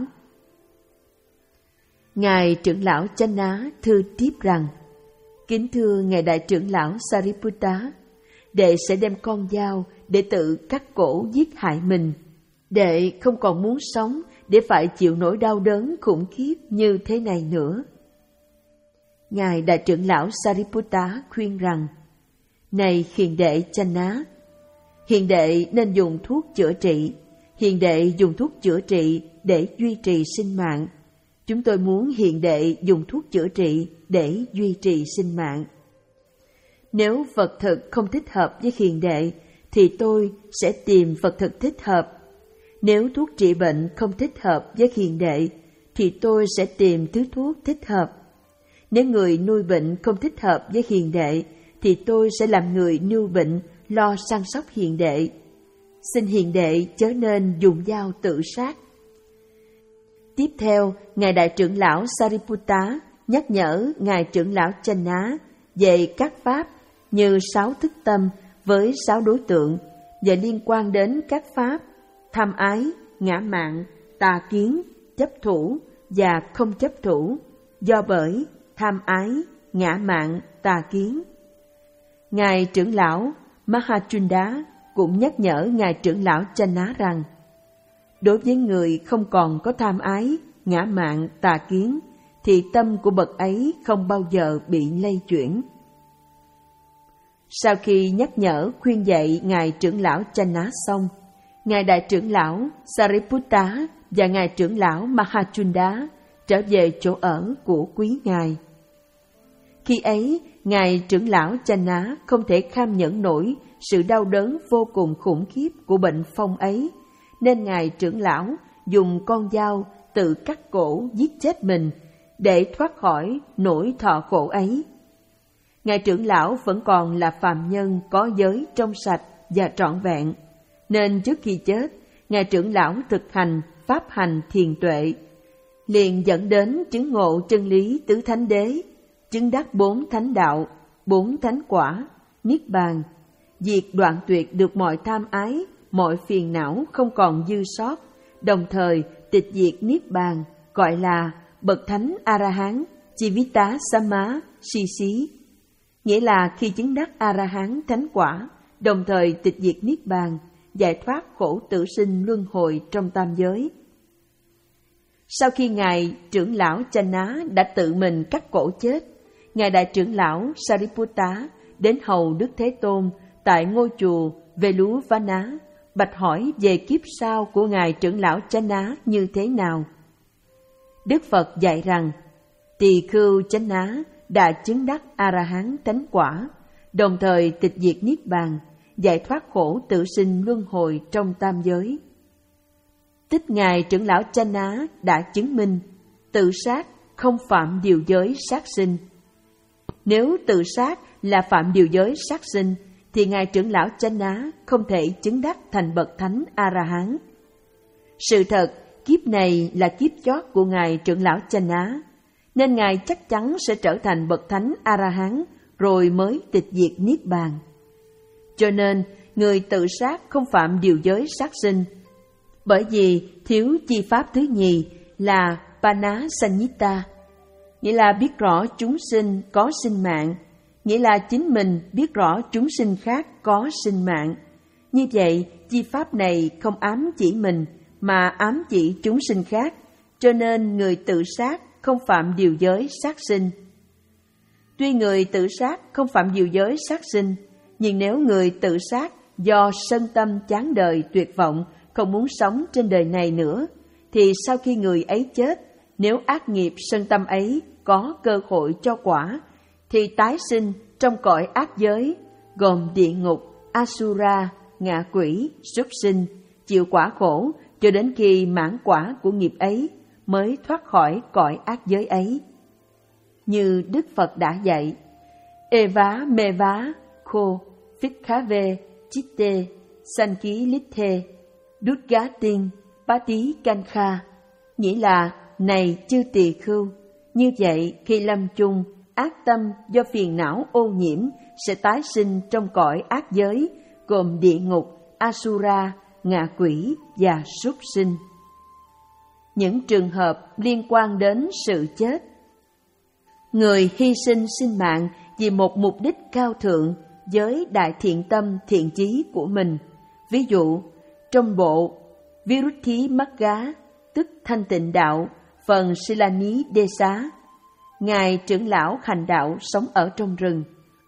Ngài trưởng lão Channa thư tiếp rằng: Kính thưa Ngài Đại trưởng lão Sariputta, đệ sẽ đem con dao để tự cắt cổ giết hại mình. Đệ không còn muốn sống để phải chịu nỗi đau đớn khủng khiếp như thế này nữa. Ngài Đại trưởng lão Sariputta khuyên rằng: Này hiền đệ Channa, hiền đệ nên dùng thuốc chữa trị. Hiền đệ dùng thuốc chữa trị để duy trì sinh mạng. Chúng tôi muốn hiền đệ dùng thuốc chữa trị để duy trì sinh mạng. Nếu vật thực không thích hợp với hiền đệ, thì tôi sẽ tìm vật thực thích hợp. Nếu thuốc trị bệnh không thích hợp với hiền đệ, thì tôi sẽ tìm thứ thuốc thích hợp. Nếu người nuôi bệnh không thích hợp với hiền đệ, thì tôi sẽ làm người nuôi bệnh lo săn sóc hiền đệ. Xin hiền đệ chớ nên dùng dao tự sát. Tiếp theo, Ngài Đại trưởng lão Sariputta nhắc nhở Ngài trưởng lão Channa về các pháp như sáu thức tâm với sáu đối tượng và liên quan đến các pháp tham ái, ngã mạn, tà kiến, chấp thủ và không chấp thủ, do bởi tham ái, ngã mạn, tà kiến. Ngài trưởng lão Mahachunda cũng nhắc nhở Ngài trưởng lão Channa rằng: Đối với người không còn có tham ái, ngã mạn, tà kiến, thì tâm của bậc ấy không bao giờ bị lay chuyển. Sau khi nhắc nhở khuyên dạy Ngài trưởng lão Channa xong, Ngài Đại trưởng lão Sariputta và Ngài trưởng lão Mahachunda trở về chỗ ở của quý Ngài. Khi ấy, Ngài trưởng lão Channa không thể kham nhẫn nổi sự đau đớn vô cùng khủng khiếp của bệnh phong ấy, nên Ngài trưởng lão dùng con dao tự cắt cổ giết chết mình để thoát khỏi nỗi thọ khổ ấy. Ngài trưởng lão vẫn còn là phàm nhân có giới trong sạch và trọn vẹn, nên trước khi chết, Ngài trưởng lão thực hành pháp hành thiền tuệ, liền dẫn đến chứng ngộ chân lý tứ thánh đế, chứng đắc bốn thánh đạo, bốn thánh quả, niết bàn, diệt đoạn tuyệt được mọi tham ái, mọi phiền não không còn dư sót, đồng thời tịch diệt niết bàn, gọi là bậc thánh A-la-hán Chivita Samma Sisi, nghĩa là khi chứng đắc A-la-hán thánh quả, đồng thời tịch diệt niết bàn, giải thoát khổ tử sinh luân hồi trong tam giới. Sau khi Ngài trưởng lão Channa đã tự mình cắt cổ chết, Ngài Đại trưởng lão Sariputta đến hầu Đức Thế Tôn tại ngôi chùa Veluvana, bạch hỏi về kiếp sau của Ngài trưởng lão Channa như thế nào. Đức Phật dạy rằng, Tỳ khưu Channa đã chứng đắc A-la-hán thánh quả, đồng thời tịch diệt niết bàn, giải thoát khổ tự sinh luân hồi trong tam giới. Tích Ngài trưởng lão Channa đã chứng minh tự sát không phạm điều giới sát sinh. Nếu tự sát là phạm điều giới sát sinh, thì Ngài trưởng lão Channa không thể chứng đắc thành bậc thánh A-la-hán. Sự thật, kiếp này là kiếp chót của Ngài trưởng lão Channa, nên Ngài chắc chắn sẽ trở thành bậc thánh A-la-hán rồi mới tịch diệt niết bàn. Cho nên, người tự sát không phạm điều giới sát sinh, bởi vì thiếu chi pháp thứ nhì là Panasanyita. nghĩa là biết rõ chúng sinh có sinh mạng, nghĩa là chính mình biết rõ chúng sinh khác có sinh mạng. Như vậy, chi pháp này không ám chỉ mình, mà ám chỉ chúng sinh khác, cho nên người tự sát không phạm điều giới sát sinh. Tuy người tự sát không phạm điều giới sát sinh, nhưng nếu người tự sát do sân tâm chán đời tuyệt vọng, không muốn sống trên đời này nữa, thì sau khi người ấy chết, nếu ác nghiệp sân tâm ấy có cơ hội cho quả, thì tái sinh trong cõi ác giới, gồm địa ngục, Asura, ngạ quỷ, súc sinh, chịu quả khổ cho đến khi mãn quả của nghiệp ấy mới thoát khỏi cõi ác giới ấy. Như Đức Phật đã dạy, Eva me vá, khô, phích khá vê, chitte, sanh ký lít thê, đút gá tiên, bá tí canh kha, nghĩa là, này chư tỳ khưu, như vậy khi lâm chung, ác tâm do phiền não ô nhiễm sẽ tái sinh trong cõi ác giới, gồm địa ngục, Asura, ngạ quỷ và súc sinh. Những trường hợp liên quan đến sự chết. Người hy sinh sinh mạng vì một mục đích cao thượng với đại thiện tâm thiện chí của mình. Ví dụ, trong bộ Viruddhimagga, tức thanh tịnh đạo, phần Silani Đê Xá, Ngài trưởng lão hành đạo sống ở trong rừng.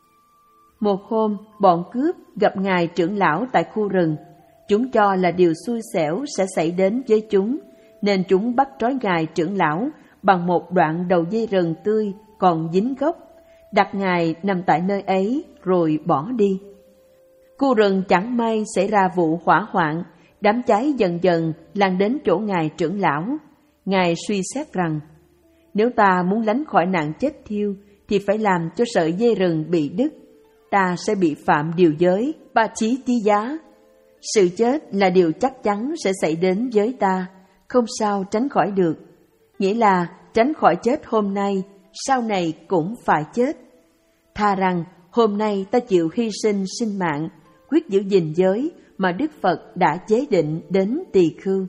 Một hôm, bọn cướp gặp Ngài trưởng lão tại khu rừng. Chúng cho là điều xui xẻo sẽ xảy đến với chúng, nên chúng bắt trói Ngài trưởng lão bằng một đoạn đầu dây rừng tươi còn dính gốc, đặt Ngài nằm tại nơi ấy rồi bỏ đi. Khu rừng chẳng may xảy ra vụ hỏa hoạn, đám cháy dần dần lan đến chỗ Ngài trưởng lão. Ngài suy xét rằng, nếu ta muốn lánh khỏi nạn chết thiêu, thì phải làm cho sợi dây rừng bị đứt. Ta sẽ bị phạm điều giới, ba chí tí giá. Sự chết là điều chắc chắn sẽ xảy đến với ta, không sao tránh khỏi được. Nghĩa là tránh khỏi chết hôm nay, sau này cũng phải chết. Thà rằng hôm nay ta chịu hy sinh sinh mạng, quyết giữ gìn giới mà Đức Phật đã chế định đến tỳ khưu.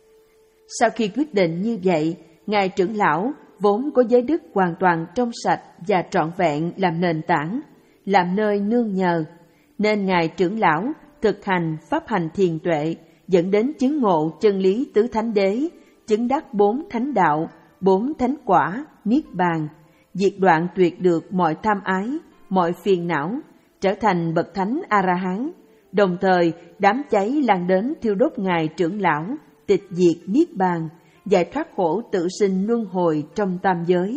Sau khi quyết định như vậy, Ngài trưởng lão vốn có giới đức hoàn toàn trong sạch và trọn vẹn làm nền tảng, làm nơi nương nhờ, nên Ngài trưởng lão thực hành pháp hành thiền tuệ, dẫn đến chứng ngộ chân lý tứ thánh đế, chứng đắc bốn thánh đạo, bốn thánh quả, niết bàn, diệt đoạn tuyệt được mọi tham ái, mọi phiền não, trở thành bậc thánh A-la-hán. Đồng thời, đám cháy lan đến thiêu đốt Ngài trưởng lão, tịch diệt niết bàn, giải thoát khổ tự sinh luân hồi trong tam giới.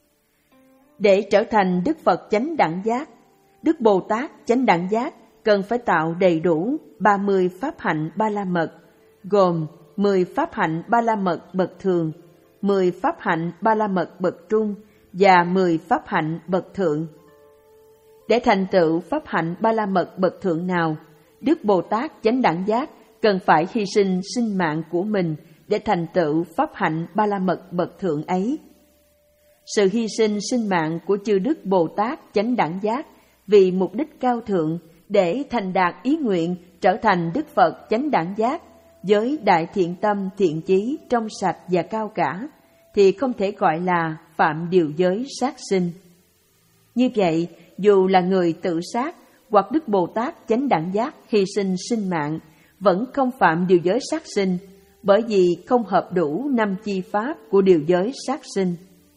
Để trở thành Đức Phật chánh đẳng giác, Đức Bồ Tát chánh đẳng giác cần phải tạo đầy đủ ba mươi pháp hạnh ba la mật, gồm mười pháp hạnh ba la mật bậc thường, mười pháp hạnh ba la mật bậc trung và mười pháp hạnh bậc thượng. Để thành tựu pháp hạnh ba la mật bậc thượng nào, Đức Bồ Tát chánh đẳng giác cần phải hy sinh sinh mạng của mình để thành tựu pháp hạnh ba la mật bậc thượng ấy. Sự hy sinh sinh mạng của chư Đức Bồ Tát chánh đẳng giác vì mục đích cao thượng để thành đạt ý nguyện trở thành Đức Phật chánh đẳng giác với đại thiện tâm thiện chí trong sạch và cao cả, thì không thể gọi là phạm điều giới sát sinh. Như vậy, dù là người tự sát hoặc Đức Bồ Tát chánh đẳng giác hy sinh sinh mạng, vẫn không phạm điều giới sát sinh, bởi vì không hợp đủ năm chi pháp của điều giới sát sinh.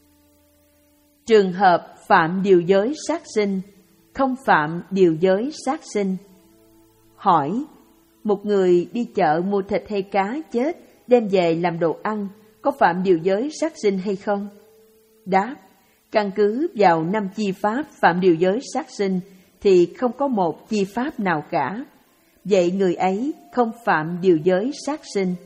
Trường hợp phạm điều giới sát sinh, không phạm điều giới sát sinh. Hỏi, một người đi chợ mua thịt hay cá chết đem về làm đồ ăn, có phạm điều giới sát sinh hay không? Đáp, căn cứ vào năm chi pháp phạm điều giới sát sinh thì không có một chi pháp nào cả. Vậy người ấy không phạm điều giới sát sinh.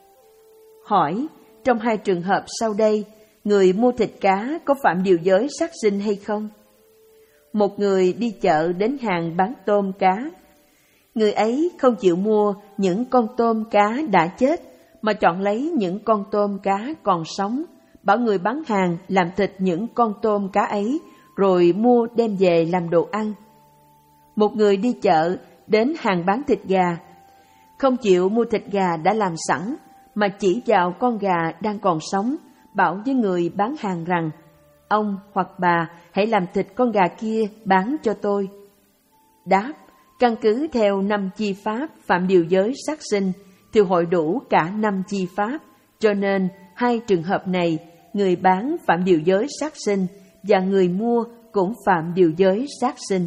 Hỏi, trong hai trường hợp sau đây, người mua thịt cá có phạm điều giới sát sinh hay không? Một người đi chợ đến hàng bán tôm cá. Người ấy không chịu mua những con tôm cá đã chết, mà chọn lấy những con tôm cá còn sống, bảo người bán hàng làm thịt những con tôm cá ấy, rồi mua đem về làm đồ ăn. Một người đi chợ đến hàng bán thịt gà, không chịu mua thịt gà đã làm sẵn, mà chỉ vào con gà đang còn sống, bảo với người bán hàng rằng, ông hoặc bà hãy làm thịt con gà kia bán cho tôi. Đáp, căn cứ theo năm chi pháp phạm điều giới sát sinh thì hội đủ cả năm chi pháp, cho nên hai trường hợp này, người bán phạm điều giới sát sinh và người mua cũng phạm điều giới sát sinh.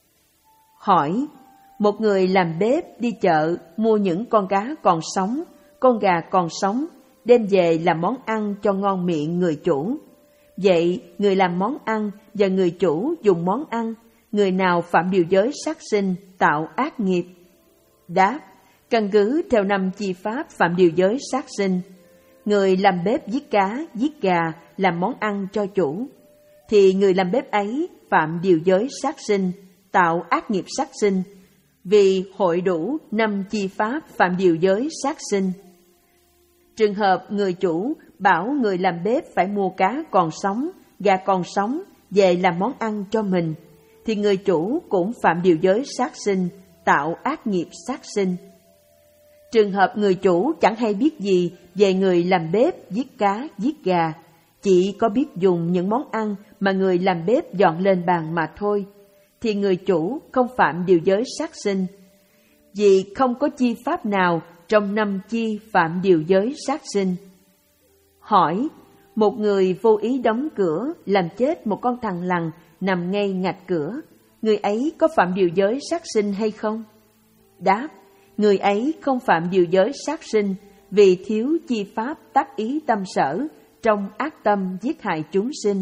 Hỏi, một người làm bếp đi chợ mua những con cá còn sống, con gà còn sống, đem về làm món ăn cho ngon miệng người chủ. Vậy người làm món ăn và người chủ dùng món ăn, người nào phạm điều giới sát sinh tạo ác nghiệp? Đáp, căn cứ theo năm chi pháp phạm điều giới sát sinh, người làm bếp giết cá, giết gà làm món ăn cho chủ, thì người làm bếp ấy phạm điều giới sát sinh, tạo ác nghiệp sát sinh, vì hội đủ năm chi pháp phạm điều giới sát sinh. Trường hợp người chủ bảo người làm bếp phải mua cá còn sống, gà còn sống về làm món ăn cho mình, thì người chủ cũng phạm điều giới sát sinh, tạo ác nghiệp sát sinh. Trường hợp người chủ chẳng hay biết gì về người làm bếp giết cá, giết gà, chỉ có biết dùng những món ăn mà người làm bếp dọn lên bàn mà thôi, thì người chủ không phạm điều giới sát sinh, vì không có chi pháp nào trong năm chi phạm điều giới sát sinh. Hỏi, một người vô ý đóng cửa làm chết một con thằn lằn nằm ngay ngạch cửa, người ấy có phạm điều giới sát sinh hay không? Đáp, người ấy không phạm điều giới sát sinh vì thiếu chi pháp tác ý tâm sở trong ác tâm giết hại chúng sinh.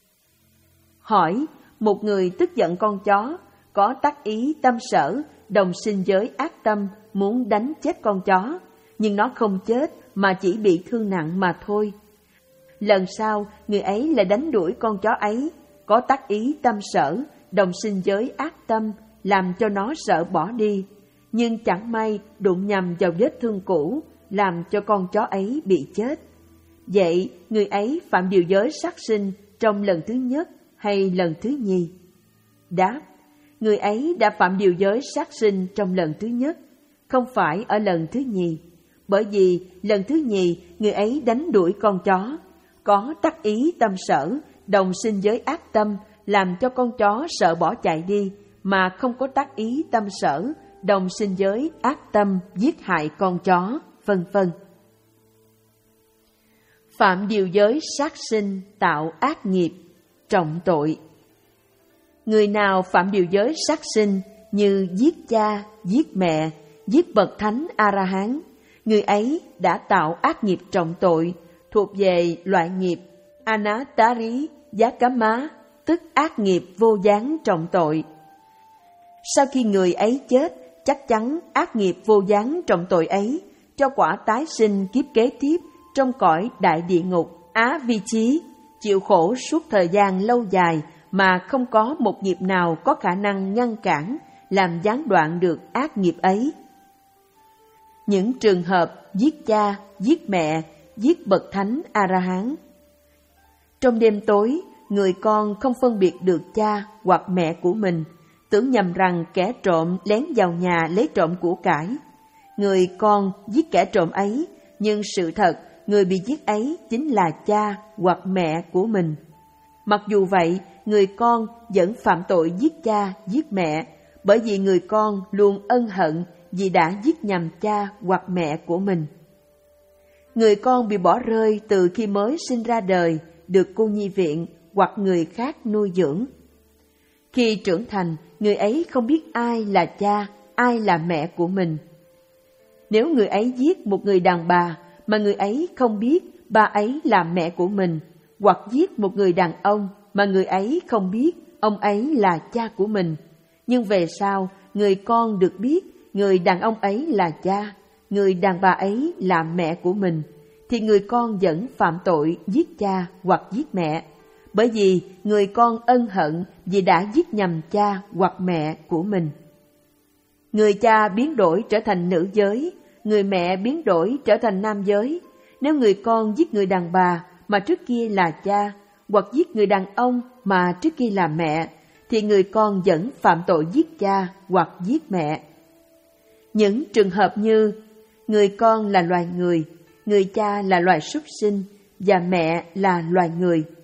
Hỏi, một người tức giận con chó, có tác ý tâm sở, đồng sinh giới ác tâm muốn đánh chết con chó, nhưng nó không chết mà chỉ bị thương nặng mà thôi. Lần sau, người ấy lại đánh đuổi con chó ấy, có tác ý tâm sở, đồng sinh giới ác tâm, làm cho nó sợ bỏ đi, nhưng chẳng may đụng nhầm vào vết thương cũ, làm cho con chó ấy bị chết. Vậy, người ấy phạm điều giới sát sinh trong lần thứ nhất hay lần thứ nhì? Đáp, người ấy đã phạm điều giới sát sinh trong lần thứ nhất, không phải ở lần thứ nhì, bởi vì lần thứ nhì người ấy đánh đuổi con chó, có tác ý tâm sở, đồng sinh giới ác tâm, làm cho con chó sợ bỏ chạy đi, mà không có tác ý tâm sở, đồng sinh giới ác tâm giết hại con chó, vân vân. Phạm điều giới sát sinh tạo ác nghiệp, trọng tội. Người nào phạm điều giới sát sinh như giết cha, giết mẹ, giết bậc thánh A-la-hán, người ấy đã tạo ác nghiệp trọng tội, thuộc về loại nghiệp Anattari Yakama, tức ác nghiệp vô gián trọng tội. Sau khi người ấy chết, chắc chắn ác nghiệp vô gián trọng tội ấy cho quả tái sinh kiếp kế tiếp trong cõi đại địa ngục Á Vi Chí, chịu khổ suốt thời gian lâu dài mà không có một nghiệp nào có khả năng ngăn cản, làm gián đoạn được ác nghiệp ấy. Những trường hợp giết cha, giết mẹ, giết bậc thánh A-la-hán. Trong đêm tối, người con không phân biệt được cha hoặc mẹ của mình, tưởng nhầm rằng kẻ trộm lén vào nhà lấy trộm của cải. Người con giết kẻ trộm ấy, nhưng sự thật người bị giết ấy chính là cha hoặc mẹ của mình. Mặc dù vậy, người con vẫn phạm tội giết cha, giết mẹ, bởi vì người con luôn ân hận vì đã giết nhầm cha hoặc mẹ của mình. Người con bị bỏ rơi từ khi mới sinh ra đời, được cô nhi viện hoặc người khác nuôi dưỡng. Khi trưởng thành, người ấy không biết ai là cha, ai là mẹ của mình. Nếu người ấy giết một người đàn bà mà người ấy không biết bà ấy là mẹ của mình, hoặc giết một người đàn ông mà người ấy không biết ông ấy là cha của mình, nhưng về sau người con được biết người đàn ông ấy là cha, người đàn bà ấy là mẹ của mình, thì người con vẫn phạm tội giết cha hoặc giết mẹ, bởi vì người con ân hận vì đã giết nhầm cha hoặc mẹ của mình. Người cha biến đổi trở thành nữ giới, người mẹ biến đổi trở thành nam giới. Nếu người con giết người đàn bà mà trước kia là cha, hoặc giết người đàn ông mà trước kia là mẹ, thì người con vẫn phạm tội giết cha hoặc giết mẹ. Những trường hợp như người con là loài người, người cha là loài súc sinh và mẹ là loài người,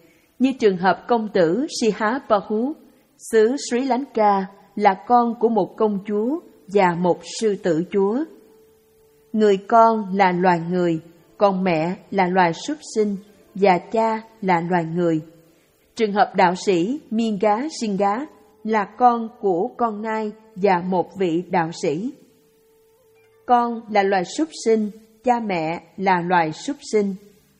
Như trường hợp công tử Sihapahu, xứ Sri Lanka, là con của một công chúa và một sư tử chúa. Người con là loài người, còn mẹ là loài súc sinh và cha là loài người. Trường hợp đạo sĩ Minga Singha là con của con nai và một vị đạo sĩ. Con là loài súc sinh, cha mẹ là loài súc sinh.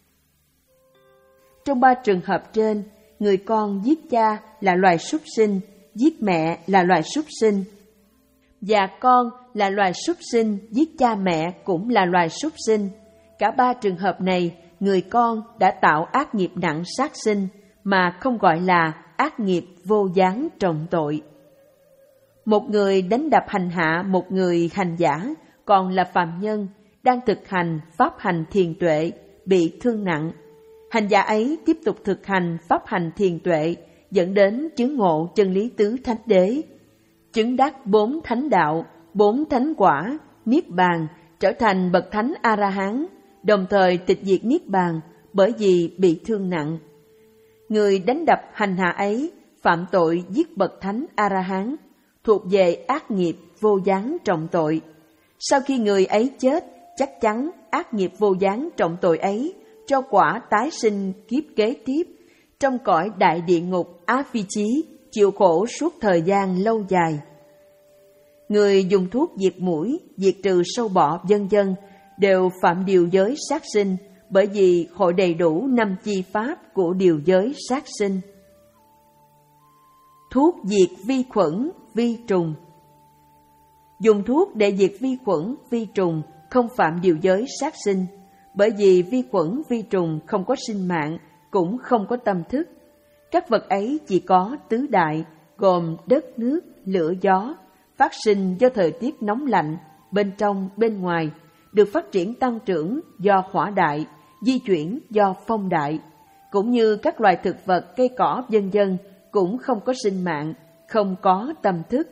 Trong ba trường hợp trên, người con giết cha là loài súc sinh, giết mẹ là loài súc sinh. Và con là loài súc sinh, giết cha mẹ cũng là loài súc sinh. Cả ba trường hợp này, người con đã tạo ác nghiệp nặng sát sinh, mà không gọi là ác nghiệp vô gián trọng tội. Một người đánh đập hành hạ một người hành giả, còn là phàm nhân, đang thực hành pháp hành thiền tuệ, bị thương nặng. Hành giả ấy tiếp tục thực hành pháp hành thiền tuệ, dẫn đến chứng ngộ chân lý tứ thánh đế, chứng đắc bốn thánh đạo, bốn thánh quả, niết bàn, trở thành bậc thánh A-la-hán, đồng thời tịch diệt niết bàn bởi vì bị thương nặng. Người đánh đập hành hạ ấy phạm tội giết bậc thánh A-la-hán, thuộc về ác nghiệp vô gián trọng tội. Sau khi người ấy chết, chắc chắn ác nghiệp vô gián trọng tội ấy cho quả tái sinh kiếp kế tiếp trong cõi đại địa ngục Á Phi Chí, chịu khổ suốt thời gian lâu dài. Người dùng thuốc diệt muỗi, diệt trừ sâu bọ vân vân đều phạm điều giới sát sinh, bởi vì hội đầy đủ năm chi pháp của điều giới sát sinh. Thuốc diệt vi khuẩn, vi trùng. Dùng thuốc để diệt vi khuẩn, vi trùng không phạm điều giới sát sinh, bởi vì vi khuẩn, vi trùng không có sinh mạng, cũng không có tâm thức. Các vật ấy chỉ có tứ đại, gồm đất, nước, lửa, gió, phát sinh do thời tiết nóng lạnh, bên trong, bên ngoài, được phát triển tăng trưởng do hỏa đại, di chuyển do phong đại, cũng như các loài thực vật, cây cỏ, vân vân cũng không có sinh mạng, không có tâm thức.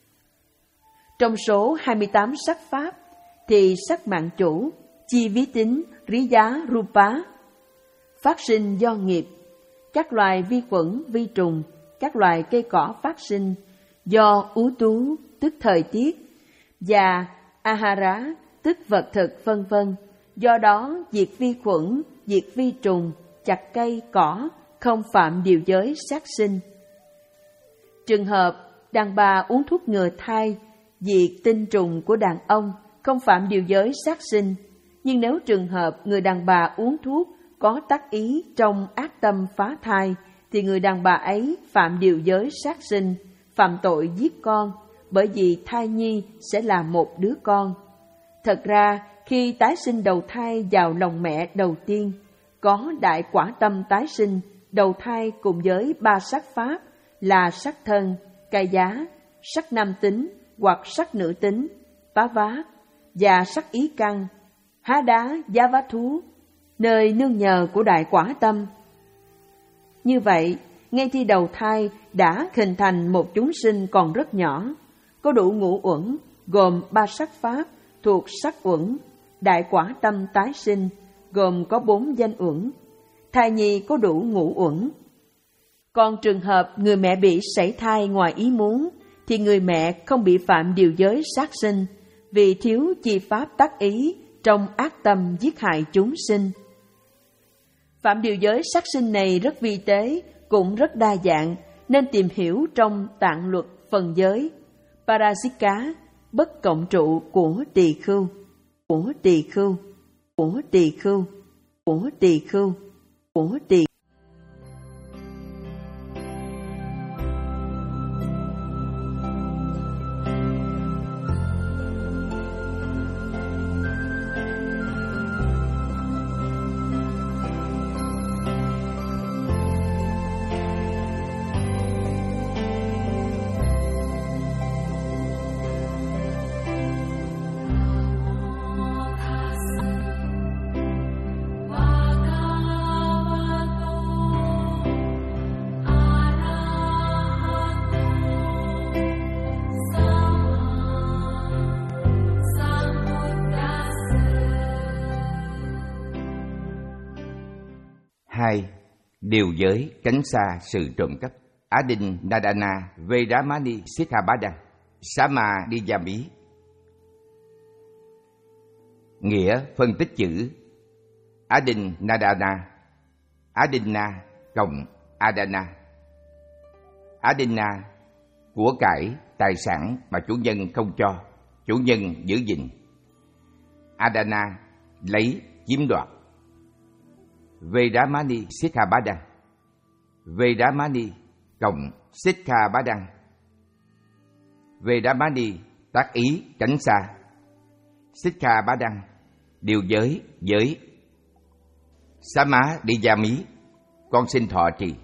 Trong số hai mươi tám sắc pháp, thì sắc mạng chủ, chi ví tính, rí giá, rupa, phát sinh do nghiệp. Các loài vi khuẩn, vi trùng, các loài cây cỏ phát sinh do ú tú, tức thời tiết, và ahara, tức vật thực, vân vân. Do đó, diệt vi khuẩn, diệt vi trùng, chặt cây, cỏ, không phạm điều giới sát sinh. Trường hợp đàn bà uống thuốc ngừa thai, diệt tinh trùng của đàn ông, không phạm điều giới sát sinh. Nhưng nếu trường hợp người đàn bà uống thuốc có tác ý trong ác tâm phá thai, thì người đàn bà ấy phạm điều giới sát sinh, phạm tội giết con, bởi vì thai nhi sẽ là một đứa con. Thật ra, khi tái sinh đầu thai vào lòng mẹ đầu tiên, có đại quả tâm tái sinh đầu thai cùng với ba sắc pháp là sắc thân, cai giá, sắc nam tính hoặc sắc nữ tính, bá vá, và sắc ý căn, há đá, giá vá thú, nơi nương nhờ của đại quả tâm. Như vậy, ngay khi đầu thai đã hình thành một chúng sinh còn rất nhỏ, có đủ ngũ uẩn, gồm ba sắc pháp thuộc sắc uẩn, đại quả tâm tái sinh, gồm có bốn danh uẩn, thai nhi có đủ ngũ uẩn. Còn trường hợp người mẹ bị sảy thai ngoài ý muốn, thì người mẹ không bị phạm điều giới sát sinh, vì thiếu chi pháp tác ý trong ác tâm giết hại chúng sinh. Phạm điều giới sát sinh này rất vi tế, cũng rất đa dạng, nên tìm hiểu trong tạng luật phần giới Parajika, bất cộng trụ của tỳ khưu, của tỳ khưu, của tỳ khưu, của tỳ khưu, của tỳ. hai. Điều giới tránh xa sự trộm cắp. Adin Nadana Vedamani Sikhabadang Samadhiyami. Nghĩa phân tích chữ Adin Nadana. Adinna cộng Adana. Adinna, của cải, tài sản mà chủ nhân không cho, chủ nhân giữ gìn. Adana, lấy, chiếm đoạt. Vedamani Sikhabadang. Vedamani cộng Sikhabadang. Vedamani tác ý tránh xa. Sikhabadang điều giới, giới. Samadhiyami con xin thọ trì.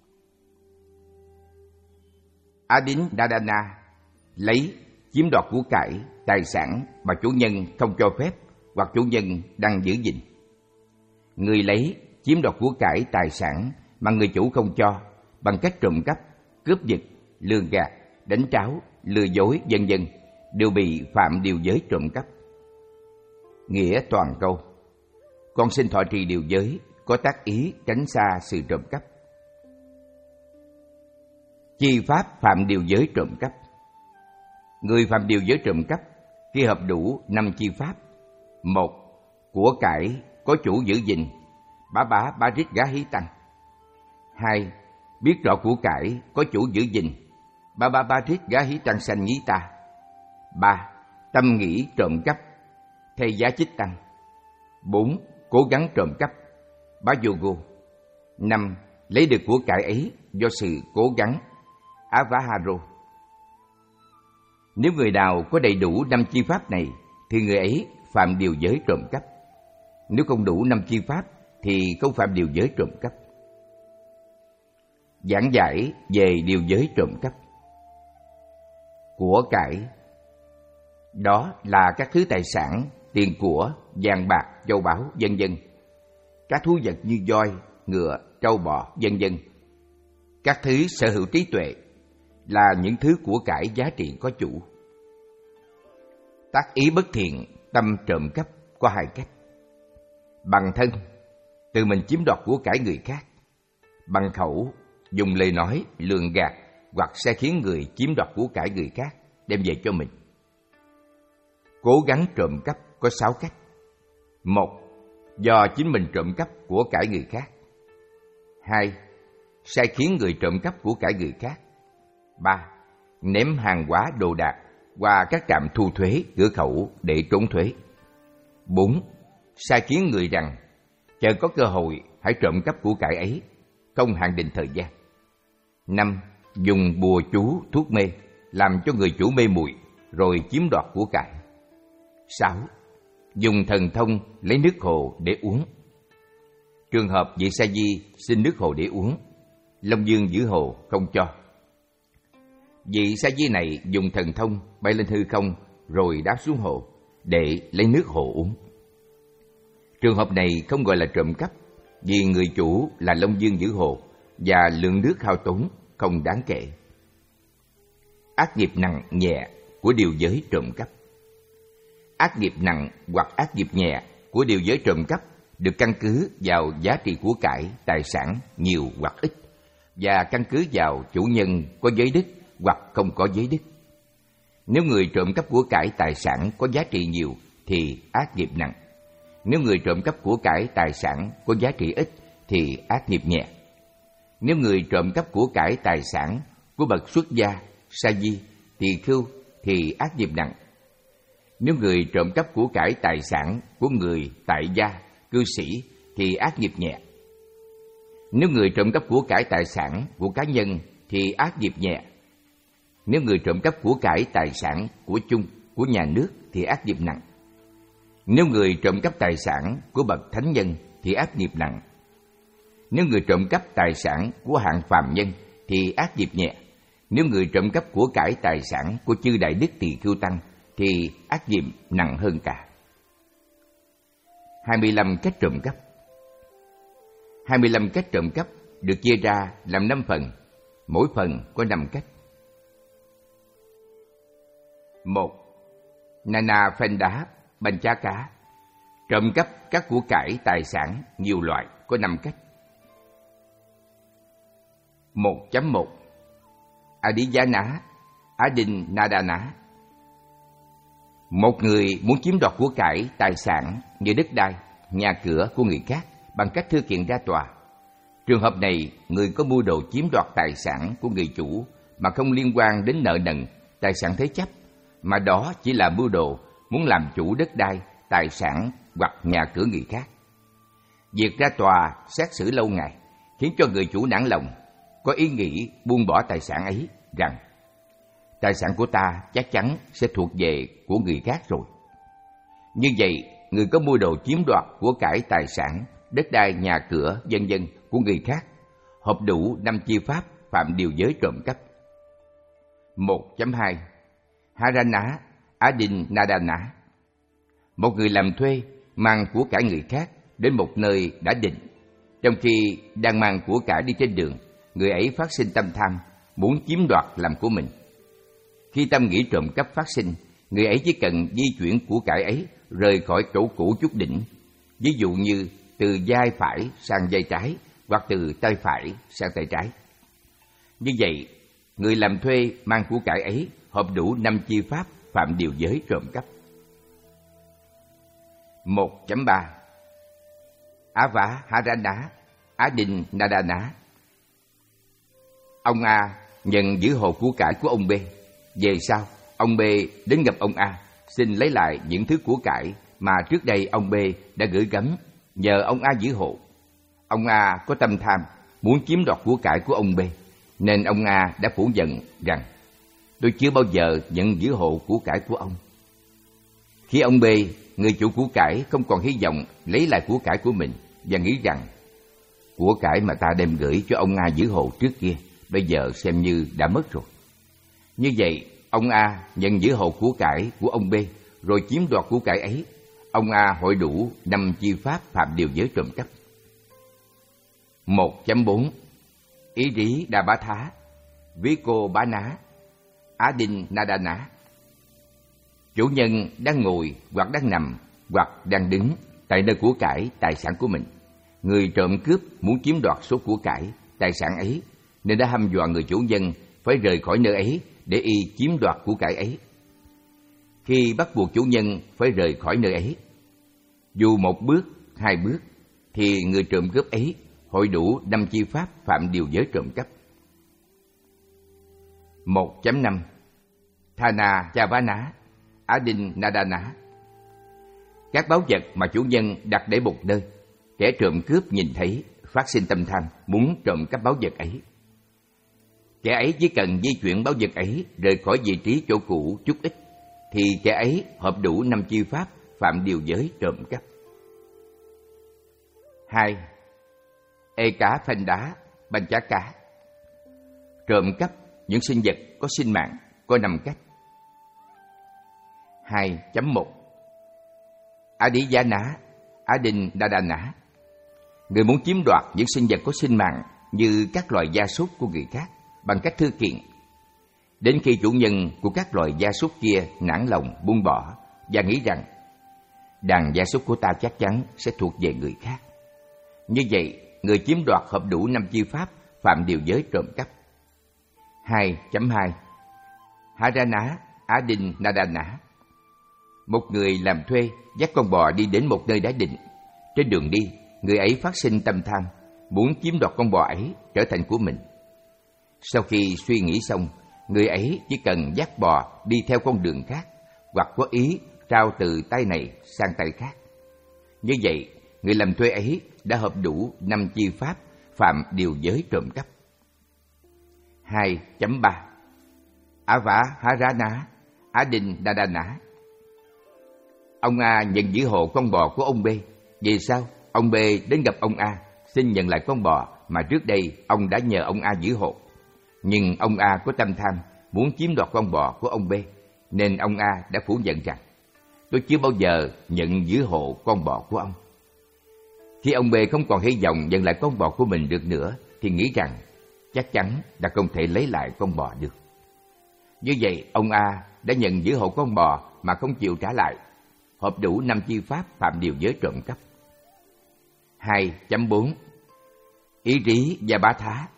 Adin Nadana lấy, chiếm đoạt của cải, tài sản mà chủ nhân không cho phép hoặc chủ nhân đang giữ gìn. Người lấy, chiếm đoạt của cải, tài sản mà người chủ không cho bằng cách trộm cắp, cướp giật, lường gạt, đánh tráo, lừa dối, vân vân đều bị phạm điều giới trộm cắp. Nghĩa toàn câu: con xin thọ trì điều giới, có tác ý tránh xa sự trộm cắp. Chi pháp phạm điều giới trộm cắp. Người phạm điều giới trộm cắp khi hợp đủ năm chi pháp: một, của cải có chủ giữ gìn, bá bá bá rít gá hí tăng. Hai, biết rõ của cải có chủ giữ gìn, ba ba ba rít gá hí tăng sanh nhí ta. Ba, tâm nghĩ trộm cắp, thay giá chích tăng. Bốn, cố gắng trộm cắp, bá vô gô. Năm, lấy được của cải ấy do sự cố gắng, avaharo. Nếu người nào có đầy đủ năm chi pháp này thì người ấy phạm điều giới trộm cắp. Nếu không đủ năm chi pháp thì không phạm điều giới trộm cắp. Giảng giải về điều giới trộm cắp. Của cải, đó là các thứ tài sản, tiền của, vàng bạc, châu báu, vân vân. Các thú vật như voi, ngựa, trâu bò, vân vân. Các thứ sở hữu trí tuệ là những thứ của cải giá trị có chủ. Tác ý bất thiện, tâm trộm cắp có hai cách: bằng thân, tự mình chiếm đoạt của cải người khác; bằng khẩu, dùng lời nói lường gạt hoặc sẽ khiến người chiếm đoạt của cải người khác đem về cho mình. Cố gắng trộm cắp có sáu cách: một, do chính mình trộm cắp của cải người khác; hai, sai khiến người trộm cắp của cải người khác; ba, ném hàng hóa đồ đạc qua các trạm thu thuế, cửa khẩu để trốn thuế; bốn, sai khiến người rằng chờ có cơ hội hãy trộm cắp của cải ấy, không hạn định thời gian; năm, dùng bùa chú, thuốc mê làm cho người chủ mê muội rồi chiếm đoạt của cải; sáu, dùng thần thông lấy nước hồ để uống. Trường hợp vị sa di xin nước hồ để uống, Long Dương giữ hồ không cho. Vị sa di này dùng thần thông bay lên hư không rồi đáp xuống hồ để lấy nước hồ uống. Trường hợp này không gọi là trộm cắp, vì người chủ là Long Dương giữ hồ và lượng nước hao tốn không đáng kể. Ác nghiệp nặng nhẹ của điều giới trộm cắp. Ác nghiệp nặng hoặc ác nghiệp nhẹ của điều giới trộm cắp được căn cứ vào giá trị của cải, tài sản nhiều hoặc ít, và căn cứ vào chủ nhân có giới đức hoặc không có giới đức. Nếu người trộm cắp của cải tài sản có giá trị nhiều thì ác nghiệp nặng. Nếu người trộm cắp của cải tài sản có giá trị ít thì ác nghiệp nhẹ. Nếu người trộm cắp của cải tài sản của bậc xuất gia, sa di, tỳ khưu thì ác nghiệp nặng. Nếu người trộm cắp của cải tài sản của người tại gia, cư sĩ thì ác nghiệp nhẹ. Nếu người trộm cắp của cải tài sản của cá nhân thì ác nghiệp nhẹ. Nếu người trộm cắp của cải tài sản của chung, của nhà nước thì ác nghiệp nặng. Nếu người trộm cắp tài sản của bậc thánh nhân thì ác nghiệp nặng. Nếu người trộm cắp tài sản của hạng phàm nhân thì ác nghiệp nhẹ. Nếu người trộm cắp của cải tài sản của chư đại đức tỳ khưu tăng thì ác nghiệp nặng hơn cả. hai mươi lăm cách trộm cắp. hai mươi lăm cách trộm cắp được chia ra làm năm phần, mỗi phần có năm cách. Một. Nana Phenda Banh Chá Cá. Trộm cắp các của cải tài sản nhiều loại có năm cách. một chấm một Adiyana Adinadana. Một người muốn chiếm đoạt của cải, tài sản như đất đai, nhà cửa của người khác bằng cách thư kiện ra tòa. Trường hợp này, người có mưu đồ chiếm đoạt tài sản của người chủ mà không liên quan đến nợ nần, tài sản thế chấp, mà đó chỉ là mưu đồ muốn làm chủ đất đai, tài sản hoặc nhà cửa người khác. Việc ra tòa xét xử lâu ngày khiến cho người chủ nản lòng, có ý nghĩ buông bỏ tài sản ấy, rằng tài sản của ta chắc chắn sẽ thuộc về của người khác rồi. Như vậy, người có mưu đồ chiếm đoạt của cải, tài sản, đất đai, nhà cửa, vân vân của người khác, hợp đủ năm chi pháp phạm điều giới trộm cắp. một chấm hai Harana Adinadana. Một người làm thuê mang của cải người khác đến một nơi đã định. Trong khi đang mang của cải đi trên đường, người ấy phát sinh tâm tham, muốn chiếm đoạt làm của mình. Khi tâm nghĩ trộm cắp phát sinh, người ấy chỉ cần di chuyển của cải ấy rời khỏi chỗ cũ chút đỉnh. Ví dụ như từ vai phải sang vai trái, hoặc từ tay phải sang tay trái. Như vậy, người làm thuê mang của cải ấy hợp đủ năm chi pháp phạm điều giới trộm cắp. một chấm ba Ava Harana Adinadana. Ông A nhận giữ hộ của cải của ông B. Về sau, ông B đến gặp ông A, xin lấy lại những thứ của cải mà trước đây ông B đã gửi gắm, nhờ ông A giữ hộ. Ông A có tâm tham, muốn chiếm đoạt của cải của ông B, nên ông A đã phủ nhận rằng tôi chưa bao giờ nhận giữ hộ của cải của ông. Khi ông B, người chủ của cải, không còn hy vọng lấy lại của cải của mình và nghĩ rằng của cải mà ta đem gửi cho ông A giữ hộ trước kia bây giờ xem như đã mất rồi. Như vậy, ông A nhận giữ hộ của cải của ông B rồi chiếm đoạt của cải ấy. Ông A hội đủ năm chi pháp phạm điều giới trộm cắp. một chấm bốn Ý Rí Đà Bá Thá Vico Bá Ná Adinadana. Chủ nhân đang ngồi hoặc đang nằm hoặc đang đứng tại nơi của cải, tài sản của mình. Người trộm cướp muốn chiếm đoạt số của cải, tài sản ấy, nên đã hăm dọa người chủ nhân phải rời khỏi nơi ấy để y chiếm đoạt của cải ấy. Khi bắt buộc chủ nhân phải rời khỏi nơi ấy, dù một bước, hai bước, thì người trộm cướp ấy hội đủ năm chi pháp phạm điều giới trộm cắp. một chấm năm Thana Chavana Adinadana. Các báu vật mà chủ nhân đặt để một nơi, kẻ trộm cướp nhìn thấy, phát sinh tâm tham, muốn trộm cắp báu vật ấy. Kẻ ấy chỉ cần di chuyển báu vật ấy rời khỏi vị trí chỗ cũ chút ít, thì kẻ ấy hợp đủ năm chi pháp phạm điều giới trộm cắp. hai. Ê cá phanh đá banh chá cá. Trộm cắp những sinh vật có sinh mạng có năm cách. hai chấm một Adiyana Adinadana. Người muốn chiếm đoạt những sinh vật có sinh mạng như các loài gia súc của người khác bằng cách thư kiện, đến khi chủ nhân của các loài gia súc kia nản lòng buông bỏ và nghĩ rằng đàn gia súc của ta chắc chắn sẽ thuộc về người khác. Như vậy, người chiếm đoạt hợp đủ năm chi pháp phạm điều giới trộm cắp. hai chấm hai Harana Adinadana. Một người làm thuê dắt con bò đi đến một nơi đã định. Trên đường đi, người ấy phát sinh tâm tham, muốn chiếm đoạt con bò ấy trở thành của mình. Sau khi suy nghĩ xong, người ấy chỉ cần dắt bò đi theo con đường khác, hoặc có ý trao từ tay này sang tay khác. Như vậy, người làm thuê ấy đã hợp đủ năm chi pháp phạm điều giới trộm cắp. hai chấm ba Ava Harana Adinadana. Ông A nhận giữ hộ con bò của ông B. Về sau, ông B đến gặp ông A, xin nhận lại con bò mà trước đây ông đã nhờ ông A giữ hộ. Nhưng ông A có tâm tham, muốn chiếm đoạt con bò của ông B, nên ông A đã phủ nhận rằng tôi chưa bao giờ nhận giữ hộ con bò của ông. Khi ông B không còn hy vọng nhận lại con bò của mình được nữa, thì nghĩ rằng chắc chắn đã không thể lấy lại con bò được. Như vậy, ông A đã nhận giữ hộ con bò mà không chịu trả lại, hợp đủ năm chi pháp phạm điều giới trộm cắp. hai chấm bốn Ý Rí và Bá Thá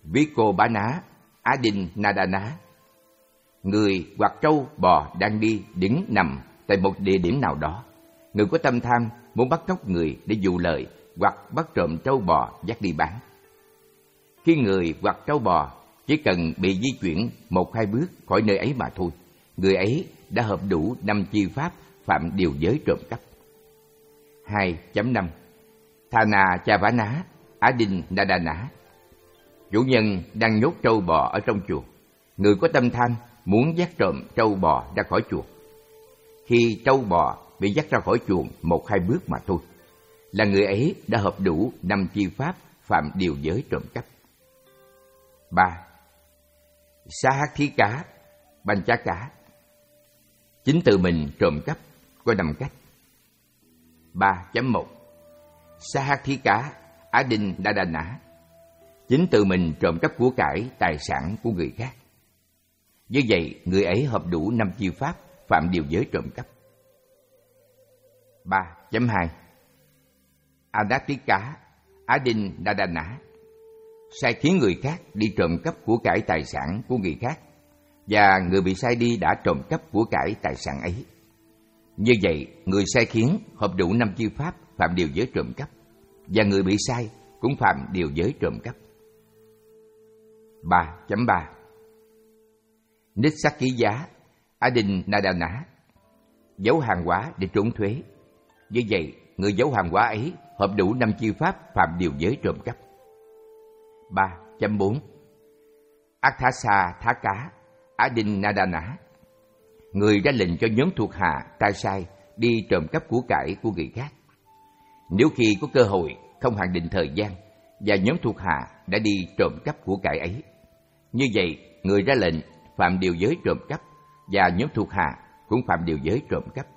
Vikobana Adinadana. Người hoặc trâu bò đang đi, đứng, nằm tại một địa điểm nào đó. Người có tâm tham muốn bắt cóc người để dụ lợi hoặc bắt trộm trâu bò dắt đi bán. Khi người hoặc trâu bò chỉ cần bị di chuyển một hai bước khỏi nơi ấy mà thôi, người ấy đã hợp đủ năm chi pháp phạm điều giới trộm cắp. hai chấm năm Thana Chavana Adinadana. Chủ nhân đang nhốt trâu bò ở trong chuồng. Người có tâm tham muốn dắt trộm trâu bò ra khỏi chuồng. Khi trâu bò bị dắt ra khỏi chuồng một hai bước mà thôi, là người ấy đã hợp đủ năm chi pháp phạm điều giới trộm cắp. ba. Sahathika Panchaka. Chính tự mình trộm cắp có năm cách. ba chấm một Sahathika Adinadana. Chính tự mình trộm cắp của cải, tài sản của người khác. Như vậy, người ấy hợp đủ năm chi pháp phạm điều giới trộm cắp. ba chấm hai Anatika Adinadana. Sai khiến người khác đi trộm cắp của cải tài sản của người khác, và người bị sai đi đã trộm cắp của cải tài sản ấy. Như vậy, người sai khiến hợp đủ năm chi pháp phạm điều giới trộm cắp, và người bị sai cũng phạm điều giới trộm cắp. ba chấm ba Nissakkiya Adinadana. Giấu hàng hóa để trốn thuế. Như vậy, người giấu hàng hóa ấy hợp đủ năm chi pháp phạm điều giới trộm cắp. ba chấm bốn Athasa Thaka Adinadana. Người ra lệnh cho nhóm thuộc hạ tay sai đi trộm cắp của cải của người khác. Nếu khi có cơ hội không hạn định thời gian và nhóm thuộc hạ đã đi trộm cắp của cải ấy, như vậy người ra lệnh phạm điều giới trộm cắp và nhóm thuộc hạ cũng phạm điều giới trộm cắp.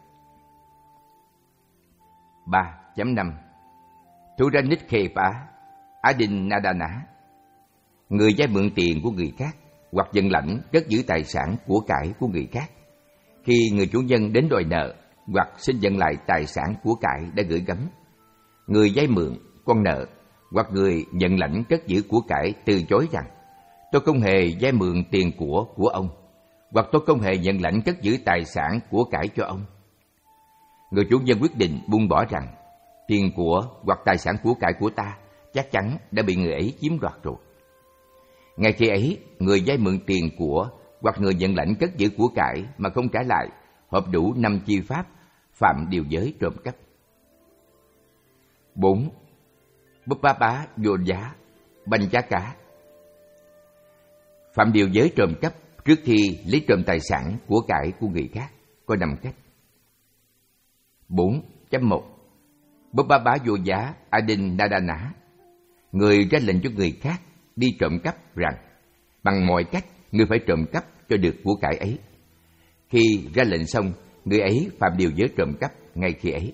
ba chấm năm Thuranikhepa Adinadana. Người vay mượn tiền của người khác hoặc nhận lãnh cất giữ tài sản của cải của người khác. Khi người chủ nhân đến đòi nợ hoặc xin nhận lại tài sản của cải đã gửi gắm, người vay mượn, con nợ hoặc người nhận lãnh cất giữ của cải từ chối rằng: tôi không hề vay mượn tiền của của ông, hoặc tôi không hề nhận lãnh cất giữ tài sản của cải cho ông. Người chủ nhân quyết định buông bỏ rằng tiền của hoặc tài sản của cải của ta chắc chắn đã bị người ấy chiếm đoạt rồi. Ngay khi ấy, người vay mượn tiền của hoặc người nhận lãnh cất giữ của cải mà không trả lại hợp đủ năm chi pháp phạm điều giới trộm cắp. bốn. Bupapa Yoja Panchaka. Phạm điều giới trộm cắp trước khi lấy trộm tài sản của cải của người khác có năm cách. bốn chấm một Bupapa Yoja Adinadana. Người ra lệnh cho người khác đi trộm cắp rằng bằng mọi cách người phải trộm cắp cho được của cải ấy. Khi ra lệnh xong, người ấy phạm điều giới trộm cắp ngay khi ấy.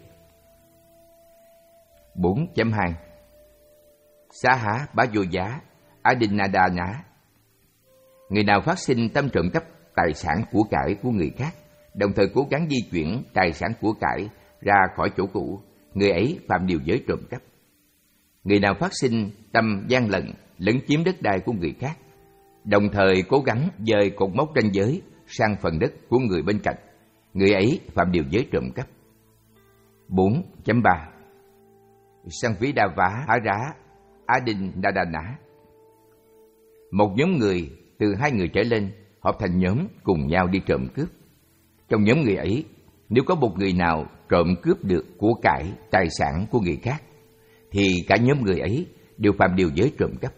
bốn chấm hai Saha Bayoja Adinadana. Người nào phát sinh tâm trộm cắp tài sản của cải của người khác, đồng thời cố gắng di chuyển tài sản của cải ra khỏi chỗ cũ, người ấy phạm điều giới trộm cắp. Người nào phát sinh tâm gian lận lấn chiếm đất đai của người khác, đồng thời cố gắng dời cột mốc ranh giới sang phần đất của người bên cạnh, người ấy phạm điều giới trộm cắp. bốn chấm ba Sanvidava Hara Adinadana. Một nhóm người từ hai người trở lên hợp thành nhóm cùng nhau đi trộm cướp. Trong nhóm người ấy, nếu có một người nào trộm cướp được của cải, tài sản của người khác, thì cả nhóm người ấy đều phạm điều giới trộm cắp.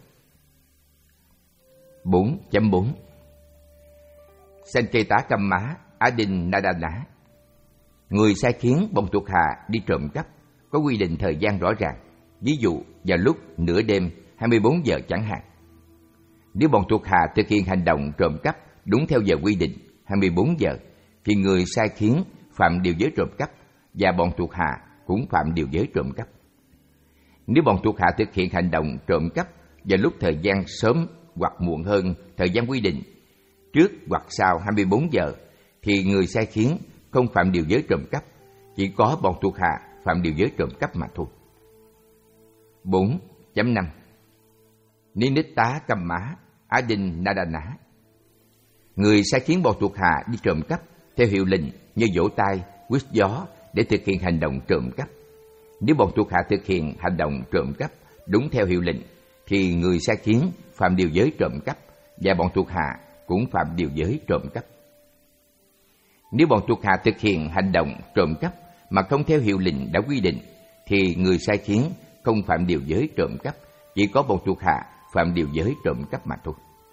bốn chấm bốn Sanketa Kamma Adinadana. Người sai khiến bọn thuộc hạ đi trộm cắp có quy định thời gian rõ ràng, ví dụ vào lúc nửa đêm hai mươi bốn giờ chẳng hạn. Nếu bọn thuộc hạ thực hiện hành động trộm cắp đúng theo giờ quy định hai mươi bốn giờ, thì người sai khiến phạm điều giới trộm cắp và bọn thuộc hạ cũng phạm điều giới trộm cắp. Nếu bọn thuộc hạ thực hiện hành động trộm cắp vào lúc thời gian sớm hoặc muộn hơn thời gian quy định, trước hoặc sau hai mươi bốn giờ, thì người sai khiến không phạm điều giới trộm cắp, chỉ có bọn thuộc hạ phạm điều giới trộm cắp mà thôi. bốn chấm năm Ninitta Kamma Adinadana. Người sai khiến bọn thuộc hạ đi trộm cắp theo hiệu lệnh như vỗ tay, quýt gió để thực hiện hành động trộm cắp. Nếu bọn thuộc hạ thực hiện hành động trộm cắp đúng theo hiệu lệnh, thì người sai khiến phạm điều giới trộm cắp và bọn thuộc hạ cũng phạm điều giới trộm cắp. Nếu bọn thuộc hạ thực hiện hành động trộm cắp mà không theo hiệu lệnh đã quy định, thì người sai khiến không phạm điều giới trộm cắp, chỉ có bọn thuộc hạ phạm điều giới trộm cắp mà thôi.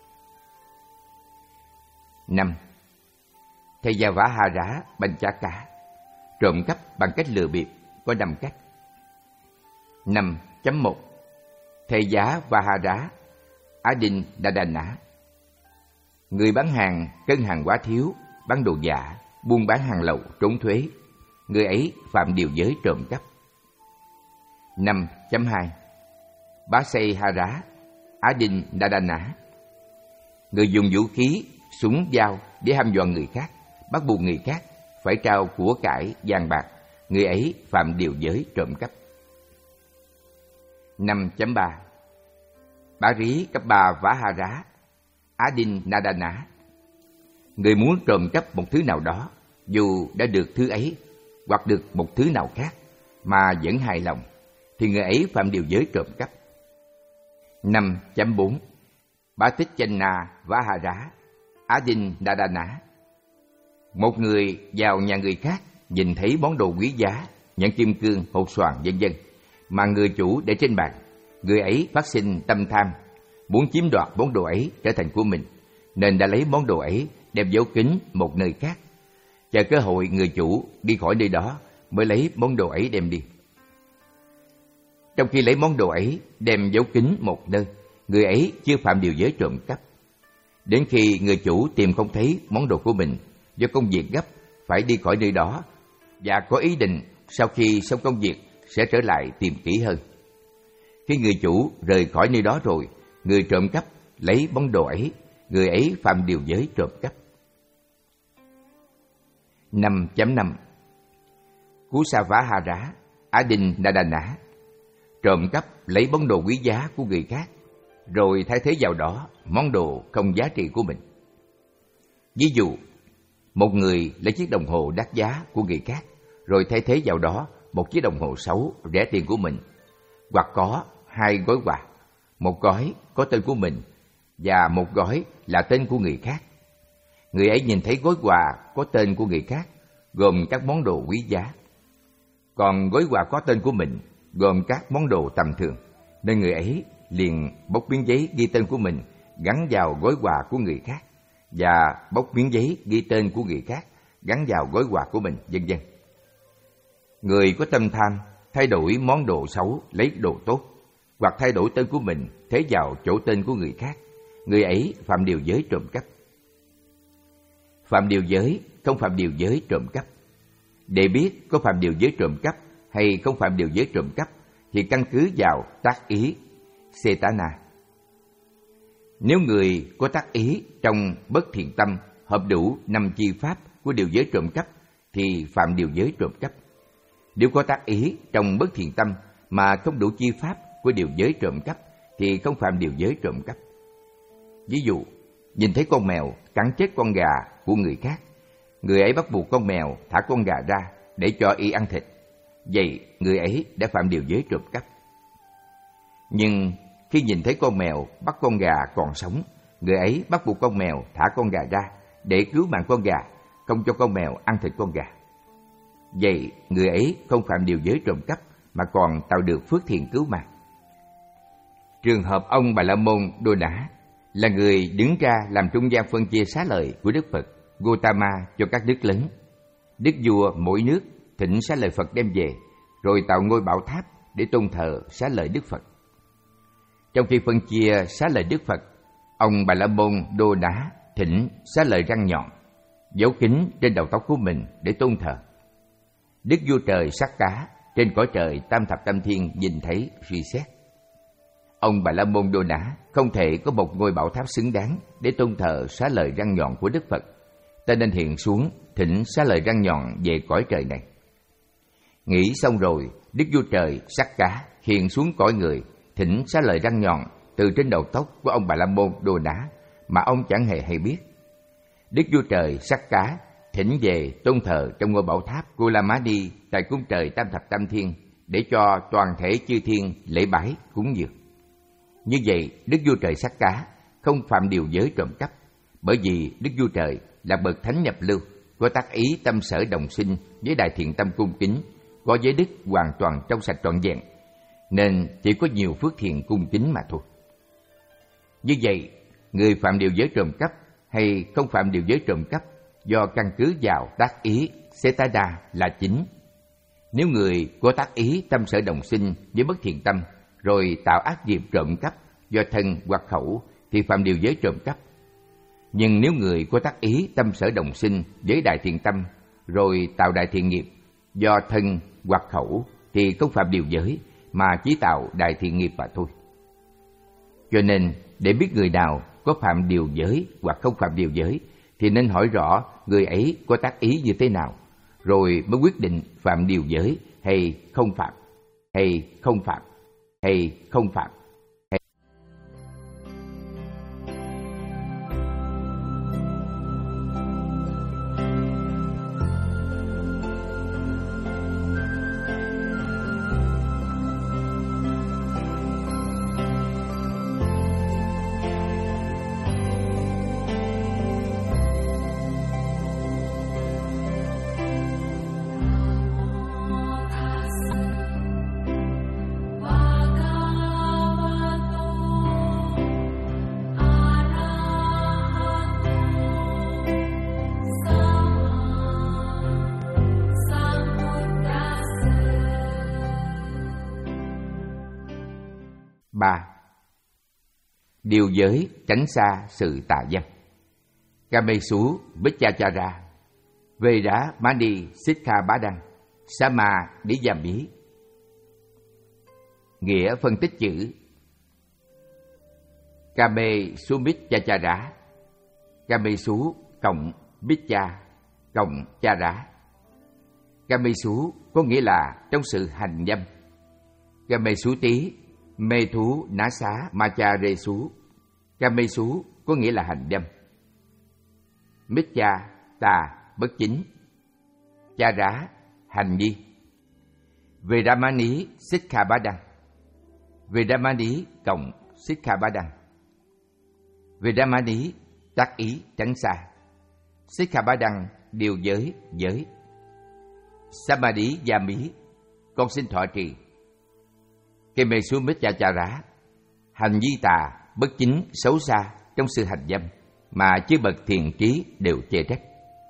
Năm. Thejavahara Panchaka. Trộm cắp bằng cách lừa bịp có năm cách. Năm chấm một. Thejavahara Adinadana. Người bán hàng cân hàng quá thiếu, bán đồ giả, buôn bán hàng lậu trốn thuế, người ấy phạm điều giới trộm cắp. Năm chấm hai. Basehara Adinadana. Người dùng vũ khí, súng, dao để hăm dọa người khác, bắt buộc người khác phải trao của cải vàng bạc, người ấy phạm điều giới trộm cắp. Năm chấm ba. Bari Kappavahara Adinadana. Người muốn trộm cắp một thứ nào đó, dù đã được thứ ấy hoặc được một thứ nào khác mà vẫn hài lòng, thì người ấy phạm điều giới trộm cắp. Năm chấm bốn. Batichana Vahara Adinadana. Một người vào nhà người khác, nhìn thấy món đồ quý giá, nhẫn kim cương, hột xoàn vân vân mà người chủ để trên bàn, người ấy phát sinh tâm tham, muốn chiếm đoạt món đồ ấy trở thành của mình, nên đã lấy món đồ ấy đem giấu kín một nơi khác, chờ cơ hội người chủ đi khỏi nơi đó mới lấy món đồ ấy đem đi. Trong khi lấy món đồ ấy đem giấu kín một nơi, người ấy chưa phạm điều giới trộm cắp. Đến khi người chủ tìm không thấy món đồ của mình, do công việc gấp phải đi khỏi nơi đó, và có ý định sau khi xong công việc sẽ trở lại tìm kỹ hơn. Khi người chủ rời khỏi nơi đó rồi, người trộm cắp lấy món đồ ấy, người ấy phạm điều giới trộm cắp. Năm chấm năm. Kusavahara Adinadana. Trộm cắp lấy món đồ quý giá của người khác, rồi thay thế vào đó món đồ không giá trị của mình. Ví dụ, một người lấy chiếc đồng hồ đắt giá của người khác, rồi thay thế vào đó một chiếc đồng hồ xấu rẻ tiền của mình, hoặc có hai gói quà, một gói có tên của mình và một gói là tên của người khác. Người ấy nhìn thấy gói quà có tên của người khác gồm các món đồ quý giá, còn gói quà có tên của mình gồm các món đồ tầm thường, nên người ấy liền bóc miếng giấy ghi tên của mình gắn vào gói quà của người khác, và bóc miếng giấy ghi tên của người khác gắn vào gói quà của mình, vân vân. Người có tâm tham thay đổi món đồ xấu lấy đồ tốt, hoặc thay đổi tên của mình thế vào chỗ tên của người khác, người ấy phạm điều giới trộm cắp. Phạm điều giới không phạm điều giới trộm cắp. Để biết có phạm điều giới trộm cắp hay không phạm điều giới trộm cắp thì căn cứ vào tác ý Cetana. Nếu người có tác ý trong bất thiện tâm hợp đủ năm chi pháp của điều giới trộm cắp thì phạm điều giới trộm cắp. Nếu có tác ý trong bất thiện tâm mà không đủ chi pháp của điều giới trộm cắp thì không phạm điều giới trộm cắp. Ví dụ, nhìn thấy con mèo cắn chết con gà của người khác, người ấy bắt buộc con mèo thả con gà ra để cho y ăn thịt, vậy người ấy đã phạm điều giới trộm cắp. Nhưng khi nhìn thấy con mèo bắt con gà còn sống, người ấy bắt buộc con mèo thả con gà ra để cứu mạng con gà, không cho con mèo ăn thịt con gà, vậy người ấy không phạm điều giới trộm cắp mà còn tạo được phước thiện cứu mạng. Trường hợp ông Bà La Môn Đô Nã là người đứng ra làm trung gian phân chia xá lợi của Đức Phật Gautama cho các nước lớn. Đức vua mỗi nước thỉnh xá lợi Phật đem về, rồi tạo ngôi bảo tháp để tôn thờ xá lợi Đức Phật. Trong khi phân chia xá lợi Đức Phật, ông Bà La Môn Đô Nã thỉnh xá lợi răng nhọn, giấu kín trên đầu tóc của mình để tôn thờ. Đức vua trời Sắc Cá trên cõi trời Tam Thập Tam Thiên nhìn thấy suy xét. Ông Bà La Môn Đô Nã không thể có một ngôi bảo tháp xứng đáng để tôn thờ xá lợi răng nhọn của Đức Phật, ta nên hiện xuống thỉnh xá lợi răng nhọn về cõi trời này. Nghĩ xong rồi, Đức vua trời Sắc Cá hiện xuống cõi người, thỉnh xá lợi răng nhọn từ trên đầu tóc của ông Bà La Môn Đô Ná mà ông chẳng hề hay biết. Đức Vua Trời Sắc Cá thỉnh về tôn thờ trong ngôi bảo tháp Kulamadi tại cung trời Tam Thập Tam Thiên để cho toàn thể chư thiên lễ bái cúng dường. Như vậy, Đức Vua Trời Sắc Cá không phạm điều giới trộm cắp, bởi vì Đức Vua Trời là bậc thánh nhập lưu, có tác ý tâm sở đồng sinh với đại thiện tâm cung kính, có giới đức hoàn toàn trong sạch trọn vẹn, nên chỉ có nhiều phước thiện cung kính mà thôi. Như vậy, người phạm điều giới trộm cắp hay không phạm điều giới trộm cắp do căn cứ vào tác ý Setada là chính. Nếu người có tác ý tâm sở đồng sinh với bất thiện tâm, rồi tạo ác nghiệp trộm cắp do thân hoặc khẩu thì phạm điều giới trộm cắp. Nhưng nếu người có tác ý tâm sở đồng sinh với đại thiện tâm, rồi tạo đại thiện nghiệp do thân hoặc khẩu thì không phạm điều giới, mà chỉ tạo đại thiện nghiệp mà thôi. Cho nên, để biết người nào có phạm điều giới hoặc không phạm điều giới, thì nên hỏi rõ người ấy có tác ý như thế nào, rồi mới quyết định phạm điều giới hay không phạm, hay không phạm, hay không phạm. Hay... ba. Điều giới tránh xa sự tà dâm. Kamesu Vichachara Veda Mani Sikha Bá Đăng Sama Đi Giam Bí. Nghĩa phân tích chữ Kamesu Vichachara, Kamesu cộng Vicha cộng Chara. Kamesu có nghĩa là trong sự hành dâm. Kamesu tí mê thú ná xá ma cha rê xú. Kamesu có nghĩa là hành dâm. Mithya tà bất chính. Cha rá hành vi. Vedamani Sikha Bá Đăng. Vedamani cộng Sikha Bá Đăng. Vedamani tác ý tránh xa. Sikha Bá Đăng điều giới giới. Samadhi gia mí con xin thọ trì. Kemesu Michachara hành vi tà bất chính xấu xa trong sự hành dâm mà chư bậc thiền trí đều chê trách.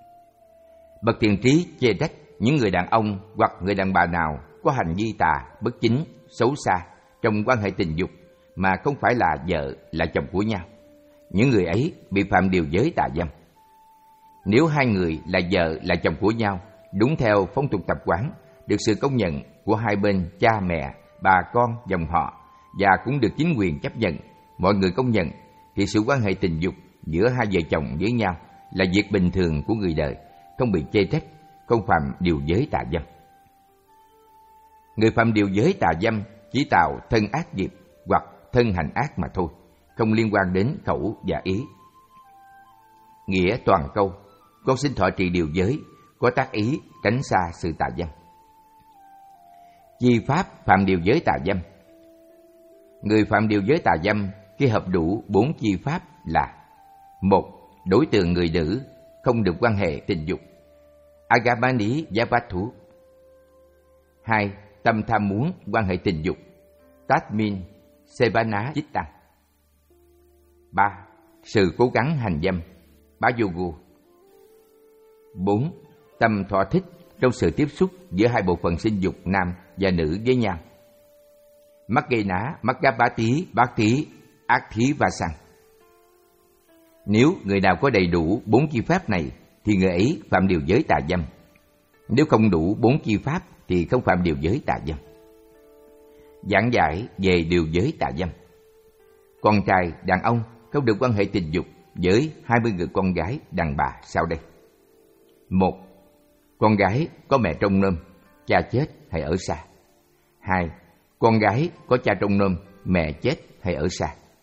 Bậc thiền trí chê trách những người đàn ông hoặc người đàn bà nào có hành vi tà bất chính xấu xa trong quan hệ tình dục mà không phải là vợ là chồng của nhau. Những người ấy bị phạm điều giới tà dâm. Nếu hai người là vợ là chồng của nhau, đúng theo phong tục tập quán, được sự công nhận của hai bên cha mẹ, bà con, dòng họ và cũng được chính quyền chấp nhận, mọi người công nhận, thì sự quan hệ tình dục giữa hai vợ chồng với nhau là việc bình thường của người đời, không bị chê trách, không phạm điều giới tà dâm. Người phạm điều giới tà dâm chỉ tạo thân ác nghiệp hoặc thân hành ác mà thôi, không liên quan đến khẩu và ý. Nghĩa toàn câu: con xin thọ trì điều giới, có tác ý tránh xa sự tà dâm. Chi pháp phạm điều giới tà dâm. Người phạm điều giới tà dâm khi hợp đủ bốn chi pháp là: một. Đối tượng người nữ không được quan hệ tình dục, Agamani Yapathu. Hai. Tâm tham muốn quan hệ tình dục, Tasmin Sevana Chitta. Ba. Sự cố gắng hành dâm, Bayogu. Bốn. Tâm thỏa thích trong sự tiếp xúc giữa hai bộ phận sinh dục nam và nữ với nhau, Makkena, Makkapati, Bát Thí, Ác Thí và Sang. Nếu người nào có đầy đủ bốn chi pháp này thì người ấy phạm điều giới tà dâm. Nếu không đủ bốn chi pháp thì không phạm điều giới tà dâm. Giảng giải về điều giới tà dâm. Con trai, đàn ông không được quan hệ tình dục với hai mươi người con gái, đàn bà sau đây. Một. Con gái có mẹ trông nom, cha chết hay ở xa. Hai. Con gái có cha trông nom, mẹ chết hay ở xa.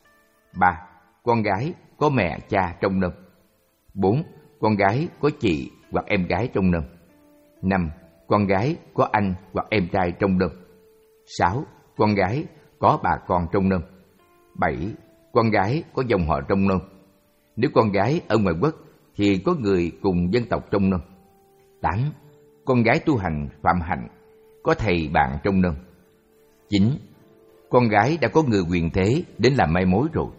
ba. Con gái có mẹ cha trông nom. bốn. Con gái có chị hoặc em gái trông nom. năm. Con gái có anh hoặc em trai trông nom. sáu. Con gái có bà con trông nom. bảy. Con gái có dòng họ trông nom. Nếu con gái ở ngoài quốc thì có người cùng dân tộc trông nom. tám. Con gái tu hành phạm hạnh, có thầy bạn trông nom. chín. Con gái đã có người quyền thế đến làm mai mối rồi.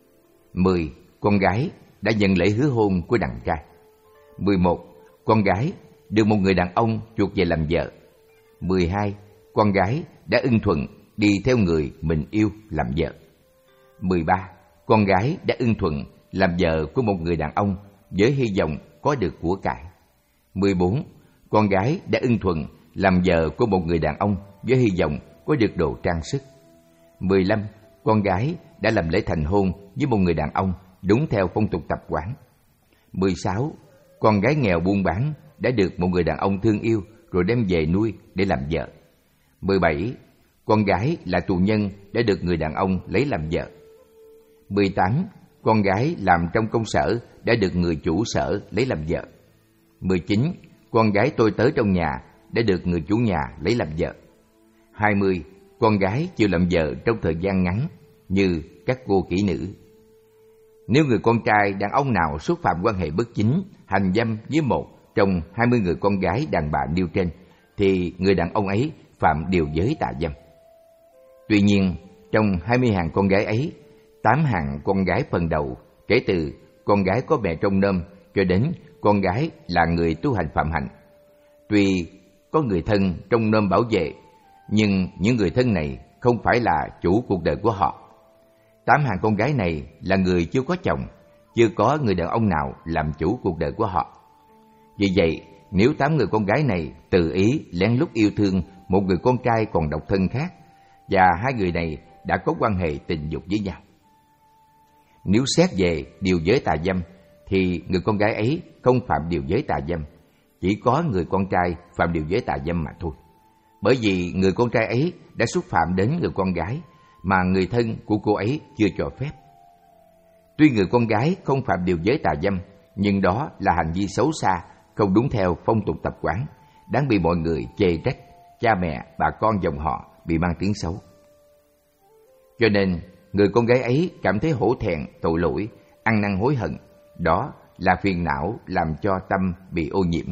mười. Con gái đã nhận lễ hứa hôn của đàn trai. mười một. Con gái được một người đàn ông chuộc về làm vợ. mười hai. Con gái đã ưng thuận đi theo người mình yêu làm vợ. mười ba. Con gái đã ưng thuận làm vợ của một người đàn ông với hy vọng có được của cải. mười bốn. Con gái đã ưng thuận làm vợ của một người đàn ông với hy vọng có được đồ trang sức. mười lăm. Con gái đã làm lễ thành hôn với một người đàn ông đúng theo phong tục tập quán. mười sáu. Con gái nghèo buôn bán đã được một người đàn ông thương yêu rồi đem về nuôi để làm vợ. mười bảy. Con gái là tù nhân đã được người đàn ông lấy làm vợ. mười tám. Con gái làm trong công sở đã được người chủ sở lấy làm vợ. mười chín. Con gái tôi tớ trong nhà đã được người chủ nhà lấy làm vợ. hai mươi. Con gái chịu làm vợ trong thời gian ngắn như các cô kỹ nữ. Nếu người con trai đàn ông nào xúc phạm quan hệ bất chính, hành dâm với một trong hai mươi người con gái đàn bà nêu trên, thì người đàn ông ấy phạm điều giới tà dâm. Tuy nhiên, trong hai mươi hàng con gái ấy, tám hàng con gái phần đầu, kể từ con gái có mẹ trông nom cho đến con gái là người tu hành phạm hạnh, tuy có người thân trông nom bảo vệ, nhưng những người thân này không phải là chủ cuộc đời của họ. Tám hàng con gái này là người chưa có chồng, chưa có người đàn ông nào làm chủ cuộc đời của họ. Vì vậy, nếu tám người con gái này tự ý lén lút yêu thương một người con trai còn độc thân khác, và hai người này đã có quan hệ tình dục với nhau, nếu xét về điều giới tà dâm, thì người con gái ấy không phạm điều giới tà dâm, chỉ có người con trai phạm điều giới tà dâm mà thôi. Bởi vì người con trai ấy đã xúc phạm đến người con gái mà người thân của cô ấy chưa cho phép. Tuy người con gái không phạm điều giới tà dâm, nhưng đó là hành vi xấu xa, không đúng theo phong tục tập quán, đáng bị mọi người chê trách, cha mẹ, bà con dòng họ bị mang tiếng xấu. Cho nên, người con gái ấy cảm thấy hổ thẹn, tội lỗi, ăn năn hối hận, đó là phiền não làm cho tâm bị ô nhiễm.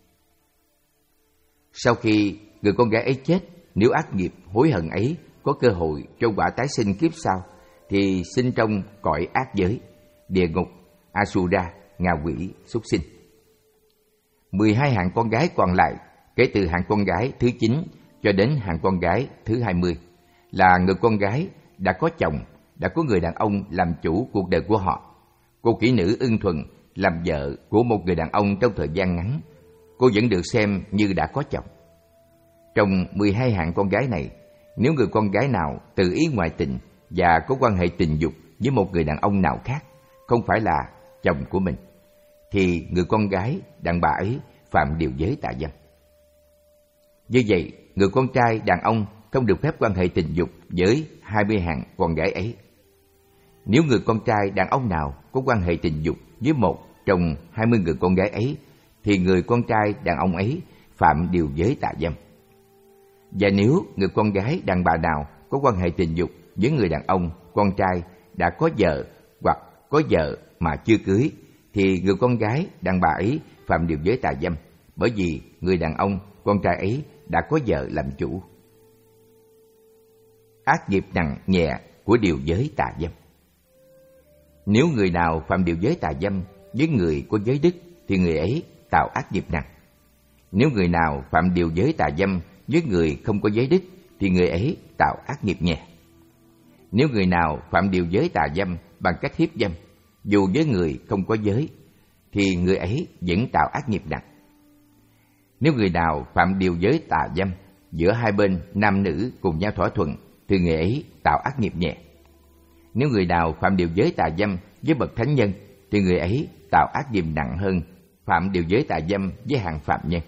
Sau khi người con gái ấy chết, nếu ác nghiệp hối hận ấy có cơ hội cho quả tái sinh kiếp sau, thì sinh trong cõi ác giới, địa ngục, Asura, ngạ quỷ, súc sinh. mười hai hạng con gái còn lại, kể từ hạng con gái thứ chín cho đến hạng con gái thứ hai mươi, là người con gái đã có chồng, đã có người đàn ông làm chủ cuộc đời của họ. Cô kỹ nữ ưng thuận làm vợ của một người đàn ông trong thời gian ngắn, cô vẫn được xem như đã có chồng. Trong mười hai hạng con gái này, nếu người con gái nào tự ý ngoại tình và có quan hệ tình dục với một người đàn ông nào khác, không phải là chồng của mình, thì người con gái đàn bà ấy phạm điều giới tà dâm. Như vậy, người con trai đàn ông không được phép quan hệ tình dục với hai mươi hạng con gái ấy. Nếu người con trai đàn ông nào có quan hệ tình dục với một trong hai mươi người con gái ấy, thì người con trai đàn ông ấy phạm điều giới tà dâm. Và nếu người con gái đàn bà nào có quan hệ tình dục với người đàn ông, con trai đã có vợ hoặc có vợ mà chưa cưới, thì người con gái đàn bà ấy phạm điều giới tà dâm, bởi vì người đàn ông, con trai ấy đã có vợ làm chủ. Ác nghiệp nặng nhẹ của điều giới tà dâm. Nếu người nào phạm điều giới tà dâm với người có giới đức, thì người ấy tạo ác nghiệp nặng. Nếu người nào phạm điều giới tà dâm với người không có giới đức, thì người ấy tạo ác nghiệp nhẹ. Nếu người nào phạm điều giới tà dâm bằng cách hiếp dâm, dù với người không có giới, thì người ấy vẫn tạo ác nghiệp nặng. Nếu người nào phạm điều giới tà dâm giữa hai bên nam nữ cùng nhau thỏa thuận, thì người ấy tạo ác nghiệp nhẹ. Nếu người nào phạm điều giới tà dâm với bậc thánh nhân, thì người ấy tạo ác nghiệp nặng hơn phạm điều giới tà dâm với hạng phạm nhân.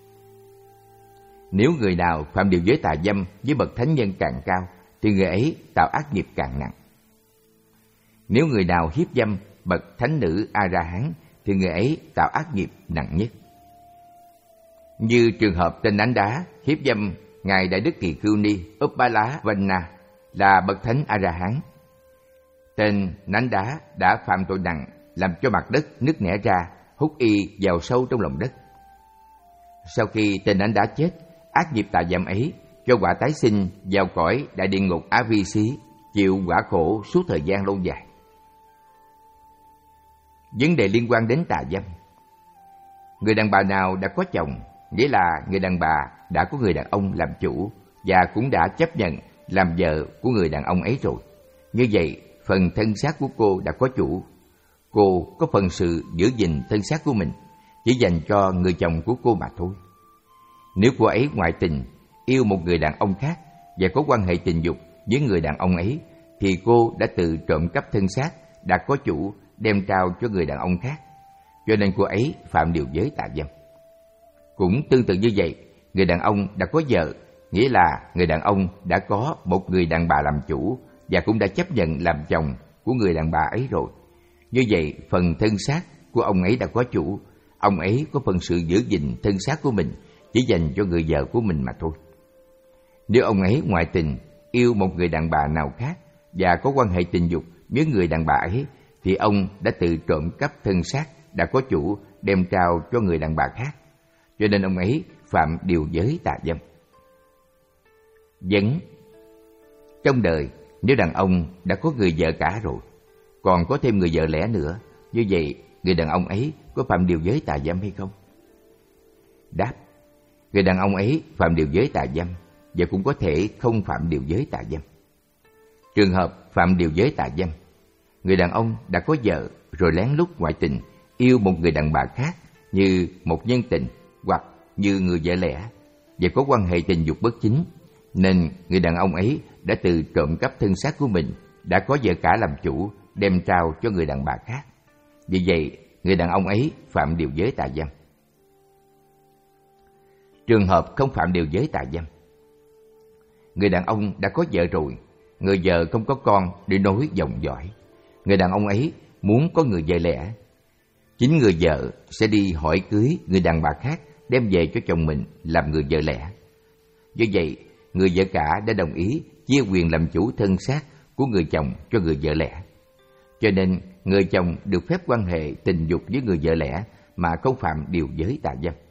Nếu người nào phạm điều giới tà dâm với bậc thánh nhân càng cao, thì người ấy tạo ác nghiệp càng nặng. Nếu người nào hiếp dâm bậc thánh nữ A-ra-hán thì người ấy tạo ác nghiệp nặng nhất. Như trường hợp tên Nánh Đá hiếp dâm ngài Đại Đức Kỳ Khưu Ni Uppala Vanna là bậc thánh A-ra-hán. Tên Nánh Đá đã phạm tội nặng, làm cho mặt đất nứt nẻ ra, hút y vào sâu trong lòng đất. Sau khi tên Nánh Đá chết, ác nghiệp tà dâm ấy cho quả tái sinh vào cõi đại địa ngục Á Vi Xí, chịu quả khổ suốt thời gian lâu dài. Vấn đề liên quan đến tà dâm. Người đàn bà nào đã có chồng, nghĩa là người đàn bà đã có người đàn ông làm chủ và cũng đã chấp nhận làm vợ của người đàn ông ấy rồi. Như vậy, phần thân xác của cô đã có chủ. Cô có phần sự giữ gìn thân xác của mình chỉ dành cho người chồng của cô mà thôi. Nếu cô ấy ngoại tình, yêu một người đàn ông khác và có quan hệ tình dục với người đàn ông ấy, thì cô đã tự trộm cắp thân xác đã có chủ đem trao cho người đàn ông khác, cho nên cô ấy phạm điều giới tà dâm. Cũng tương tự như vậy, người đàn ông đã có vợ, nghĩa là người đàn ông đã có một người đàn bà làm chủ và cũng đã chấp nhận làm chồng của người đàn bà ấy rồi. Như vậy, phần thân xác của ông ấy đã có chủ, ông ấy có phần sự giữ gìn thân xác của mình chỉ dành cho người vợ của mình mà thôi. Nếu ông ấy ngoại tình, yêu một người đàn bà nào khác và có quan hệ tình dục với người đàn bà ấy, thì ông đã tự trộm cắp thân xác đã có chủ đem trao cho người đàn bà khác, cho nên ông ấy phạm điều giới tà dâm. Vấn: trong đời, nếu đàn ông đã có người vợ cả rồi, còn có thêm người vợ lẽ nữa, như vậy người đàn ông ấy có phạm điều giới tà dâm hay không? Đáp: người đàn ông ấy phạm điều giới tà dâm và cũng có thể không phạm điều giới tà dâm. Trường hợp phạm điều giới tà dâm, người đàn ông đã có vợ rồi lén lút ngoại tình, yêu một người đàn bà khác như một nhân tình hoặc như người vợ lẽ và có quan hệ tình dục bất chính, nên người đàn ông ấy đã tự trộm cắp thân xác của mình đã có vợ cả làm chủ đem trao cho người đàn bà khác. Vì vậy, người đàn ông ấy phạm điều giới tà dâm. Trường hợp không phạm điều giới tà dâm, người đàn ông đã có vợ rồi, người vợ không có con để nối dòng dõi, người đàn ông ấy muốn có người vợ lẽ, chính người vợ sẽ đi hỏi cưới người đàn bà khác đem về cho chồng mình làm người vợ lẽ. Do vậy, người vợ cả đã đồng ý chia quyền làm chủ thân xác của người chồng cho người vợ lẽ, cho nên người chồng được phép quan hệ tình dục với người vợ lẽ mà không phạm điều giới tà dâm.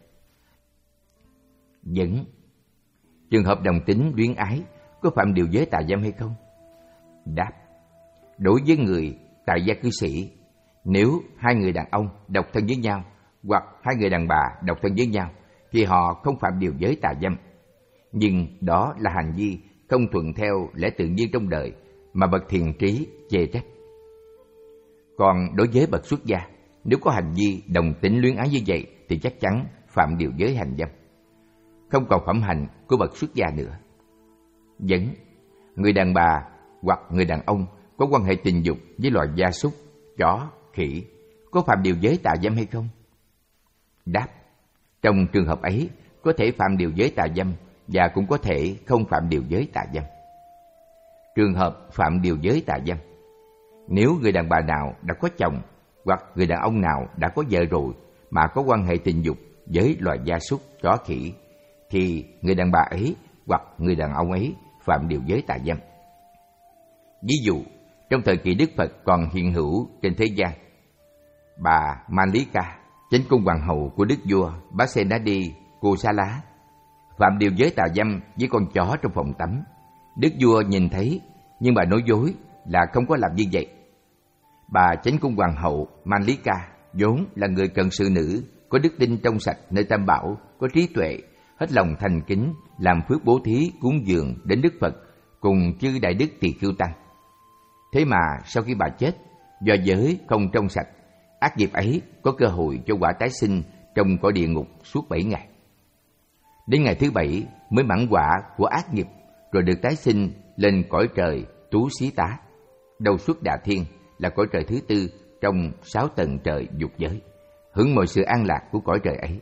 Vấn: trường hợp đồng tính luyến ái có phạm điều giới tà dâm hay không? Đáp: đối với người tại gia cư sĩ, nếu hai người đàn ông độc thân với nhau hoặc hai người đàn bà độc thân với nhau thì họ không phạm điều giới tà dâm. Nhưng đó là hành vi không thuận theo lẽ tự nhiên trong đời mà bậc thiền trí chê trách. Còn đối với bậc xuất gia, nếu có hành vi đồng tính luyến ái như vậy thì chắc chắn phạm điều giới hành dâm, không còn phẩm hạnh của bậc xuất gia nữa. Vấn: người đàn bà hoặc người đàn ông có quan hệ tình dục với loài gia súc, chó, khỉ, có phạm điều giới tà dâm hay không? Đáp: trong trường hợp ấy có thể phạm điều giới tà dâm và cũng có thể không phạm điều giới tà dâm. Trường hợp phạm điều giới tà dâm, nếu người đàn bà nào đã có chồng hoặc người đàn ông nào đã có vợ rồi mà có quan hệ tình dục với loài gia súc, chó, khỉ, thì người đàn bà ấy hoặc người đàn ông ấy phạm điều giới tà dâm. Ví dụ, trong thời kỳ Đức Phật còn hiện hữu trên thế gian, bà Malika, chánh cung hoàng hậu của đức vua Pasenadi Kosala, phạm điều giới tà dâm với con chó trong phòng tắm. Đức vua nhìn thấy nhưng bà nói dối là không có làm như vậy. Bà chánh cung hoàng hậu Malika vốn là người cận sự nữ, có đức tin trong sạch nơi Tam Bảo, có trí tuệ, hết lòng thành kính làm phước bố thí cúng dường đến Đức Phật cùng chư đại đức Tỳ Khưu tăng. Thế mà sau khi bà chết, do giới không trong sạch, ác nghiệp ấy có cơ hội cho quả tái sinh trong cõi địa ngục suốt bảy ngày. Đến ngày thứ bảy mới mãn quả của ác nghiệp, rồi được tái sinh lên cõi trời Tú Xí Tá, đầu xuất Đà Thiên, là cõi trời thứ tư trong sáu tầng trời dục giới, hưởng mọi sự an lạc của cõi trời ấy.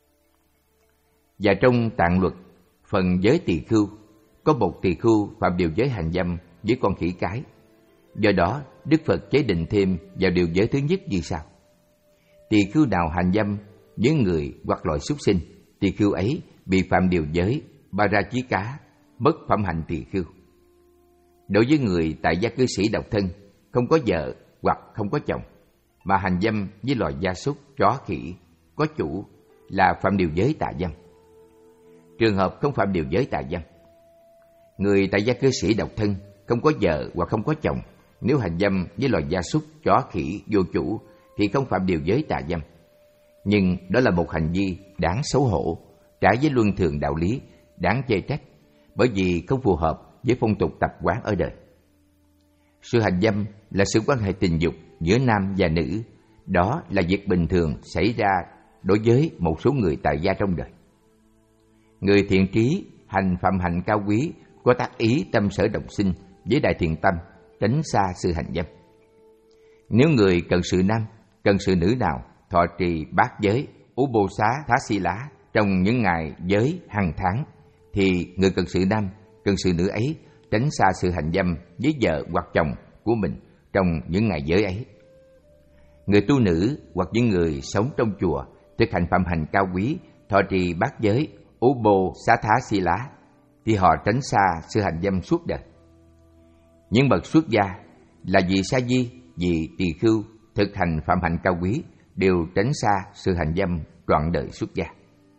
Và trong Tạng Luật, phần giới tỳ khưu, có một tỳ khưu phạm điều giới hành dâm với con khỉ cái. Do đó, Đức Phật chế định thêm vào điều giới thứ nhất như sau: tỳ khưu nào hành dâm với người hoặc loài súc sinh, tỳ khưu ấy bị phạm điều giới Parajika, mất phẩm hạnh tỳ khưu. Đối với người tại gia cư sĩ độc thân, không có vợ hoặc không có chồng, mà hành dâm với loài gia súc, chó khỉ, có chủ, là phạm điều giới tà dâm. Trường hợp không phạm điều giới tà dâm, người tại gia cư sĩ độc thân, không có vợ hoặc không có chồng, nếu hành dâm với loài gia súc, chó khỉ, vô chủ, thì không phạm điều giới tà dâm. Nhưng đó là một hành vi đáng xấu hổ, trái với luân thường đạo lý, đáng chê trách, bởi vì không phù hợp với phong tục tập quán ở đời. Sự hành dâm là sự quan hệ tình dục giữa nam và nữ, đó là việc bình thường xảy ra đối với một số người tại gia trong đời. Người thiện trí hành phạm hạnh cao quý, có tác ý tâm sở đồng sinh với đại thiện tâm, tránh xa sự hành dâm. Nếu người cần sự nam, cần sự nữ nào thọ trì bát giới Ubbosa Thá Si Lá trong những ngày giới hàng tháng, thì người cần sự nam, cần sự nữ ấy tránh xa sự hành dâm với vợ hoặc chồng của mình trong những ngày giới ấy. Người tu nữ hoặc những người sống trong chùa thực hành phạm hạnh cao quý, thọ trì bát giới Ubbosa Thá Si Lá, thì họ tránh xa sự hành dâm suốt đời. Những bậc xuất gia là vị sa di, vị tỳ khưu thực hành phạm hạnh cao quý đều tránh xa sự hành dâm trọn đời xuất gia.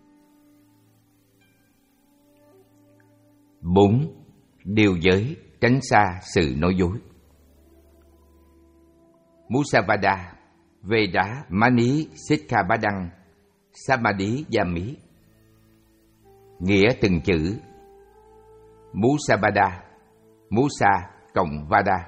Bốn. Điều giới tránh xa sự nói dối. Musavada, Veda, Mani, Sikkhabadang, Samadhi, Yami. Nghĩa từng chữ: Musavada, Musa cộng Vada.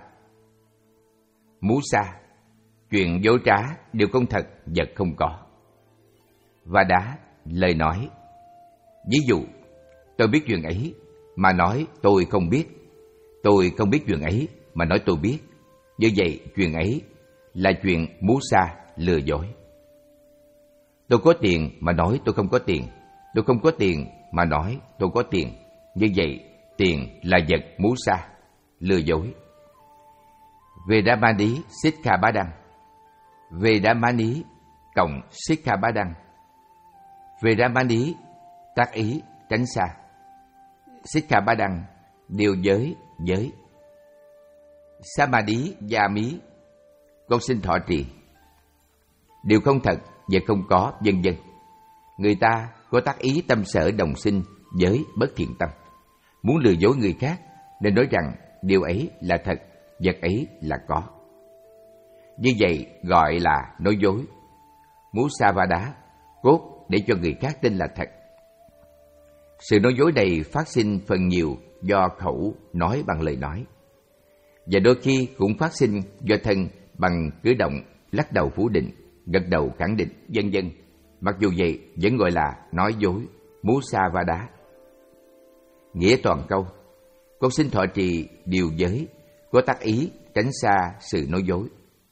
Musa, chuyện dối trá, điều không thật, vật không có. Vada, lời nói. Ví dụ, tôi biết chuyện ấy, mà nói tôi không biết. Tôi không biết chuyện ấy, mà nói tôi biết. Như vậy, chuyện ấy là chuyện Musa, lừa dối. Tôi có tiền, mà nói tôi không có tiền. Tôi không có tiền, mà nói tôi có tiền. Như vậy, tiền là vật Musa, lừa dối. Vedamani Sikkhabadang. Vedamani cộng Sikkhabadang. Vedamani tác ý, tránh xa. Sikkhabadang điều giới, giới. Samadhi Yami, con xin thọ trì. Điều không thật, vật không có, vân vân. Người ta có tác ý tâm sở đồng sinh với bất thiện tâm, muốn lừa dối người khác nên nói rằng điều ấy là thật, vật ấy là có. Như vậy gọi là nói dối. Musavada, cốt để cho người khác tin là thật. Sự nói dối này phát sinh phần nhiều do khẩu nói bằng lời nói, và đôi khi cũng phát sinh do thân bằng cử động lắc đầu phủ định, gật đầu khẳng định, vân vân. Mặc dù vậy vẫn gọi là nói dối, Musavada. Nghĩa toàn câu: con xin thọ trì điều giới, có tác ý tránh xa sự nói dối.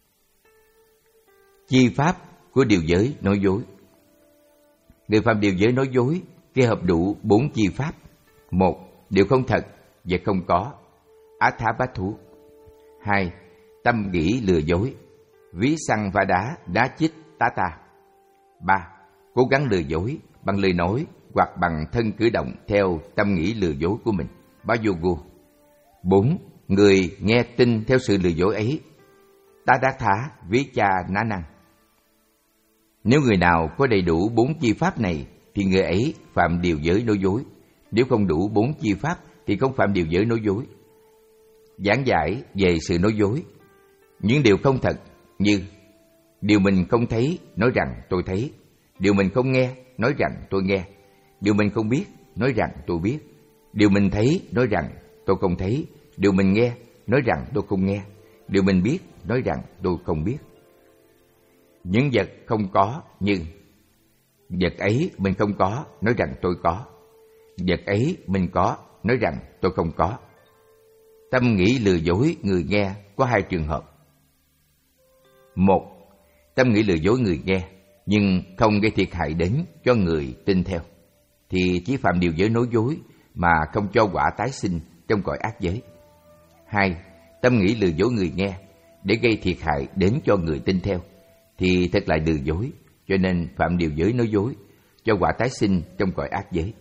Chi pháp của điều giới nói dối. Người phạm điều giới nói dối khi hợp đủ bốn chi pháp: một, điều không thật, vật không có, Athabatu. Hai, tâm nghĩ lừa dối, ví xăng và đá, đá chích, tá ta. Ba, cố gắng lừa dối bằng lời nói hoặc bằng thân cử động theo tâm nghĩ lừa dối của mình, Bayogu. Bốn, người nghe tin theo sự lừa dối ấy, Tadatha, ví cha, ná năng. Nếu người nào có đầy đủ bốn chi pháp này thì người ấy phạm điều giới nói dối. Nếu không đủ bốn chi pháp thì không phạm điều giới nói dối. Giảng giải về sự nói dối. Những điều không thật như điều mình không thấy, nói rằng tôi thấy. Điều mình không nghe, nói rằng tôi nghe. Điều mình không biết, nói rằng tôi biết. Điều mình thấy, nói rằng tôi không thấy. Điều mình nghe, nói rằng tôi không nghe. Điều mình biết, nói rằng tôi không biết. Những vật không có như vật ấy mình không có, nói rằng tôi có. Vật ấy mình có, nói rằng tôi không có. Tâm nghĩ lừa dối người nghe có hai trường hợp. Một, tâm nghĩ lừa dối người nghe nhưng không gây thiệt hại đến cho người tin theo, thì chỉ phạm điều giới nói dối mà không cho quả tái sinh trong cõi ác giới. Hai, tâm nghĩ lừa dối người nghe để gây thiệt hại đến cho người tin theo, thì thật là lừa dối, cho nên phạm điều giới nói dối, cho quả tái sinh trong cõi ác giới.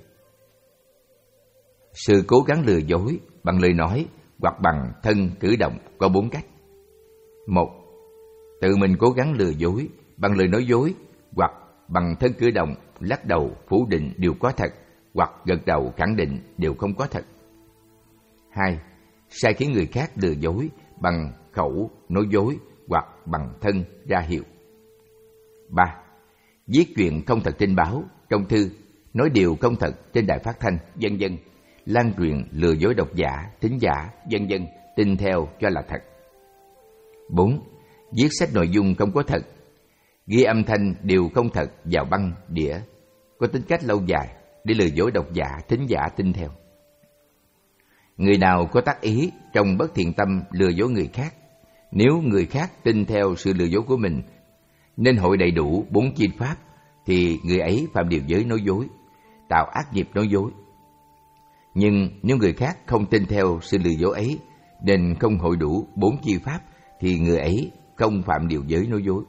Sự cố gắng lừa dối bằng lời nói hoặc bằng thân cử động có bốn cách. Một, tự mình cố gắng lừa dối bằng lời nói dối hoặc bằng thân cử động lắc đầu phủ định điều có thật hoặc gật đầu khẳng định điều không có thật. Hai, sai khiến người khác lừa dối bằng khẩu nói dối hoặc bằng thân ra hiệu. Ba, viết chuyện không thật trên báo, trong thư, nói điều không thật trên đài phát thanh, vân vân, lan truyền lừa dối độc giả, thính giả, vân vân, tin theo cho là thật. Bốn, viết sách nội dung không có thật, ghi âm thanh điều không thật vào băng, đĩa, có tính cách lâu dài để lừa dối độc giả, thính giả tin theo. Người nào có tác ý trong bất thiện tâm lừa dối người khác, nếu người khác tin theo sự lừa dối của mình nên hội đầy đủ bốn chi pháp, thì người ấy phạm điều giới nói dối, tạo ác nghiệp nói dối. Nhưng nếu người khác không tin theo sự lừa dối ấy nên không hội đủ bốn chi pháp, thì người ấy không phạm điều giới nói dối.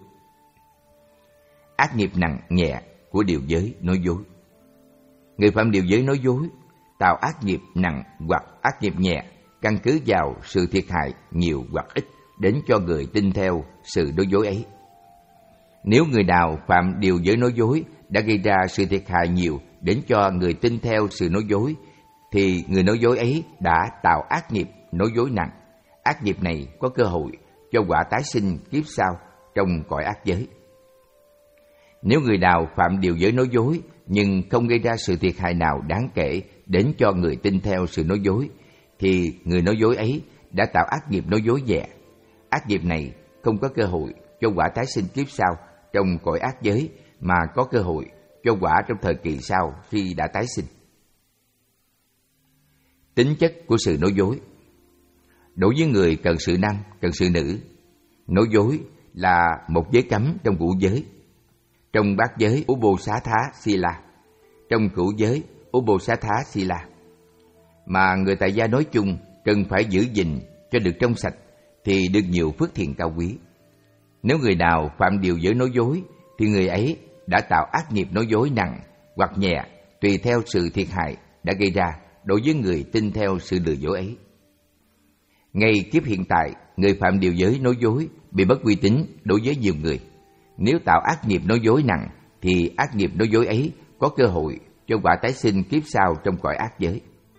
Ác nghiệp nặng nhẹ của điều giới nói dối. Người phạm điều giới nói dối tạo ác nghiệp nặng hoặc ác nghiệp nhẹ căn cứ vào sự thiệt hại nhiều hoặc ít đến cho người tin theo sự nói dối ấy. Nếu người nào phạm điều giới nói dối đã gây ra sự thiệt hại nhiều đến cho người tin theo sự nói dối, thì người nói dối ấy đã tạo ác nghiệp nói dối nặng. Ác nghiệp này có cơ hội cho quả tái sinh kiếp sau trong cõi ác giới. Nếu người nào phạm điều giới nói dối nhưng không gây ra sự thiệt hại nào đáng kể đến cho người tin theo sự nói dối, thì người nói dối ấy đã tạo ác nghiệp nói dối nhẹ. Ác nghiệp này không có cơ hội cho quả tái sinh kiếp sau trong cõi ác giới, mà có cơ hội cho quả trong thời kỳ sau khi đã tái sinh. Tính chất của sự nói dối. Đối với người cần sự nam, cần sự nữ, nói dối là một giới cấm trong ngũ giới. Trong bát giới Ubosatha Sila, trong cửu giới Ubosatha Sila, mà người tại gia nói chung cần phải giữ gìn cho được trong sạch thì được nhiều phước thiện cao quý. Nếu người nào phạm điều giới nói dối thì người ấy đã tạo ác nghiệp nói dối nặng hoặc nhẹ tùy theo sự thiệt hại đã gây ra đối với người tin theo sự lừa dối ấy. Ngay kiếp hiện tại, người phạm điều giới nói dối bị mất uy tín đối với nhiều người. Nếu tạo ác nghiệp nói dối nặng thì ác nghiệp nói dối ấy có cơ hội cho quả tái sinh kiếp sau trong cõi ác giới.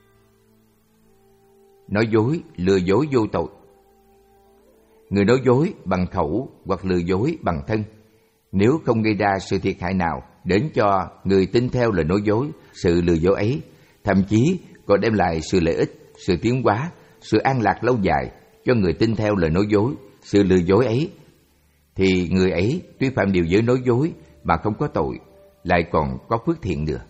Nói dối, lừa dối vô tội. Người nói dối bằng khẩu hoặc lừa dối bằng thân, nếu không gây ra sự thiệt hại nào đến cho người tin theo lời nói dối, sự lừa dối ấy thậm chí còn đem lại sự lợi ích, sự tiến hóa, sự an lạc lâu dài cho người tin theo lời nói dối, sự lừa dối ấy, thì người ấy tuy phạm điều giới nói dối mà không có tội, lại còn có phước thiện nữa.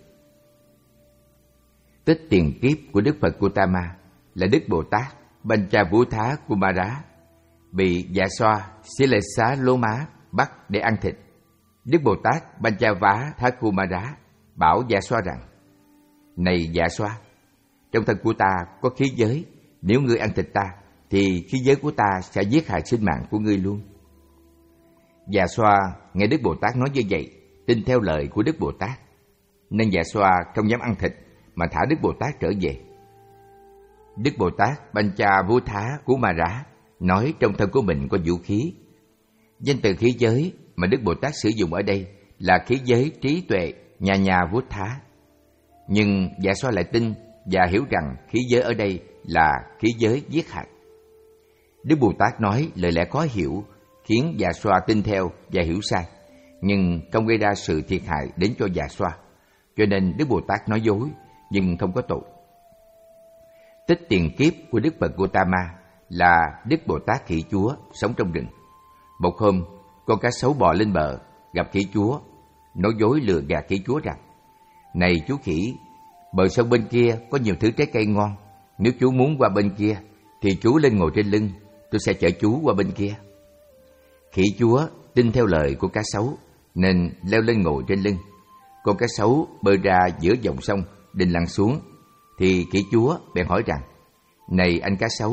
Tích tiền kiếp của Đức Phật Gautama là Đức Bồ Tát Panchavutta Kumara bị dạ xoa Silesa Lô Má bắt để ăn thịt. Đức Bồ Tát Panchavutta Kumara bảo dạ xoa rằng: Này dạ xoa, trong thân của ta có khí giới, nếu ngươi ăn thịt ta thì khí giới của ta sẽ giết hại sinh mạng của ngươi luôn. Dạ xoa nghe Đức Bồ Tát nói như vậy, tin theo lời của Đức Bồ Tát, nên dạ xoa không dám ăn thịt mà thả Đức Bồ Tát trở về. Đức Bồ Tát Panchavutta Kumara nói trong thân của mình có vũ khí. Danh từ khí giới mà Đức Bồ Tát sử dụng ở đây là khí giới trí tuệ nhà nhà vút thá. Nhưng dạ xoa lại tin và hiểu rằng khí giới ở đây là khí giới giết hại. Đức Bồ Tát nói lời lẽ khó hiểu khiến dạ xoa tin theo và hiểu sai, nhưng không gây ra sự thiệt hại đến cho dạ xoa, cho nên Đức Bồ Tát nói dối nhưng không có tội. Tích tiền kiếp của Đức Phật Gautama là Đức Bồ Tát Khỉ Chúa sống trong rừng. Một hôm, con cá sấu bò lên bờ, gặp Khỉ Chúa, nói dối lừa gạt Khỉ Chúa rằng: Này chú khỉ, bờ sông bên kia có nhiều thứ trái cây ngon, nếu chú muốn qua bên kia thì chú lên ngồi trên lưng, tôi sẽ chở chú qua bên kia. Khỉ Chúa tin theo lời của cá sấu nên leo lên ngồi trên lưng. Con cá sấu bơi ra giữa dòng sông định lặn xuống, thì Khỉ Chúa bèn hỏi rằng: Này anh cá sấu,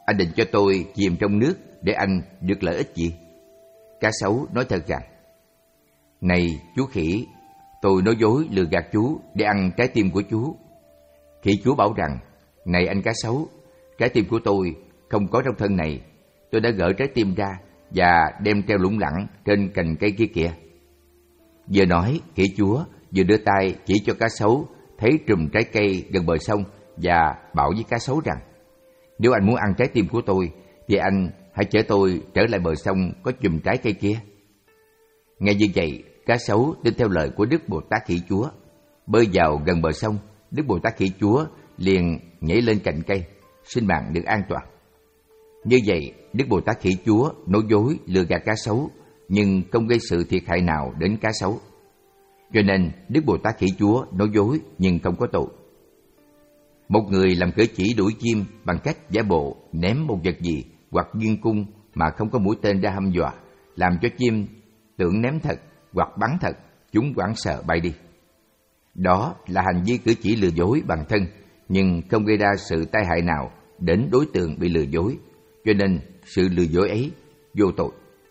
Anh định cho tôi chìm trong nước để anh được lợi ích gì? Cá sấu nói thật rằng, này chú khỉ, tôi nói dối lừa gạt chú để ăn trái tim của chú. Khỉ chúa bảo rằng, này anh cá sấu, trái tim của tôi không có trong thân này. Tôi đã gỡ trái tim ra và đem treo lủng lẳng trên cành cây kia kìa. Vừa nói, khỉ chúa vừa đưa tay chỉ cho cá sấu thấy trùm trái cây gần bờ sông và bảo với cá sấu rằng, nếu anh muốn ăn trái tim của tôi thì anh hãy chở tôi trở lại bờ sông có chùm trái cây kia. Nghe như vậy, cá sấu tin theo lời của Đức Bồ Tát Khỉ Chúa, bơi vào gần bờ sông. Đức Bồ Tát Khỉ Chúa liền nhảy lên cành cây, sinh mạng được an toàn. Như vậy, Đức Bồ Tát Khỉ Chúa nói dối lừa gạt cá sấu, nhưng không gây sự thiệt hại nào đến cá sấu. Cho nên, Đức Bồ Tát Khỉ Chúa nói dối nhưng không có tội. Một người làm cử chỉ đuổi chim bằng cách giả bộ ném một vật gì hoặc dương cung mà không có mũi tên ra hăm dọa, làm cho chim tưởng ném thật hoặc bắn thật, chúng hoảng sợ bay đi. Đó là hành vi cử chỉ lừa dối bằng thân, nhưng không gây ra sự tai hại nào đến đối tượng bị lừa dối, cho nên sự lừa dối ấy vô tội.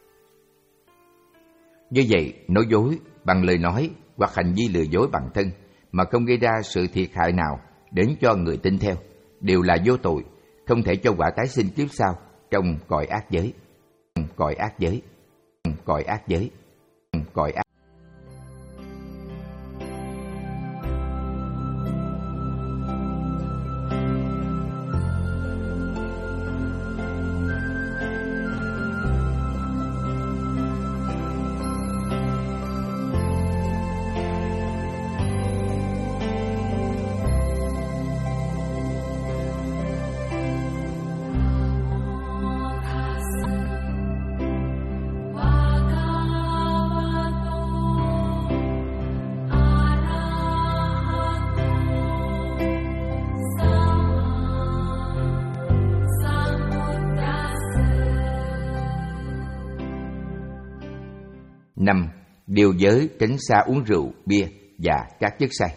Như vậy, nói dối bằng lời nói hoặc hành vi lừa dối bằng thân mà không gây ra sự thiệt hại nào đến cho người tin theo đều là vô tội, không thể cho quả tái sinh kiếp sau trong cõi ác giới. Cõi ác giới. Cõi ác giới. Cõi ác. Năm. Điều giới tránh xa uống rượu, bia và các chất say.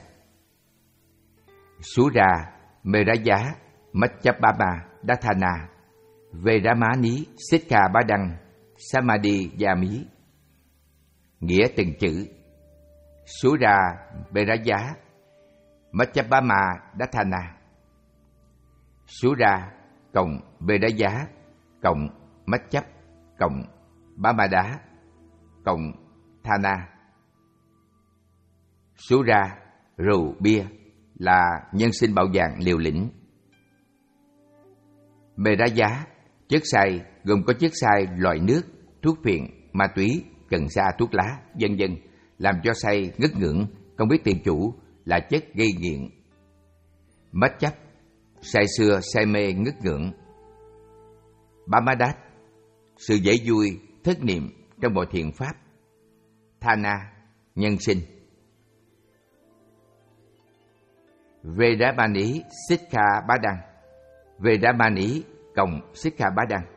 Sura, Meraya, Machapama, Dathana, Veramani, Sikha Bá Đăng, Samadhi Yami. Nghĩa từng chữ: Sura, Meraya, Machapama, Dathana. Sura cộng Meraya cộng Machap cộng Bamada cộng Thana. Sura, rượu bia là nhân sinh bạo dạn liều lĩnh. Meraya, chất say gồm có chất say loại nước, thuốc phiện, ma túy, cần sa, thuốc lá, vân vân, làm cho say ngất ngưỡng, không biết tự chủ, là chất gây nghiện. Mất chấp, say sưa, say mê, ngất ngưỡng. Bamadat, sự dễ vui, thất niệm trong mọi thiện pháp. Thana, nhân sinh. Vedamani, Sikha Bá Đăng. Vedamani cộng Sikha Bá Đăng.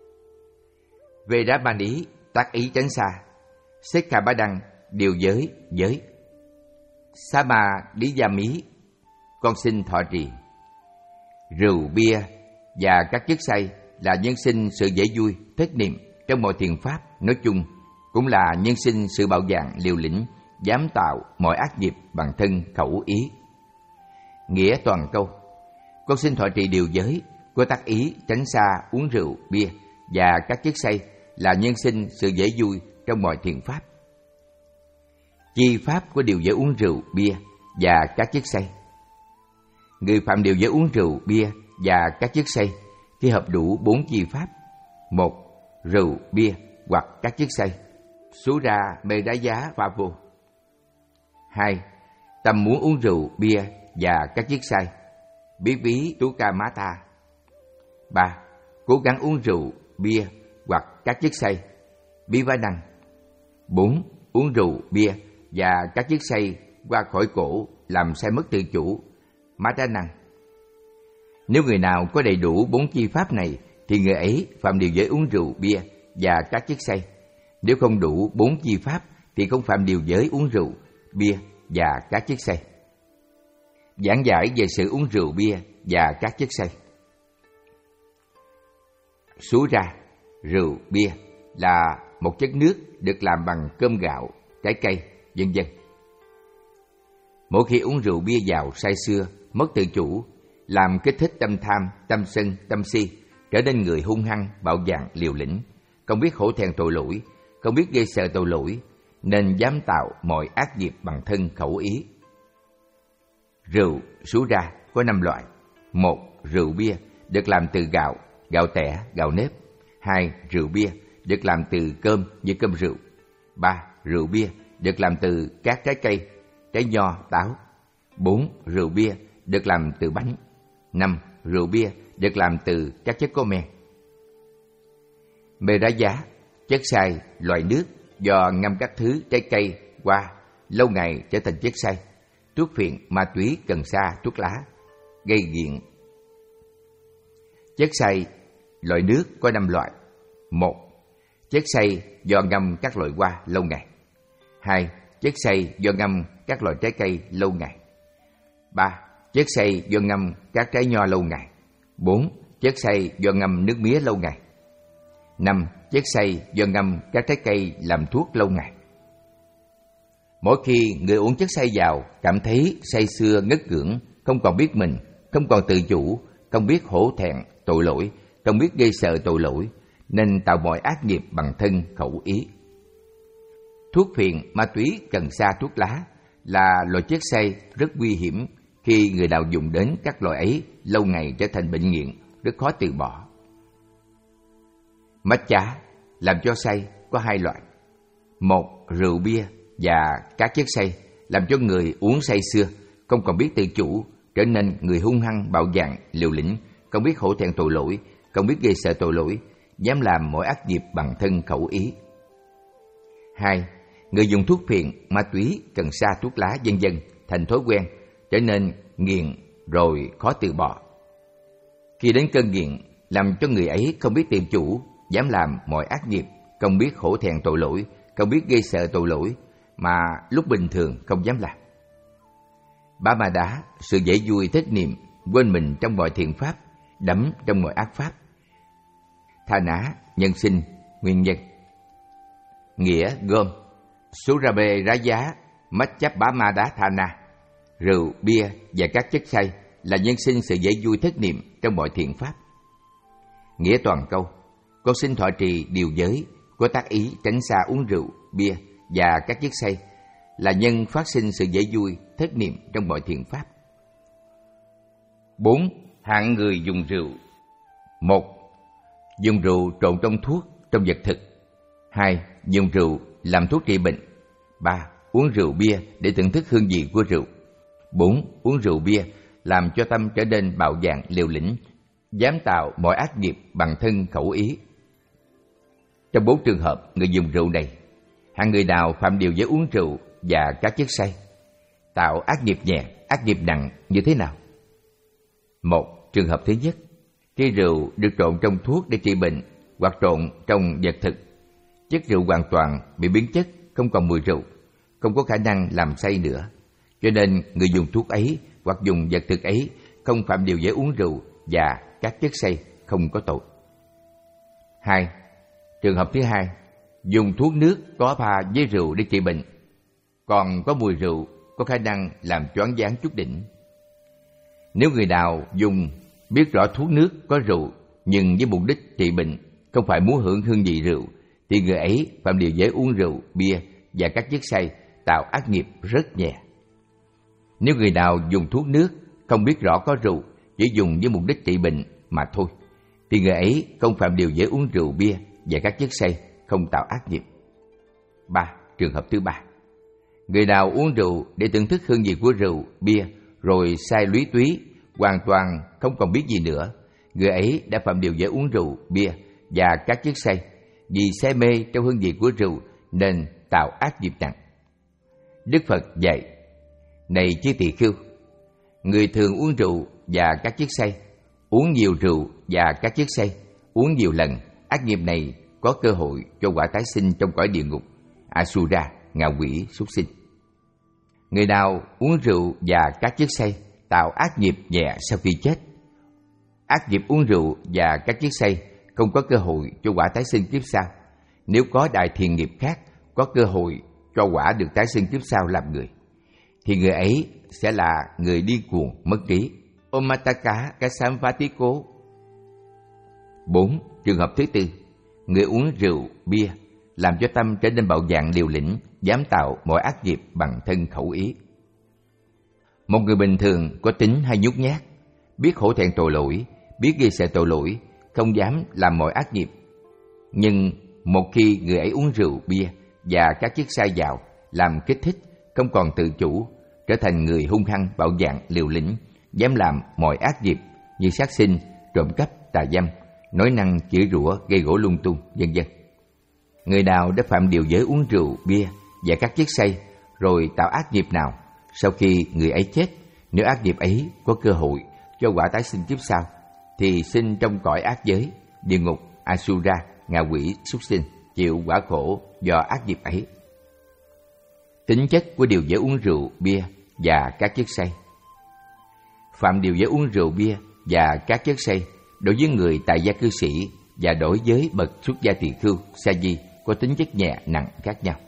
Vedamani tác ý tránh xa. Sikha Bá Đăng điều giới, giới. Sama Diyami, con xin thọ trì. Rượu bia và các chất say là nhân sinh sự dễ vui, thất niệm trong mọi thiện pháp nói chung, cũng là nhân sinh sự bạo dạn liều lĩnh, dám tạo mọi ác nghiệp bằng thân khẩu ý. Nghĩa toàn câu: con xin thọ trì điều giới, có tác ý tránh xa uống rượu bia và các chất say là nhân sinh sự dễ vui trong mọi thiện pháp. Chi pháp của điều giới uống rượu bia và các chất say. Người phạm điều giới uống rượu bia và các chất say khi hợp đủ bốn chi pháp: một, rượu bia hoặc các chất say, Sura Medaya Phạ Vô. Hai, tâm muốn uống rượu bia và các chất say, Bí Bí Tuka Mata. Ba, cố gắng uống rượu bia hoặc các chất say, Bí Vá Năng. Bốn, uống rượu bia và các chất say qua khỏi cổ làm say mất tự chủ, Mata Năng. Nếu người nào có đầy đủ bốn chi pháp này thì người ấy phạm điều giới uống rượu bia và các chất say. Nếu không đủ bốn chi pháp thì không phạm điều giới uống rượu bia và các chất say. Giảng giải về sự uống rượu bia và các chất say. số ra, rượu, bia là một chất nước được làm bằng cơm gạo, trái cây, vân vân. Mỗi khi uống rượu bia vào say sưa, mất tự chủ, làm kích thích tâm tham, tâm sân, tâm si, trở nên người hung hăng, bạo dạn, liều lĩnh, không biết hổ thẹn tội lỗi, không biết gây sợ tội lỗi, nên dám tạo mọi ác nghiệp bằng thân khẩu ý. Rượu số ra có năm loại. Một, rượu bia được làm từ gạo, gạo tẻ, gạo nếp. Hai, rượu bia được làm từ cơm như cơm rượu. Ba, rượu bia được làm từ các trái cây, trái nho, táo. Bốn, rượu bia được làm từ bánh. Năm, rượu bia được làm từ các chất có men. Mê đá giá, chất xay, loại nước do ngâm các thứ trái cây, hoa, lâu ngày trở thành chất xay. Thuốc phiện, ma túy, cần sa, thuốc lá, gây nghiện. Chất xay, loại nước có năm loại. Một, chất xay do ngâm các loại hoa lâu ngày. Hai, chất xay do ngâm các loại trái cây lâu ngày. Ba, chất xay do ngâm các trái nho lâu ngày. Bốn, chất xay do ngâm nước mía lâu ngày. Năm, chất xay do ngâm các trái cây làm thuốc lâu ngày. Mỗi khi người uống chất xay vào, cảm thấy say sưa ngất ngưởng, không còn biết mình, không còn tự chủ, không biết hổ thẹn tội lỗi, không biết gây sợ tội lỗi, nên tạo mọi ác nghiệp bằng thân khẩu ý. Thuốc phiện, ma túy, cần sa, thuốc lá là loại chất xay rất nguy hiểm. Khi người nào dùng đến các loại ấy, lâu ngày trở thành bệnh nghiện, rất khó từ bỏ. Mách chá làm cho say có hai loại. Một, rượu bia và các chất xay làm cho người uống say sưa, không còn biết tự chủ, trở nên người hung hăng, bạo dạn, liều lĩnh, không biết hổ thẹn tội lỗi, không biết gây sợ tội lỗi, dám làm mọi ác nghiệp bằng thân khẩu ý. Hai, người dùng thuốc phiện, ma túy, cần sa, thuốc lá, vân vân thành thói quen, trở nên nghiện rồi khó từ bỏ. Khi đến cơn nghiện, làm cho người ấy không biết tự chủ, dám làm mọi ác nghiệp, không biết hổ thẹn tội lỗi, không biết gây sợ tội lỗi, mà lúc bình thường không dám làm. Bá ma đá, sự dễ vui thích niệm, quên mình trong mọi thiện pháp, đắm trong mọi ác pháp. Tha ná, nhân sinh, nguyên nhân. Nghĩa gom, Surabe rá giá, mách chấp bá ma đá tha na. Rượu, bia và các chất xay là nhân sinh sự dễ vui thích niệm trong mọi thiện pháp. Nghĩa toàn câu, con xin thọ trì điều giới, có tác ý tránh xa uống rượu, bia và các chất xay là nhân phát sinh sự dễ vui thích niệm trong mọi thiện pháp. Bốn, hạng người dùng rượu. Một, dùng rượu trộn trong thuốc, trong vật thực. Hai, dùng rượu làm thuốc trị bệnh. Ba, uống rượu bia để thưởng thức hương vị của rượu. Bốn, uống rượu bia làm cho tâm trở nên bạo dạn, liều lĩnh, dám tạo mọi ác nghiệp bằng thân khẩu ý. Trong bốn trường hợp người dùng rượu này, hạng người nào phạm điều giới uống rượu và các chất say, tạo ác nghiệp nhẹ, ác nghiệp nặng như thế nào? Một, trường hợp thứ nhất, khi rượu được trộn trong thuốc để trị bệnh hoặc trộn trong vật thực, chất rượu hoàn toàn bị biến chất, không còn mùi rượu, không có khả năng làm say nữa, cho nên người dùng thuốc ấy hoặc dùng vật thực ấy không phạm điều giới uống rượu và các chất say, không có tội. Hai, trường hợp thứ hai, dùng thuốc nước có pha với rượu để trị bệnh, còn có mùi rượu, có khả năng làm choáng váng chút đỉnh. Nếu người nào dùng biết rõ thuốc nước có rượu nhưng với mục đích trị bệnh, không phải muốn hưởng hương vị rượu, thì người ấy phạm điều giới uống rượu, bia và các chất say, tạo ác nghiệp rất nhẹ. Nếu người nào dùng thuốc nước không biết rõ có rượu, chỉ dùng với mục đích trị bệnh mà thôi, thì người ấy không phạm điều giới uống rượu, bia và các chất say, không tạo ác nghiệp. Ba, trường hợp thứ ba, người nào uống rượu để thưởng thức hương vị của rượu, bia, rồi say lúy túy, hoàn toàn không còn biết gì nữa, người ấy đã phạm điều giới uống rượu, bia và các chất say, vì say mê trong hương vị của rượu nên tạo ác nghiệp nặng. Đức Phật dạy: này chư tỳ khưu, người thường uống rượu và các chất say, uống nhiều rượu và các chất say, uống nhiều lần, ác nghiệp này có cơ hội cho quả tái sinh trong cõi địa ngục, Asura, ngạ quỷ, súc sinh. Người nào uống rượu và các chất say tạo ác nghiệp nhẹ sau khi chết. Ác nghiệp uống rượu và các chất say không có cơ hội cho quả tái sinh kiếp sau. Nếu có đại thiện nghiệp khác có cơ hội cho quả được tái sinh kiếp sau làm người, thì người ấy sẽ là người điên cuồng mất trí. Omataka Kasamvatiko. Bốn. Trường hợp thứ tư, người uống rượu, bia làm cho tâm trở nên bạo dạn liều lĩnh, dám tạo mọi ác nghiệp bằng thân khẩu ý. Một người bình thường có tính hay nhút nhát, biết hổ thẹn tội lỗi, biết ghê sợ tội lỗi, không dám làm mọi ác nghiệp. Nhưng một khi người ấy uống rượu, bia và các chất sai vào, làm kích thích, không còn tự chủ, trở thành người hung hăng, bạo dạn, liều lĩnh, dám làm mọi ác nghiệp như sát sinh, trộm cắp, tà dâm, nói năng, chửi rủa, gây gổ lung tung, vân vân. Người nào đã phạm điều giới uống rượu, bia và các chất say, rồi tạo ác nghiệp nào, sau khi người ấy chết, nếu ác nghiệp ấy có cơ hội cho quả tái sinh kiếp sau, thì sinh trong cõi ác giới, địa ngục, Asura, ngạ quỷ, súc sinh, chịu quả khổ do ác nghiệp ấy. Tính chất của điều giới uống rượu, bia và các chất say. Phạm điều giới uống rượu, bia và các chất say đối với người tại gia cư sĩ và đối với bậc xuất gia tỳ khưu, sa di có tính chất nhẹ nặng khác nhau.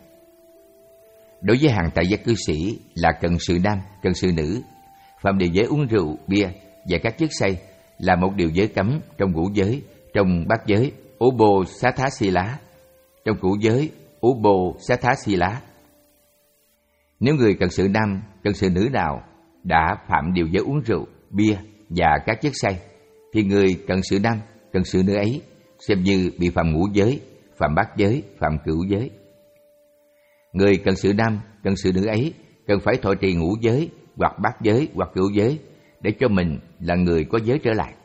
Đối với hàng tại gia cư sĩ là cận sự nam, cận sự nữ, phạm điều giới uống rượu, bia và các chất say là một điều giới cấm trong ngũ giới, trong bát giới Ubo Sathasila, trong cửu giới Ubo Sathasila. Nếu người cận sự nam, cận sự nữ nào đã phạm điều giới uống rượu, bia và các chất say, thì người cận sự nam, cận sự nữ ấy xem như bị phạm ngũ giới, phạm bát giới, phạm cửu giới. Người cận sự nam, cận sự nữ ấy cần phải thọ trì ngũ giới hoặc bát giới hoặc cửu giới để cho mình là người có giới trở lại.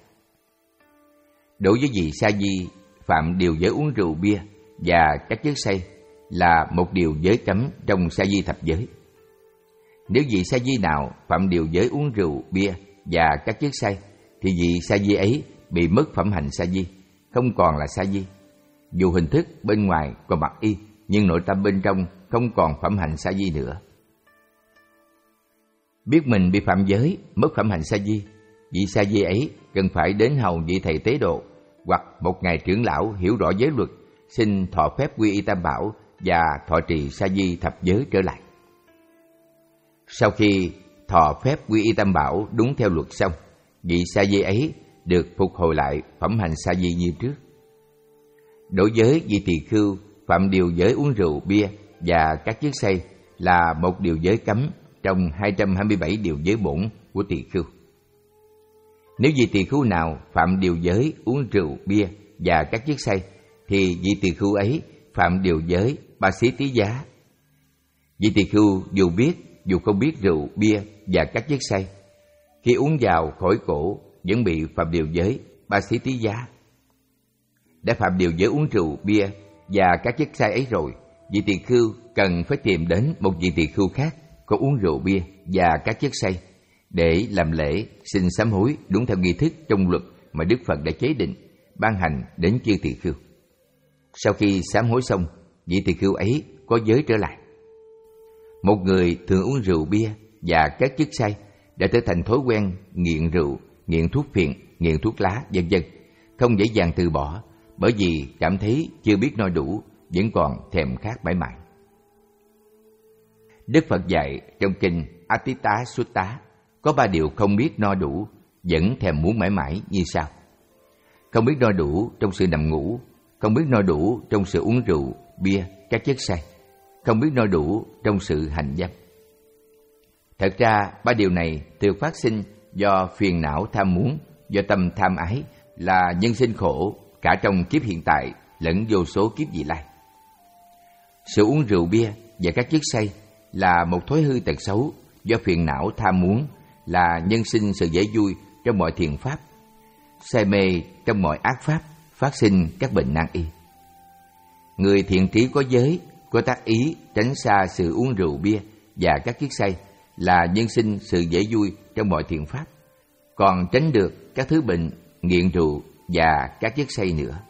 Đối với vị sa di, phạm điều giới uống rượu, bia và các chất say là một điều giới cấm trong sa di thập giới. Nếu vị sa di nào phạm điều giới uống rượu, bia và các chất say, thì vị sa di ấy bị mất phẩm hạnh sa di, không còn là sa di. Dù hình thức bên ngoài còn mặc y, nhưng nội tâm bên trong không còn phẩm hạnh sa di nữa. Biết mình bị phạm giới, mất phẩm hạnh sa di, vị sa di ấy cần phải đến hầu vị thầy tế độ hoặc một ngài trưởng lão hiểu rõ giới luật, xin thọ phép quy y tam bảo và thọ trì sa di thập giới trở lại. Sau khi thọ phép quy y tam bảo đúng theo luật xong, vị sa di ấy được phục hồi lại phẩm hành sa di như trước. Đối với vị tỳ khưu phạm điều giới uống rượu, bia và các chất say là một điều giới cấm trong hai trăm hai mươi bảy điều giới bổn của tỳ khưu. Nếu vị tỳ khưu nào phạm điều giới uống rượu, bia và các chất say, thì vị tỳ khưu ấy phạm điều giới ba xí tí giá. Vị tỳ khưu dù biết dù không biết rượu, bia và các chất say, khi uống vào khỏi cổ vẫn bị phạm điều giới ba xí tí giá. Đã phạm điều giới uống rượu, bia và các chất say ấy rồi, vị tỳ khưu cần phải tìm đến một vị tỳ khưu khác có uống rượu, bia và các chất say để làm lễ xin sám hối đúng theo nghi thức trong luật mà Đức Phật đã chế định, ban hành đến chư tỳ khưu. Sau khi sám hối xong, vị tỳ khưu ấy có giới trở lại. Một người thường uống rượu, bia và các chất say đã trở thành thói quen nghiện rượu, nghiện thuốc phiện, nghiện thuốc lá, vân vân, không dễ dàng từ bỏ, bởi vì cảm thấy chưa biết no đủ, vẫn còn thèm khát mãi mãi. Đức Phật dạy trong kinh Atita Sutta có ba điều không biết no đủ, vẫn thèm muốn mãi mãi như sau: không biết no đủ trong sự nằm ngủ, không biết no đủ trong sự uống rượu, bia, các chất say, không biết no đủ trong sự hành dâm. Thật ra ba điều này thường phát sinh do phiền não tham muốn, do tâm tham ái, là nhân sinh khổ cả trong kiếp hiện tại lẫn vô số kiếp vị lai. Sự uống rượu, bia và các chất say là một thói hư tật xấu do phiền não tham muốn, là nhân sinh sự dễ vui trong mọi thiện pháp, say mê trong mọi ác pháp, phát sinh các bệnh nan y. Người thiện trí có giới, có tác ý tránh xa sự uống rượu, bia và các chất say, là nhân sinh sự dễ vui trong mọi thiện pháp, còn tránh được các thứ bệnh nghiện rượu và các chất say nữa.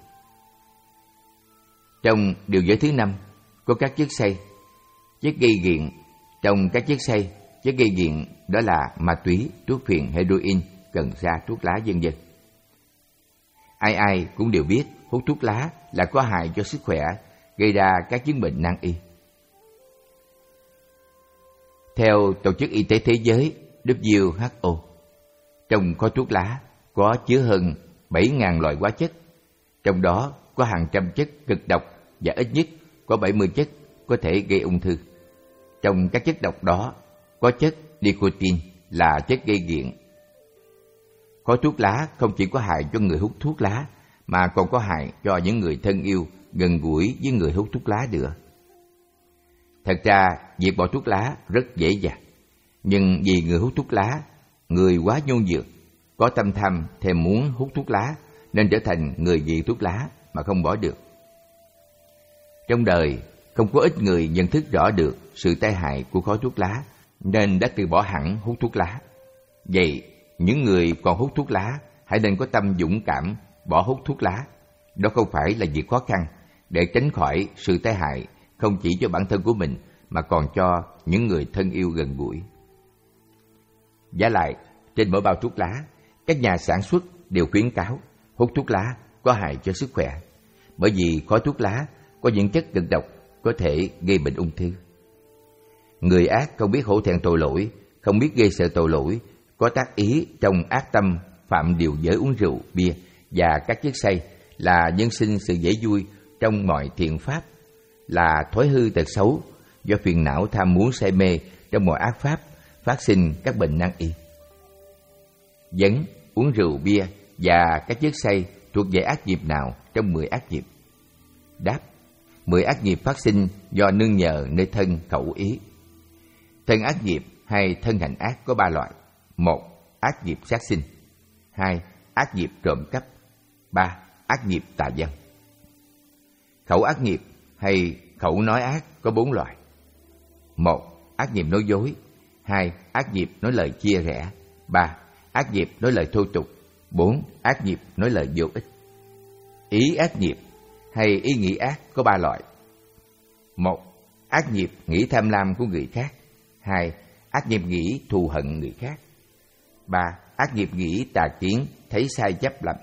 Trong điều giới thứ năm có các chất say, chất gây nghiện. Trong các chất say, chất gây nghiện đó là ma túy, thuốc phiện, heroin, cần sa, thuốc lá, vân vân. Ai ai cũng đều biết hút thuốc lá là có hại cho sức khỏe, gây ra các chứng bệnh nan y. Theo Tổ chức Y tế Thế giới W H O, trong khói thuốc lá có chứa hơn bảy nghìn loại hóa chất, trong đó có hàng trăm chất cực độc và ít nhất có bảy mươi chất có thể gây ung thư. Trong các chất độc đó có chất nicotine là chất gây nghiện. Khói thuốc lá không chỉ có hại cho người hút thuốc lá mà còn có hại cho những người thân yêu gần gũi với người hút thuốc lá nữa. Thật ra, việc bỏ thuốc lá rất dễ dàng, nhưng vì người hút thuốc lá, người quá nhu nhược, có tâm tham thèm muốn hút thuốc lá nên trở thành người nghiện thuốc lá mà không bỏ được. Trong đời, không có ít người nhận thức rõ được sự tai hại của khói thuốc lá nên đã từ bỏ hẳn hút thuốc lá. Vậy, những người còn hút thuốc lá hãy nên có tâm dũng cảm bỏ hút thuốc lá. Đó không phải là việc khó khăn để tránh khỏi sự tai hại không chỉ cho bản thân của mình mà còn cho những người thân yêu gần gũi. Vả lại, trên mỗi bao thuốc lá, các nhà sản xuất đều khuyến cáo hút thuốc lá có hại cho sức khỏe, bởi vì khói thuốc lá có những chất cực độc có thể gây bệnh ung thư. Người ác không biết hổ thẹn tội lỗi, không biết gây sợ tội lỗi, có tác ý trong ác tâm phạm điều giới uống rượu, bia và các chất say, là nhân sinh sự dễ vui trong mọi thiện pháp, là thói hư tật xấu do phiền não tham muốn say mê trong mọi ác pháp, phát sinh các bệnh nan y. Vấn: uống rượu, bia và các chất say thuộc về ác nghiệp nào trong mười ác nghiệp? Đáp: mười ác nghiệp phát sinh do nương nhờ nơi thân khẩu ý. Thân ác nghiệp hay thân hành ác có ba loại: một, ác nghiệp sát sinh; hai, ác nghiệp trộm cắp; ba, ác nghiệp tà dâm. Khẩu ác nghiệp hay khẩu nói ác có bốn loại: một, ác nghiệp nói dối; hai, ác nghiệp nói lời chia rẽ; ba, ác nghiệp nói lời thô tục; bốn, ác nghiệp nói lời vô ích. Ý ác nghiệp hay ý nghĩ ác có ba loại: một, ác nghiệp nghĩ tham lam của người khác; hai, ác nghiệp nghĩ thù hận người khác; ba, ác nghiệp nghĩ tà kiến, thấy sai chấp lầm.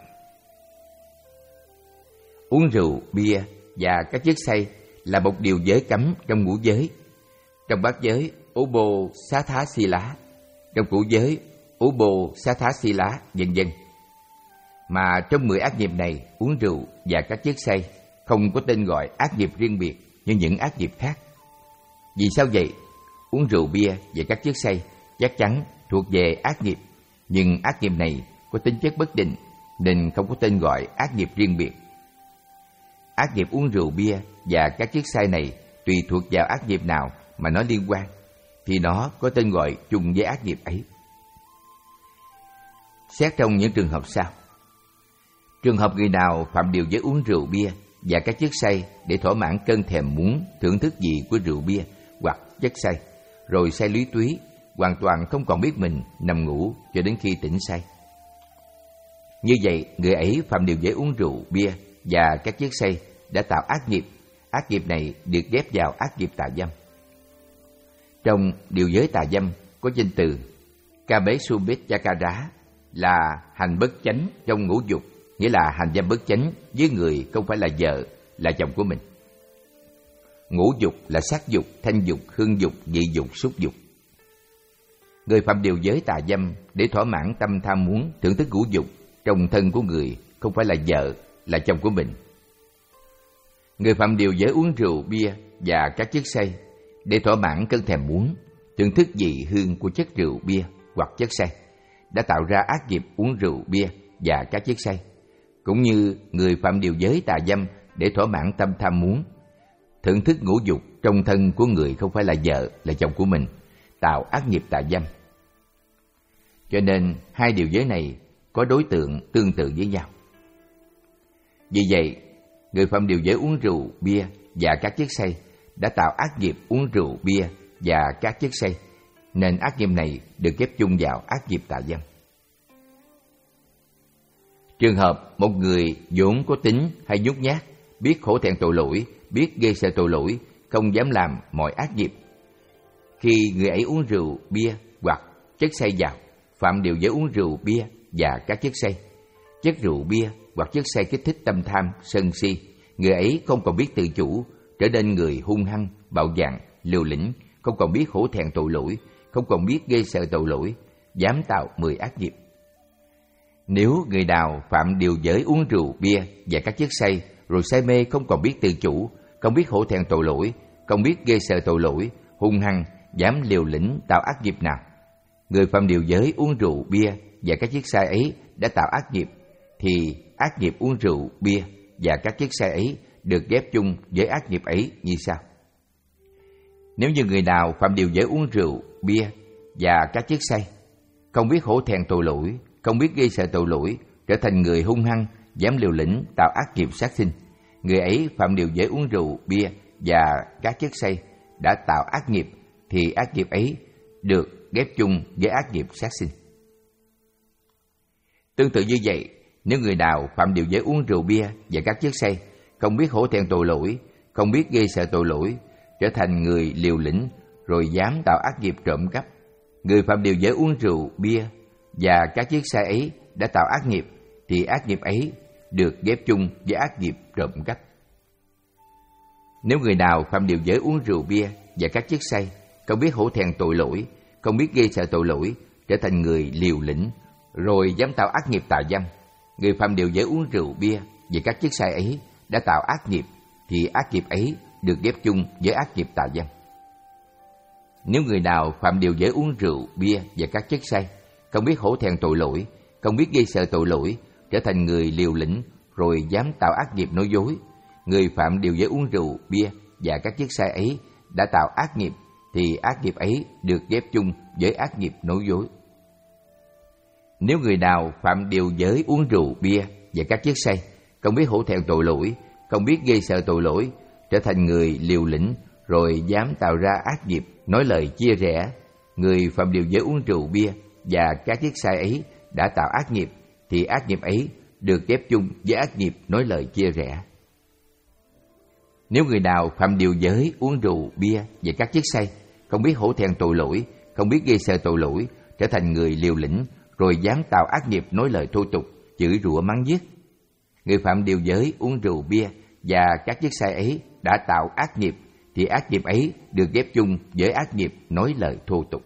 Uống rượu, bia và các chất say là một điều giới cấm trong ngũ giới. Trong bát giới Ubbo Xá Thá Si Lá, trong cửu giới Ubbo Xá Thá Si Lá, vân vân. Mà trong mười ác nghiệp này, uống rượu và các chất say không có tên gọi ác nghiệp riêng biệt như những ác nghiệp khác. Vì sao vậy? Uống rượu, bia và các chất say chắc chắn thuộc về ác nghiệp, nhưng ác nghiệp này có tính chất bất định nên không có tên gọi ác nghiệp riêng biệt. Ác nghiệp uống rượu, bia và các chất say này tùy thuộc vào ác nghiệp nào mà nó liên quan, thì nó có tên gọi chung với ác nghiệp ấy. Xét trong những trường hợp sau: trường hợp người nào phạm điều giới uống rượu, bia và các chất say để thỏa mãn cơn thèm muốn thưởng thức vị của rượu, bia hoặc chất say, rồi say lý túy, hoàn toàn không còn biết mình, nằm ngủ cho đến khi tỉnh say. Như vậy, người ấy phạm điều giới uống rượu, bia và các chất say đã tạo ác nghiệp. Ác nghiệp này được ghép vào ác nghiệp tà dâm. Trong điều giới tà dâm có danh từ Kamesubechakara là hành bất chánh trong ngũ dục, nghĩa là hành dâm bất chánh với người không phải là vợ, là chồng của mình. Ngũ dục là sắc dục, thanh dục, hương dục, vị dục, xúc dục. Người phạm điều giới tà dâm để thỏa mãn tâm tham muốn thưởng thức ngũ dục trong thân của người không phải là vợ, là chồng của mình. Người phạm điều giới uống rượu, bia và các chất say để thỏa mãn cơn thèm muốn thưởng thức vị hương của chất rượu, bia hoặc chất say đã tạo ra ác nghiệp uống rượu, bia và các chất say. Cũng như người phạm điều giới tà dâm để thỏa mãn tâm tham muốn thưởng thức ngũ dục trong thân của người không phải là vợ, là chồng của mình, tạo ác nghiệp tà dâm. Cho nên hai điều giới này có đối tượng tương tự với nhau. Vì vậy, người phạm điều giới uống rượu, bia và các chất say đã tạo ác nghiệp uống rượu, bia và các chất say, nên ác nghiệp này được ghép chung vào ác nghiệp tà dâm. Trường hợp một người vốn có tính hay nhút nhát, biết hổ thẹn tội lỗi, biết gây sợ tội lỗi, không dám làm mọi ác nghiệp. Khi người ấy uống rượu, bia hoặc chất say vào, phạm điều giới uống rượu, bia và các chất say, chất rượu, bia hoặc chất say kích thích tâm tham, sân si, người ấy không còn biết tự chủ, trở nên người hung hăng, bạo dạn, liều lĩnh, không còn biết hổ thẹn tội lỗi, không còn biết ghê sợ tội lỗi, dám tạo mười ác nghiệp. Nếu người nào phạm điều giới uống rượu, bia và các chất say, rồi say mê không còn biết tự chủ, không biết hổ thẹn tội lỗi, không biết ghê sợ tội lỗi, hung hăng, dám liều lĩnh tạo ác nghiệp nào, người phạm điều giới uống rượu, bia và các chất say ấy đã tạo ác nghiệp, thì ác nghiệp uống rượu, bia và các chất say ấy được ghép chung với ác nghiệp ấy như sau. Nếu như người nào phạm điều giới uống rượu, bia và các chất say, không biết hổ thẹn tội lỗi, không biết gây sợ tội lỗi, trở thành người hung hăng, dám liều lĩnh tạo ác nghiệp sát sinh, người ấy phạm điều giới uống rượu, bia và các chất say đã tạo ác nghiệp, thì ác nghiệp ấy được ghép chung với ác nghiệp sát sinh. Tương tự như vậy, nếu người nào phạm điều giới uống rượu, bia và các chất say, không biết hổ thẹn tội lỗi, không biết ghê sợ tội lỗi, trở thành người liều lĩnh rồi dám tạo ác nghiệp trộm cắp, người phạm điều giới uống rượu, bia và các chất say ấy đã tạo ác nghiệp, thì ác nghiệp ấy được ghép chung với ác nghiệp trộm cắp. Nếu người nào phạm điều giới uống rượu, bia và các chất say, không biết hổ thẹn tội lỗi, không biết ghê sợ tội lỗi, trở thành người liều lĩnh rồi dám tạo ác nghiệp tà dâm, người phạm điều giới uống rượu, bia và các chất say ấy đã tạo ác nghiệp, thì ác nghiệp ấy được ghép chung với ác nghiệp tà dâm. Nếu người nào phạm điều giới uống rượu, bia và các chất say, không biết hổ thẹn tội lỗi, không biết ghê sợ tội lỗi, trở thành người liều lĩnh rồi dám tạo ác nghiệp nói dối, người phạm điều giới uống rượu, bia và các chất say ấy đã tạo ác nghiệp, thì ác nghiệp ấy được ghép chung với ác nghiệp nói dối. Nếu người nào phạm điều giới uống rượu, bia và các chất say, không biết hổ thẹn tội lỗi, không biết ghê sợ tội lỗi, trở thành người liều lĩnh rồi dám tạo ra ác nghiệp, nói lời chia rẽ, người phạm điều giới uống rượu, bia và các chất say ấy đã tạo ác nghiệp, thì ác nghiệp ấy được ghép chung với ác nghiệp nói lời chia rẽ. Nếu người nào phạm điều giới uống rượu, bia và các chất say, không biết hổ thẹn tội lỗi, không biết ghê sợ tội lỗi, trở thành người liều lĩnh rồi dám tạo ác nghiệp nói lời thô tục, chửi rủa mắng giết, người phạm điều giới uống rượu, bia và các chất say ấy đã tạo ác nghiệp, thì ác nghiệp ấy được ghép chung với ác nghiệp nói lời thô tục.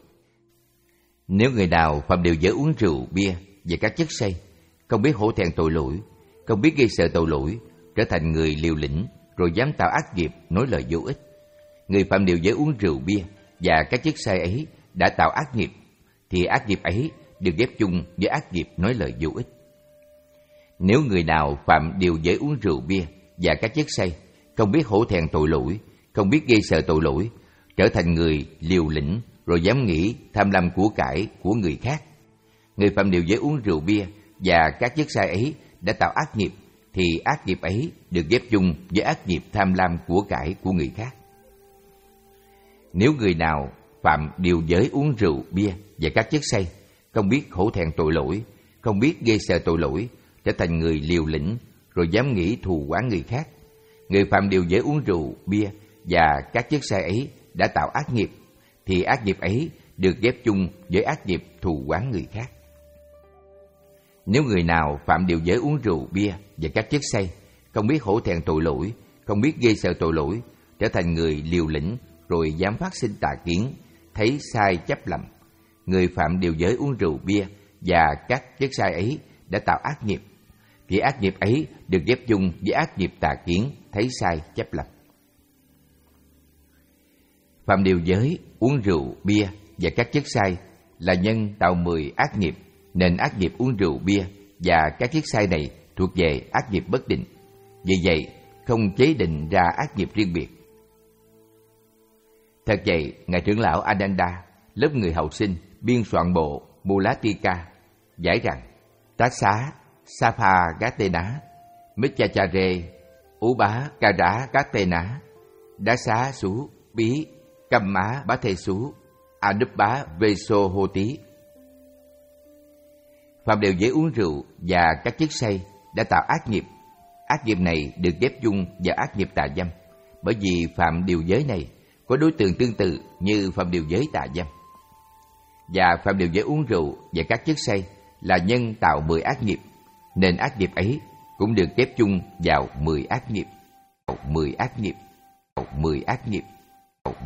Nếu người nào phạm điều giới uống rượu, bia và các chất say, không biết hổ thẹn tội lỗi, không biết gây sợ tội lỗi, trở thành người liều lĩnh rồi dám tạo ác nghiệp nói lời vô ích, người phạm điều giới uống rượu, bia và các chất say ấy đã tạo ác nghiệp, thì ác nghiệp ấy được ghép chung với ác nghiệp nói lời vô ích. Nếu người nào phạm điều giới uống rượu, bia và các chất say, không biết hổ thẹn tội lỗi, không biết gây sợ tội lỗi, trở thành người liều lĩnh rồi dám nghĩ tham lam của cải của người khác, người phạm điều giới uống rượu, bia và các chất say ấy đã tạo ác nghiệp, thì ác nghiệp ấy được ghép chung với ác nghiệp tham lam của cải của người khác. Nếu người nào phạm điều giới uống rượu, bia và các chất say, không biết hổ thẹn tội lỗi, không biết ghê sợ tội lỗi, trở thành người liều lĩnh rồi dám nghĩ thù oán người khác, người phạm điều giới uống rượu, bia và các chất say ấy đã tạo ác nghiệp, thì ác nghiệp ấy được ghép chung với ác nghiệp thù oán người khác. Nếu người nào phạm điều giới uống rượu, bia và các chất say, không biết hổ thẹn tội lỗi, không biết ghê sợ tội lỗi, trở thành người liều lĩnh rồi dám phát sinh tà kiến, thấy sai chấp lầm, người phạm điều giới uống rượu, bia và các chất say ấy đã tạo ác nghiệp, thì ác nghiệp ấy được ghép chung với ác nghiệp tà kiến, thấy sai chấp lầm. Phạm điều giới uống rượu, bia và các chất say là nhân tạo mười ác nghiệp, nên ác nghiệp uống rượu, bia và các chất say này thuộc về ác nghiệp bất định. Vì vậy, không chế định ra ác nghiệp riêng biệt. Thật vậy, Ngài trưởng lão Ananda, lớp người hậu sinh, biên soạn bộ Mulatika, giải rằng Tassa Saphagatena, Michachare, Uba Kara Gatena, Đá xá sú bí Cam má bá thê sú Anubba Veso hô tí. Phạm điều giới uống rượu và các chất say đã tạo ác nghiệp. Ác nghiệp này được ghép chung vào ác nghiệp tà dâm, bởi vì phạm điều giới này có đối tượng tương tự như phạm điều giới tà dâm. Và phạm điều giới uống rượu và các chất say là nhân tạo mười ác nghiệp, nên ác nghiệp ấy cũng được chép chung vào mười ác nghiệp. Mười ác nghiệp. Mười ác nghiệp.